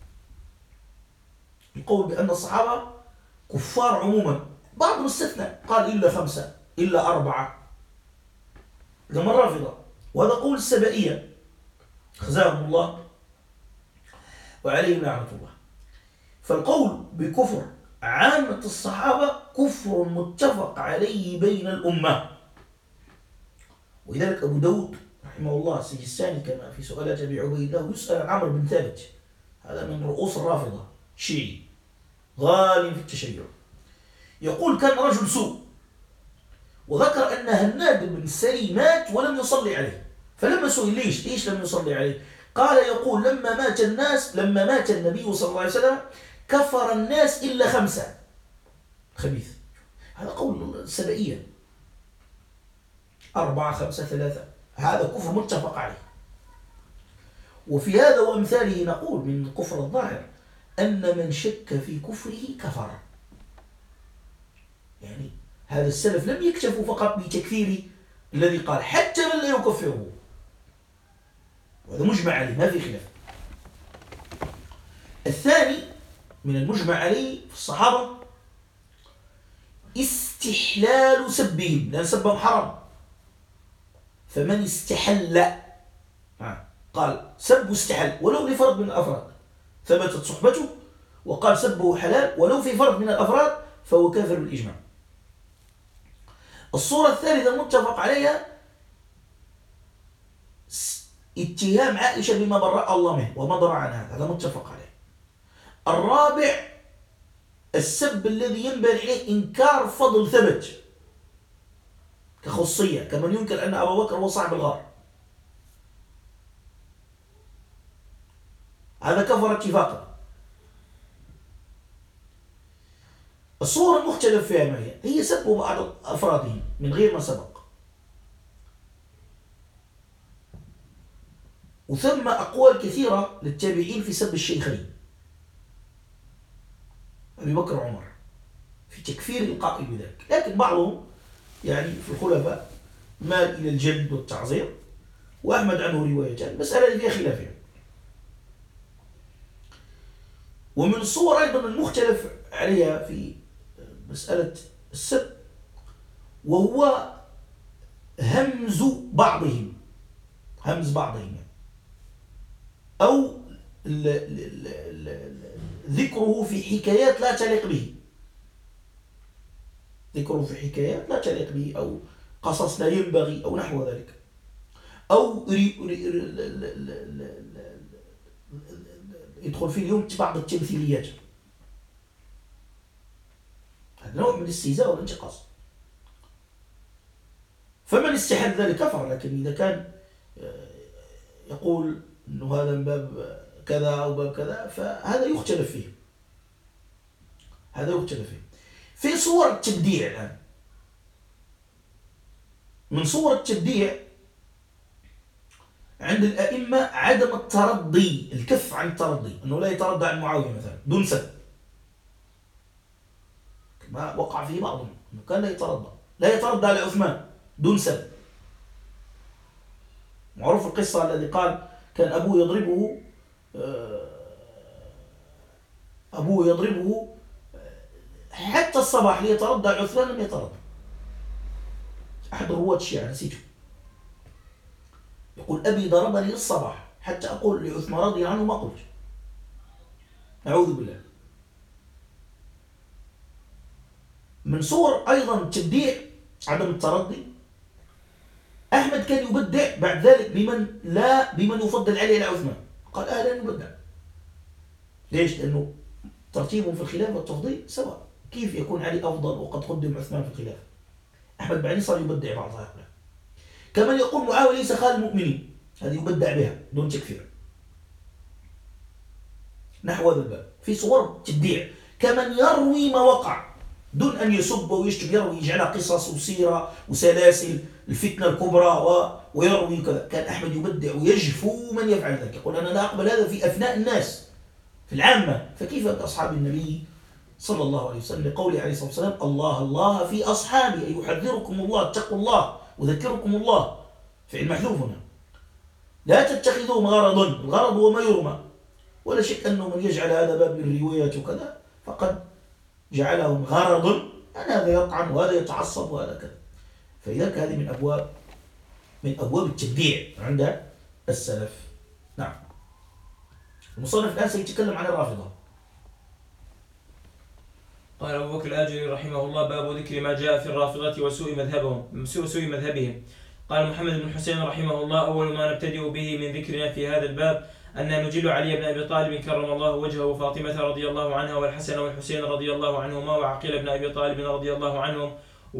القول بأن الصحابة كفار عموما، بعضهم استثناء قال إلا 5 إلا 4 كما الرافضة، وهذا قول السبائية خزاهم الله وعليهم لعنة الله. فالقول بكفر عامة الصحابة كفر متفق عليه بين الأمة. ولذلك أبو داود رحمه الله السجستاني كما في سؤالات أبي عبيد الله يسأل عن عمرو بن ثابت، هذا من رؤوس الرافضة شيعي غالي في التشيع، يقول كان رجل سوء، وذكر أن هناد بن السري مات ولم يصلي عليه، فلما سئل ليش لم يصلي عليه؟ قال يقول لما مات النبي صلى الله عليه وسلم كفر الناس إلا 5. خبيث. هذا قول السبائية 4 5 3، هذا كفر متفق عليه. وفي هذا وأمثاله نقول من الكفر الظاهر أن من شك في كفره كفر. يعني هذا السلف لم يكتفوا فقط بتكفير الذي قال، حتى من لا يكفره، وهذا مجمع عليه ما في خلاف. الثاني من المجمع عليه في الصحابة استحلال سبهم، لأن سبهم حرام، فمن استحل قال سب استحل ولو لفرد من الأفراد ثبتت صحبته، وقال سبه حلال ولو في فرد من الأفراد فهو كافر بالإجماع. الصورة الثالثة المتفق عليها اتهام عائشة بما برأ الله منه وما ضر عنها، هذا متفق عليه. الرابع السب الذي ينبغي عليه إنكار فضل ثبت كخصية، كمن ينكر أن أبا بكر هو صاحب الغار، هذا كفر اتفاقا. الصورة المختلف فيها ما هي سب بعض أفراده من غير ما سبق. وثم أقوال كثيرة للتابعين في سب الشيخين أبي بكر وعمر في تكفير القائل بذلك، لكن بعضهم يعني في الخلفاء مال إلى الجلد والتعزير، وأحمد عنه روايتان، مسألة فيها خلاف يعني. ومن الصور أيضا المختلف عليها في مسألة السب وهو همز بعضهم، همز بعضهم يعني. أو ذكره في حكايات لا تليق به، ذكره في حكايات لا تليق به، أو قصص لا ينبغي أو نحو ذلك، أو يدخل في اليوم بعض التمثيليات، هذا نوع من الاستهزاء والانتقاص. فمن استحل ذلك كفر. لكن إذا كان يقول أنه هذا من باب كذا أو باب كذا فهذا يختلف فيه، هذا يختلف فيه. في صور التبديع الآن، من صور التبديع عند الأئمة عدم الترضي، الكف عن الترضي، أنه لا يترضى عن معاوية مثلا دون سبب، ما وقع فيه بعضهم أنه كان لا يترضى على عثمان دون سبب. معروف القصة الذي قال كان أبوه يضربه حتى الصباح ليترضى على عثمان، لم يترضى. أحد رواة الشيعة نسيته يقول أبي ضربني للصباح حتى أقول لعثمان رضي عنه ما قلت. أعوذ بالله. من صور أيضا تبديع عدم الترضي، أحمد كان يبدع بعد ذلك بمن يفضل علي على عثمان، قال لا يبدع. ليش؟ لأنه ترتيبهم في الخلافة والتفضيل سواء، كيف يكون علي أفضل وقد قدم عثمان في الخلافة؟ أحمد بعدين صار يبدع بعض هؤلاء. كمان يقول معاوية ليس خال المؤمنين، هذه يبدع بها دون تكفير، نحو هذا الباب. في صور تبديع. كمن يروي ما وقع دون أن يسب ويشتم، يروي يجعلها قصص وسيرة وسلاسل الفتنة الكبرى ويروي كذا. كان أحمد يبدع ويجفو من يفعل ذلك، يقول أنا لا أقبل هذا في أفناء الناس في العامة، فكيف بأصحاب النبي صلى الله عليه وسلم، لقوله عليه الصلاة والسلام الله الله في أصحابي، أي يحذركم الله، اتقوا الله وذكركم الله، فعل محذوف هنا. لا تتخذوهم غرضا، الغرض هو ما يرمى. ولا شك أنه من يجعل هذا باب للروايات وكذا فقد جعلهم غرضا، أن هذا يطعن وهذا يتعصب وهذا كذا. فلذلك هذه من أبواب التبديع عند السلف. نعم. المصنف الآن سيتكلم عن الرافضة. قال أبو بكر الآجري رحمه الله: باب ذكر ما جاء في الرافضة وسوء مذهبهم. قال محمد بن حسين رحمه الله: أول ما نبتدئ به من ذكرنا في هذا الباب أن نجل علي بن أبي طالب كرم الله وجهه، وفاطمة رضي الله عنها، والحسن والحسين رضي الله عنهما، وعقيل بن أبي طالب رضي الله عنهم،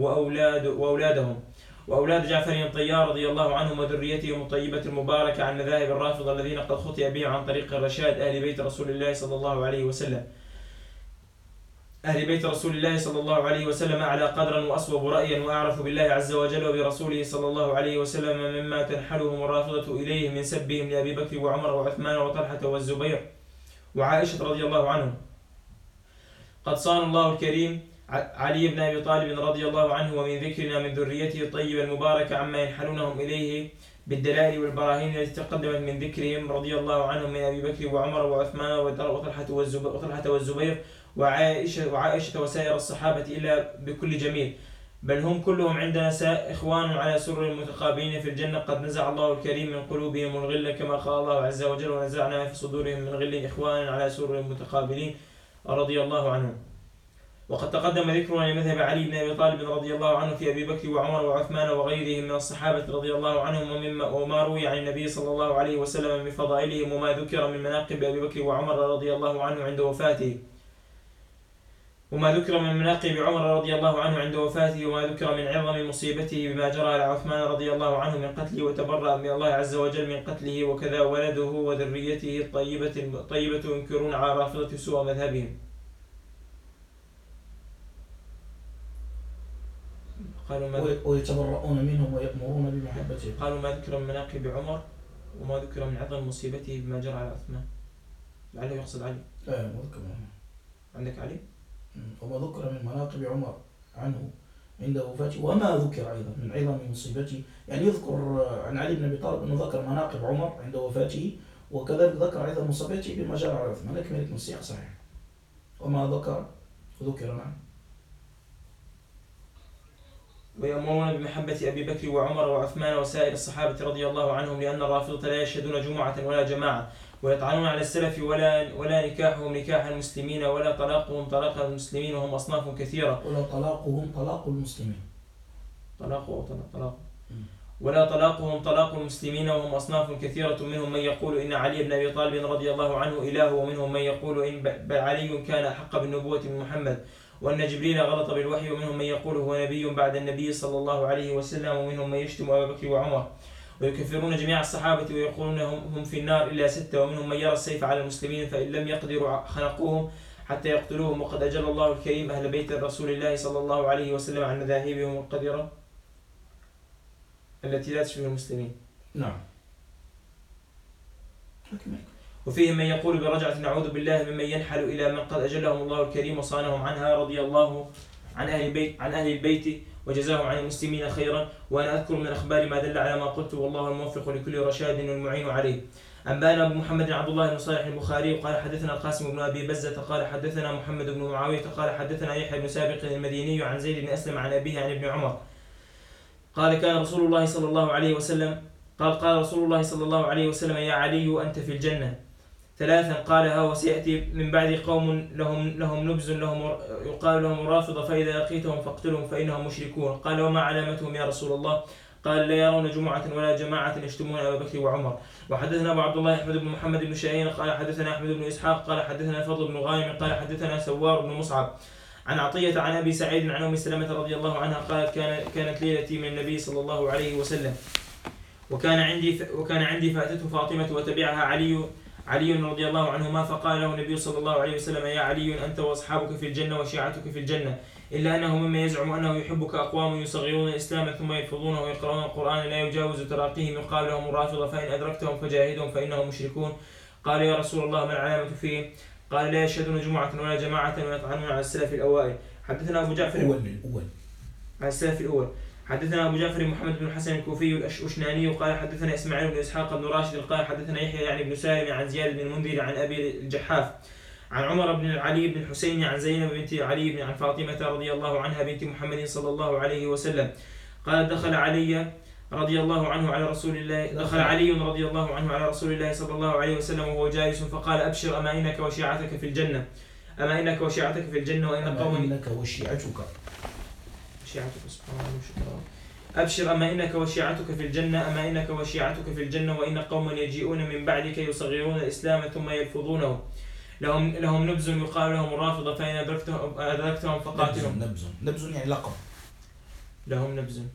وأولاد جعفر الطيار رضي الله عنهم، وذريتهم الطيبة المباركة، عن مذاهب الرافضة الذين قد خطئ بهم عن طريق الرشاد أهل بيت رسول الله صلى الله عليه وسلم. أهل بيت رسول الله صلى الله عليه وسلم أعلى قدرا وأصوب رأيا وأعرف بالله عز وجل وبرسوله صلى الله عليه وسلم مما تنحلهم الرافضة إليه من سبهم لأبي بكر وعمر وعثمان وطلحة والزبير وعائشة رضي الله عنهم. قد صان الله الكريم علي بن أبي طالب رضي الله عنه ومن ذكرنا من ذريته الطيبة المباركة عما ينحلونهم إليه بالدلائل والبراهين التي تقدمت من ذكرهم رضي الله عنهم من أبي بكر وعمر وعثمان وطلحة والزبير وعائشة وسائر الصحابة إلا بكل جميل، بل هم كلهم عندنا إخوان على سرر متقابلين في الجنة، قد نزع الله الكريم من قلوبهم الغل كما قال الله عز وجل: ونزعنا في صدورهم من غل إخوانا على سرر متقابلين رضي الله عنهم. وقد تقدم ذكرنا لمذهب علي بن أبي طالب رضي الله عنه في أبي بكر وعمر وعثمان وغيرهم من الصحابة رضي الله عنهم، وما روي عن النبي صلى الله عليه وسلم من فضائلهم، وما ذكر من مناقب أبي بكر وعمر رضي الله عنه عند وفاته، وما ذكر من مناقب عمر رضي الله عنه عند وفاته، وما ذكر من عظم مصيبته بما جرى على عثمان رضي الله عنه من قتله، وتبرأ من الله عز وجل من قتله، وكذا ولده وذريته الطيبة ينكرون على رافضة سوء مذهبهم. ويتبرؤون منهم ويأمرون بمحبته. قالوا ما ذكر من مناقب عمر وما ذكر من عظم مصيبته بما جرى على عثمان، لعله يقصد علي. عندك علي؟ وما ذكر من مناقب عمر عنه عند وفاته، وما ذكر أيضا من عظم مصيبته، يعني يذكر عن علي بن أبي طالب أنه ذكر مناقب عمر عند وفاته، وكذلك ذكر عظم مصيبته بما جرى على عثمان، لكن من السياق صحيح. وما ذكر معه ويأمرون بمحبة أبي بكر وعمر وعثمان وسائر الصحابة رضي الله عنهم، لأن الرافضة لا يشهدون جمعة ولا جماعة، ويطعنون على السلف، ولا نكاحهم نكاح المسلمين، ولا طلاقهم طلاق المسلمين، وهم أصناف كثيرة. ولا طلاقهم طلاق المسلمين. ولا طلاقهم طلاق المسلمين، وهم أصناف كثيرة، منهم من يقول إن علي بن أبي طالب رضي الله عنه إله، ومنهم من يقول إن علي كان أحق بالنبوة من محمد، وأن جبريل غلط بالوحي، ومنهم من يقول هو نبي بعد النبي صلى الله عليه وسلم، ومنهم من يشتم أبا بكر وعمر، ويكفرون جميع الصحابة ويقولون هم في النار إلا 6، ومنهم من يرى السيف على المسلمين فإن لم يقدروا خنقوهم حتى يقتلوهم، وقد أجل الله الكريم أهل بيت رسول الله صلى الله عليه وسلم عن مذاهبهم القذرة التي لا تشبه المسلمين. نعم. وفيهم من يقول برجعة نعوذ بالله ممن ينحل إلى من قد أجلهم الله الكريم وصانهم عنها، رضي الله عن أهل البيت وجزاهم عن المسلمين خيرا. وأنا أذكر من أخبار ما دل على ما قلت، والله الموفق لكل رشاد والمعين عليه. أنبانا أبو محمد عبد الله بن صالح البخاري قال حدثنا القاسم بن أبي بزة قال حدثنا محمد بن معاوية قال حدثنا يحيى بن سابق المديني عن زيد بن أسلم عن أبيه عن ابن عمر قال كان رسول الله صلى الله عليه وسلم قال رسول الله صلى الله عليه وسلم يا علي أنت في الجنة 3 قالها، وسيأتي من بعد قوم لهم نبز يقال لهم رافضة، فإذا لقيتهم فاقتلهم فإنهم مشركون. قال وما علامتهم يا رسول الله؟ قال لا يرون جمعة ولا جماعة يشتمون أبا بكر وعمر. وحدثنا أبو عبد الله أحمد بن محمد بن شاهين قال حدثنا أحمد بن إسحاق قال حدثنا فضل بن غانم قال حدثنا سوار بن مصعب عن عطية عن أبي سعيد عن أم سلمة رضي الله عنها قالت كانت ليلتي من النبي صلى الله عليه وسلم، وكان عندي فأتته فاطمة وتبعها علي رضي الله عنهما، فقال له النبي صلى الله عليه وسلم يا علي أنت وأصحابك في الجنة وشيعتك في الجنة، إلا أنه مما يزعم أنه يحبك أقوام يصغرون الإسلام ثم يلفظونه ويقرؤون القرآن لا يجاوز تراقيهم، يقال لهم الرافضة، فإن أدركتهم فجاهدهم فإنهم مشركون. قال يا رسول الله ما العلامة فيهم؟ قال لا يشهدون جمعة ولا جماعة ويطعنون على السلف الأوائل. حدثنا أبو جعفر على السلف الأول. حدثنا أبو جعفر محمد بن حسن الكوفي الأشناني قال حدثنا إسماعيل بن إسحاق بن راشد قال حدثنا يحيى يعني بن سالم عن زياد بن المنذر عن أبي الجحاف عن عمر بن علي بن الحسين عن زينب بنت علي بن عن فاطمة رضي الله عنها بنت محمد صلى الله عليه وسلم قال دخل علي رضي الله عنه على رسول الله صلى الله عليه وسلم وهو جالس، فقال أبشر أما إنك وشيعتك في الجنة وإن قوم إنك وشيعتك أبشر أما إنك وشيعتك في الجنة وإن قوما يجيئون من بعدك يصغرون الإسلام ثم يلفظونه، لهم نبز يقال لهم الرافضة، فإن أدركتهم فقاتلهم. نبز يعني لقب. لهم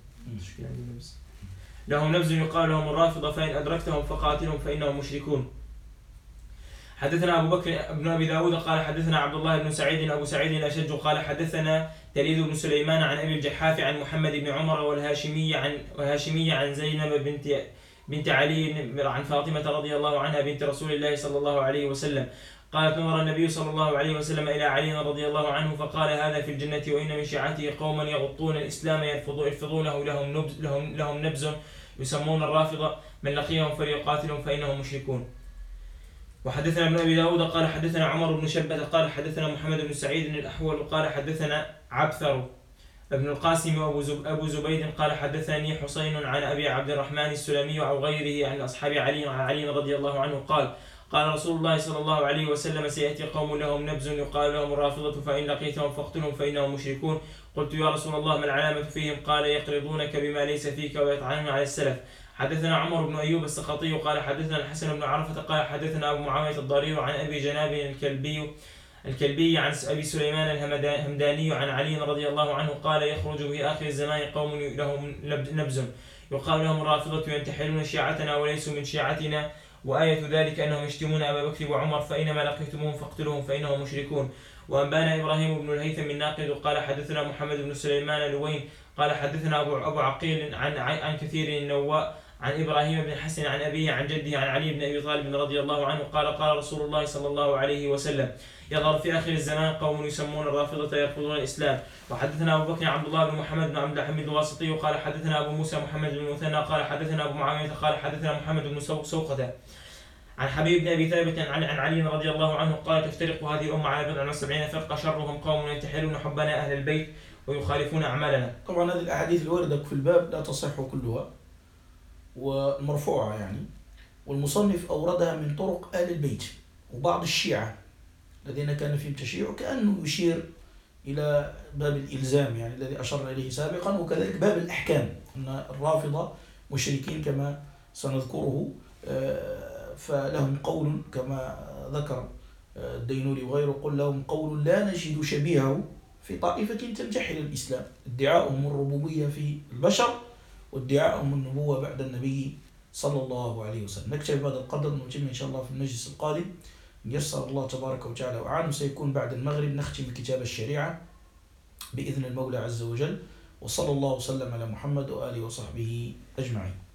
نبز يقال لهم الرافضة، فإن أدركتهم فقاتلهم فإنهم مشركون. حدثنا أبو بكر بن أبي داود قال حدثنا عبد الله بن سعيد أبو سعيد الأشج قال حدثنا تليد بن سليمان عن أبي الجحاف عن محمد بن عمر والهاشمية عن زينب بنت علي عن فاطمة رضي الله عنها بنت رسول الله صلى الله عليه وسلم قالت نظر النبي صلى الله عليه وسلم إلى علي رضي الله عنه فقال هذا في الجنة وإن من شيعته قوما يغطون الإسلام يلفظونه لهم نبز يسمون الرافضة، من لقيهم فليقاتلهم فإنهم مشركون. وحدثنا ابن أبي داود قال حدثنا عمر بن شبة قال حدثنا محمد بن سعيد الأحول قال حدثنا عبثر ابن القاسم أبو زبيد قال حدثني حسين عن أبي عبد الرحمن السلمي أو غيره عن أصحاب علي رضي الله عنه قال رسول الله صلى الله عليه وسلم سيأتي قوم لهم نبز يقال لهم الرافضة، فإن لقيتهم فاقتلهم فإنهم مشركون. قلت يا رسول الله ما العلامة فيهم؟ قال يقرضونك بما ليس فيك ويطعنون على السلف. حدثنا عمر بن أيوب السخطي قال حدثنا الحسن بن عرفة قال حدثنا أبو معاوية الضرير عن أبي جناب الكلبي عن أبي سليمان الهمداني عن علي رضي الله عنه قال يخرج في آخر الزمان قوم لهم نبز يقال لهم الرافضة ينتحلون شيعتنا وليسوا من شيعتنا، وآية ذلك أنهم يشتمون أبا بكر وعمر، فإنما لقيتموهم فاقتلوهم فإنهم مشركون. وأنبانا إبراهيم بن الهيثم الناقد قال حدثنا محمد بن سليمان لوين قال حدثنا أبو عقيل عن كثير النواء عن إبراهيم بن حسن عن أبيه عن جده عن علي بن أبي طالب رضي الله عنه قال رسول الله صلى الله عليه وسلم يظهر في آخر الزمان قوم يسمون الرافضة يرفضون الإسلام. وحدثنا أبو بكر عبد الله بن محمد بن عبد الحميد الواسطي قال حدثنا أبو موسى محمد بن المثنى قال حدثنا أبو معاوية قال حدثنا محمد بن سوقة عن حبيب بن أبي ثابت عن علي رضي الله عنه قال تفترق هذه الأمة على 70 فرقة شرهم قوم ينتحلون حبنا أهل البيت ويخالفون أعمالنا. طبعا هذه الأحاديث الواردة في الباب لا تصح كلها ومرفوعة يعني، والمصنف أوردها من طرق آل البيت وبعض الشيعة الذين كان فيهم تشيع، كأنه يشير إلى باب الإلزام يعني الذي أشرنا إليه سابقا، وكذلك باب الأحكام أن الرافضة مشركين كما سنذكره، فلهم قول كما ذكر الدينوري وغيره، قل لهم قول لا نجد شبيهه في طائفة تنتحل الإسلام، ادعاؤهم الربوبية في البشر وادعاؤهم النبوة بعد النبي صلى الله عليه وسلم. نكتفي بهذا القدر، نتم إن شاء الله في المجلس القادم إن يسر الله تبارك وتعالى وأعان، وسيكون بعد المغرب نختم كتاب الشريعة بإذن المولى عز وجل. وصلى الله وسلم على محمد وآله وصحبه أجمعين.